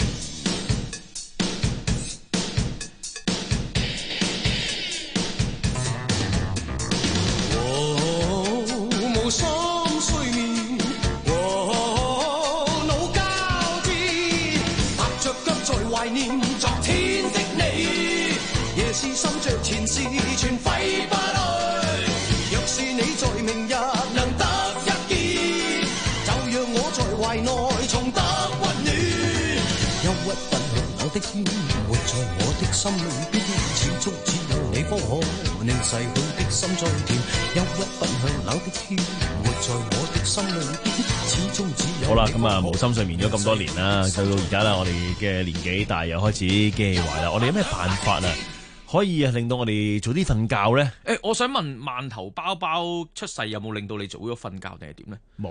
哦，無心睡眠，哦，腦交戰，踏着腳在懷念昨天的你，夜是滲着前事全揮不去。若是你在明日能得一見，就讓我在懷內重得溫暖。憂鬱不向冷的天，活在我的心裏邊，始終只有你方可令逝去的心再甜。憂鬱不向冷的天，活在我的心裏邊，始終只有。 好啦，咁啊無心睡眠咗咁多年啦，到到而家啦，我哋嘅年紀大又開始機器壞啦，我哋有咩辦法啊？可以啊，令到我哋早啲瞓覺咧？ 誒、欸，我想問饅頭包包出世有冇令到你早咗瞓覺定係點咧？ 冇。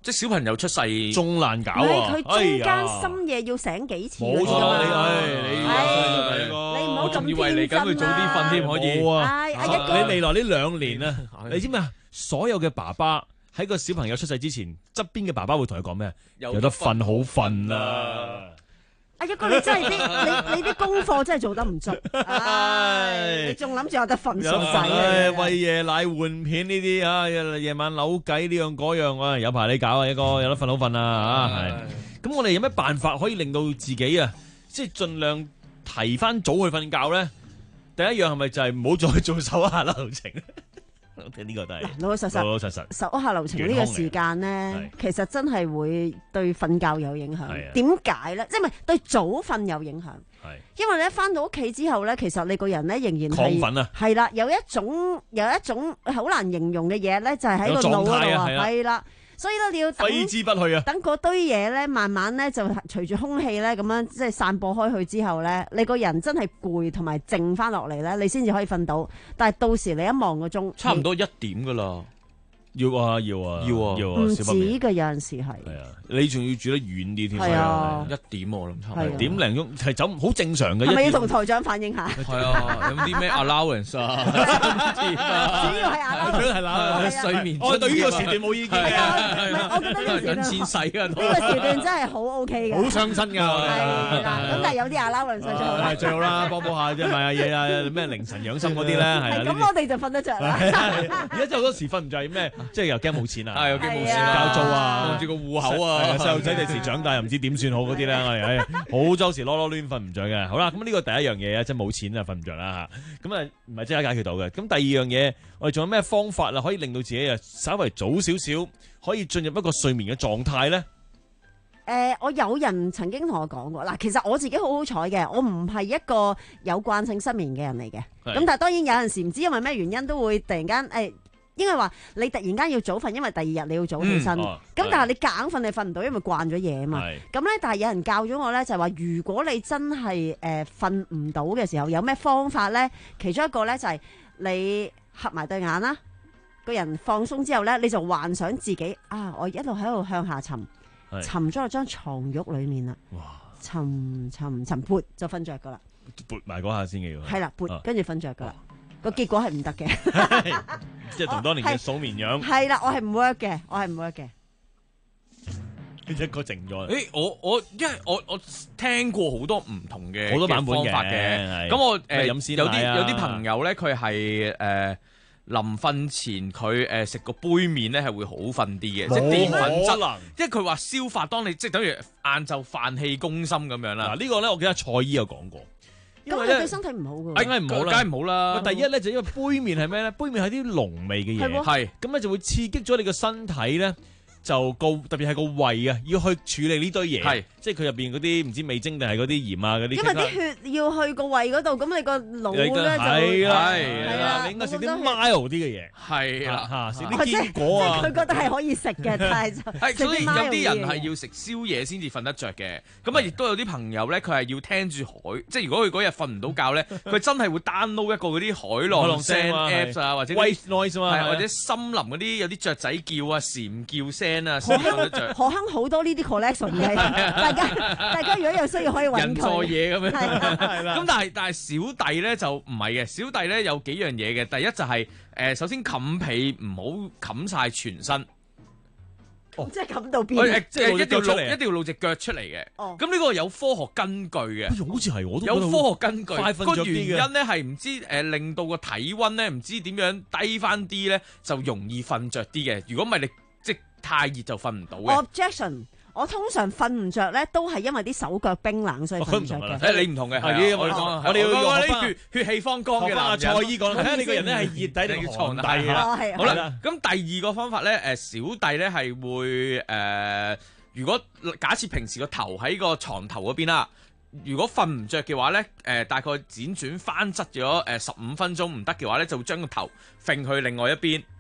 即係小朋友出世仲難搞啊！ 佢中間深夜要醒幾次嗰啲冇錯，你係你唔好咁天真啊！ 我仲以為嚟緊佢早啲瞓添，可以。 冇啊！你未來呢兩年啊，你知唔知啊？所有嘅爸爸喺個小朋友出世之前，側邊嘅爸爸會同佢講咩？有得瞓好瞓啦！ 阿一哥，你真係啲你你啲功課真係做得唔足，唉！你仲諗住有得瞓熟仔啊？ 餵夜奶換片呢啲啊，夜晚扭計呢樣嗰樣啊，有排你搞啊，一哥有得瞓好瞓啊嚇！係。咁我哋有咩辦法可以令到自己啊，即係盡量提翻早去瞓覺咧？第一樣係咪就係唔好再做手下流程？呢個都係老老實實， 老老實實手下留情呢個時間咧，其實真係會對瞓覺有影響。點解咧？即係唔係對早瞓有影響？係因為你一翻到屋企之後咧，其實你個人咧仍然係亢奮啊， 係啦，有一種有一種好難形容嘅嘢咧，就係喺個腦嗰度啊，係啦。所以咧，你要等揮之不去啊！ 等嗰堆嘢咧，慢慢咧就隨住空氣咧咁樣即係散播開去之後咧，你個人真係攰同埋靜翻落嚟咧，你先至可以瞓到。但係到時你一望個鐘， 差唔多一點噶啦。 要啊要啊要啊要啊！唔止嘅，有陣時係。係啊，你仲要住得遠啲添。 係啊， 一點我諗差唔多。 點零鐘係走好正常嘅。 係咪要同台長反映下？ 係啊，有啲咩 allowance 啊？ 主要係 allowance 係啦， 睡眠。 我對呢個時段冇意見嘅。 我覺得呢個時段錢使啊！ 呢個時段真係好 OK 嘅。 好傷身㗎。 係啦，咁但係有啲 allowance 最好。 係最好啦，幫幫下啫，買下嘢啊，咩凌晨養生嗰啲咧，係啊。 咁我哋就瞓得着啦。 而家真係好多時瞓唔着係咩？即係又驚冇錢。 係又驚冇錢交租啊， 望住個戶口啊， 細路仔第時長大又唔知點算好嗰啲咧，唉，好周時囉囉攣瞓唔着嘅。好啦，咁呢個第一樣嘢啊，即係冇錢啊，瞓唔着啦嚇。咁啊，唔係即刻解決到嘅。咁第二樣嘢，我哋仲有咩方法啊，可以令到自己啊稍為早少少可以進入一個睡眠嘅狀態咧？ 誒、呃，我有人曾經同我講過，嗱，其實我自己好好彩嘅，我唔係一個有慣性失眠嘅人嚟嘅。咁但係當然有陣時唔知因為咩原因都會突然間誒。哎應該話你突然間要早瞓，因為第二日你要早起身。咁、嗯哦、但係你夾硬瞓，你瞓唔到，因為慣咗嘢啊嘛。咁咧，但係有人教咗我咧，就係話如果你真係誒瞓唔到嘅時候，有咩方法咧？其中一個咧就係你合埋對眼啦，個人放鬆之後咧，你就幻想自己啊，我一路喺度向下沉，沉咗落張床褥裡面啦。哇！沉沉沉，撥就瞓着噶啦。 撥埋嗰下先嘅要。係啦， 撥跟住瞓着噶啦。個結果係唔得嘅， 即係同當年嘅數綿羊。 係啦，我係唔 work 嘅，我係唔 work 嘅。 一個靜咗。 誒，我我因為我我聽過好多唔同嘅好多版本方法嘅。咁我誒有啲有啲朋友咧，佢係誒臨瞓前佢誒食個杯麵咧係會好瞓啲嘅，即係澱粉質。即係佢話消化，當你即係等於晏晝飯氣攻心咁樣啦。 嗱呢個咧，我記得蔡醫有講過。 咁係對身體唔好嘅， 梗係唔好啦， 梗係唔好啦。 第一咧就因為杯麵係咩咧？杯麵係啲濃味嘅嘢，係咁咧就會刺激咗你個身體咧，就個特別係個胃啊，要去處理呢堆嘢，係即係佢入邊嗰啲唔知味精定係嗰啲鹽啊嗰啲。因為啲血要去個胃嗰度，咁你個腦咧就係啦係啦，你應該食啲 mild 啲嘅嘢， 係啦嚇食啲堅果啊。 佢覺得係可以食嘅，但係係所以有啲人係要食宵夜先至瞓得着嘅。咁啊，亦都有啲朋友咧，佢係要聽住海，即係如果佢嗰日瞓唔到覺咧，佢真係會 download 一個嗰啲海浪聲 apps 啊，或者 white noise 啊， 或者森林嗰啲有啲雀仔叫啊、蟬叫聲。 何坑何坑好多呢啲 collection 嘅，大家大家如果有需要可以揾佢。 人助嘢咁樣，係啦。咁但係但係小弟咧就唔係嘅，小弟咧有幾樣嘢嘅。第一就係誒，首先冚被唔好冚晒全身。 哦，即係冚到邊？ 即係一定要露一定要露隻腳出嚟嘅。哦，咁呢個有科學根據嘅。 好似係我都有科學根據。 快瞓着啲嘅。 個原因咧係唔知誒令到個體温咧唔知點樣低翻啲咧，就容易瞓着啲嘅。如果唔係你。太熱就瞓唔到嘅。 Objection， 我通常瞓唔着咧，都係因為啲手腳冰冷，所以瞓唔着嘅。 誒，你唔同嘅，係我哋講，我哋要講啲血血氣方剛嘅男人。蔡醫講，睇下你個人咧係熱底定寒底嘅。好啦，咁第二個方法咧，誒小弟咧係會誒，如果假設平時個頭喺個床頭嗰邊啦，如果瞓唔着嘅話咧，誒大概輾轉翻側咗誒十五分鐘唔得嘅話咧，就會將個頭揈去另外一邊。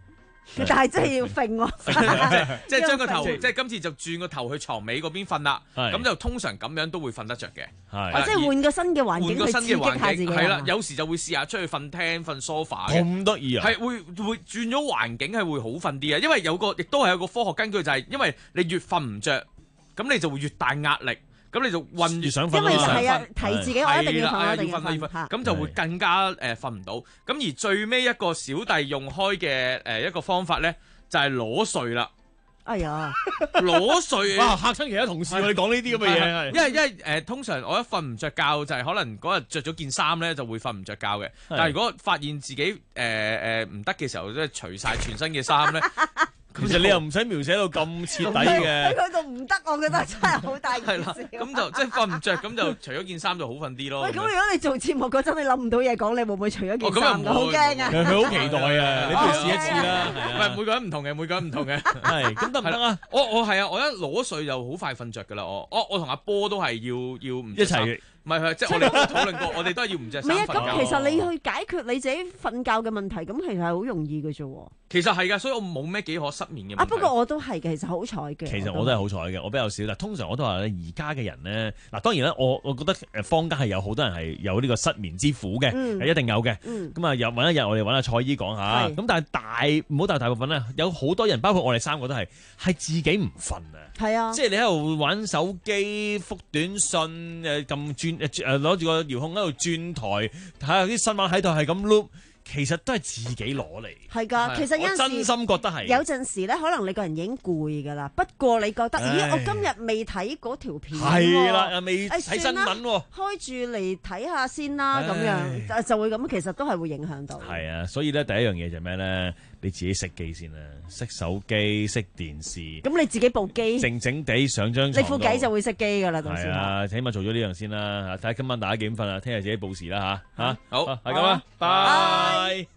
但係真係要揈喎， 即係將個頭，即係今次就轉個頭去床尾嗰邊瞓啦。咁就通常咁樣都會瞓得着嘅。 係，即係換個新嘅環境去刺激下自己。 係啦，有時就會試下出去瞓廳、瞓 sofa 嘅。 咁得意啊！ 係會會轉咗環境係會好瞓啲啊，因為有個亦都係有個科學根據，就係因為你越瞓唔着，咁你就會越大壓力。咁你就暈越想瞓， 因為係啊，提自己我一定要瞓，一定要瞓，咁就會更加誒瞓唔到。咁而最尾一個小弟用開嘅誒一個方法咧，就係裸睡啦。 哎呀， 裸睡哇嚇親其他同事，你講呢啲咁嘅嘢， 因為因為誒通常我一瞓唔着覺就係可能嗰日着咗件衫咧就會瞓唔着覺嘅。但係如果發現自己誒誒唔得嘅時候，即係除曬全身嘅衫咧。 其實你又唔使描寫到咁徹底嘅， 佢度唔得，我覺得真係好大件事。 咁就即係瞓唔着，咁就除咗件衫就好瞓啲咯。 喂，咁如果你做節目嗰陣你諗唔到嘢講，你會唔會除咗件衫㗎？好驚啊！ 佢好期待啊！你不如試一次啦。 唔係每個人唔同嘅，每個人唔同嘅。 係咁得唔得啊？ 我我係啊！我一裸睡就好快瞓着㗎啦。我我我同阿波都係要要唔一齊。 唔係係，即係我哋都討論過，我哋都係要唔着衫瞓覺。 唔係啊，咁其實你去解決你自己瞓覺嘅問題，咁其實係好容易嘅啫喎。 其實係㗎，所以我冇咩幾可失眠嘅問題。 啊，不過我都係嘅，其實好彩嘅。 其實我都係好彩嘅，我比較少。但通常我都話咧，而家嘅人咧，嗱當然咧，我我覺得誒坊間係有好多人係有呢個失眠之苦嘅，係、嗯、一定有嘅。咁啊、嗯，有揾一日我哋揾阿蔡姨講下。咁但係大唔好大大部分咧，有好多人，包括我哋三個都係係自己唔瞓啊。 係啊， 即係你喺度玩手機、覆短信、誒撳轉誒誒攞住個遙控喺度轉台，睇下啲新聞喺度係咁 loop。其實都係自己攞嚟， 係㗎。其實有陣時真心覺得係有陣時咧，可能你個人已經攰㗎啦。不過你覺得，咦？我今日未睇嗰條片喎， 係啦，未睇新聞喎， 開住嚟睇下先啦，咁樣就會咁。其實都係會影響到。 係啊，所以咧第一樣嘢就係咩咧？你自己熄機先啦，熄手機、熄電視。咁你自己部機靜靜地上張床， 你副偈就會熄機㗎啦。到時係啊，起碼做咗呢樣先啦。睇下今晚大家幾點瞓啊？聽日自己報時啦吓，嚇、 好， 係咁啦，拜。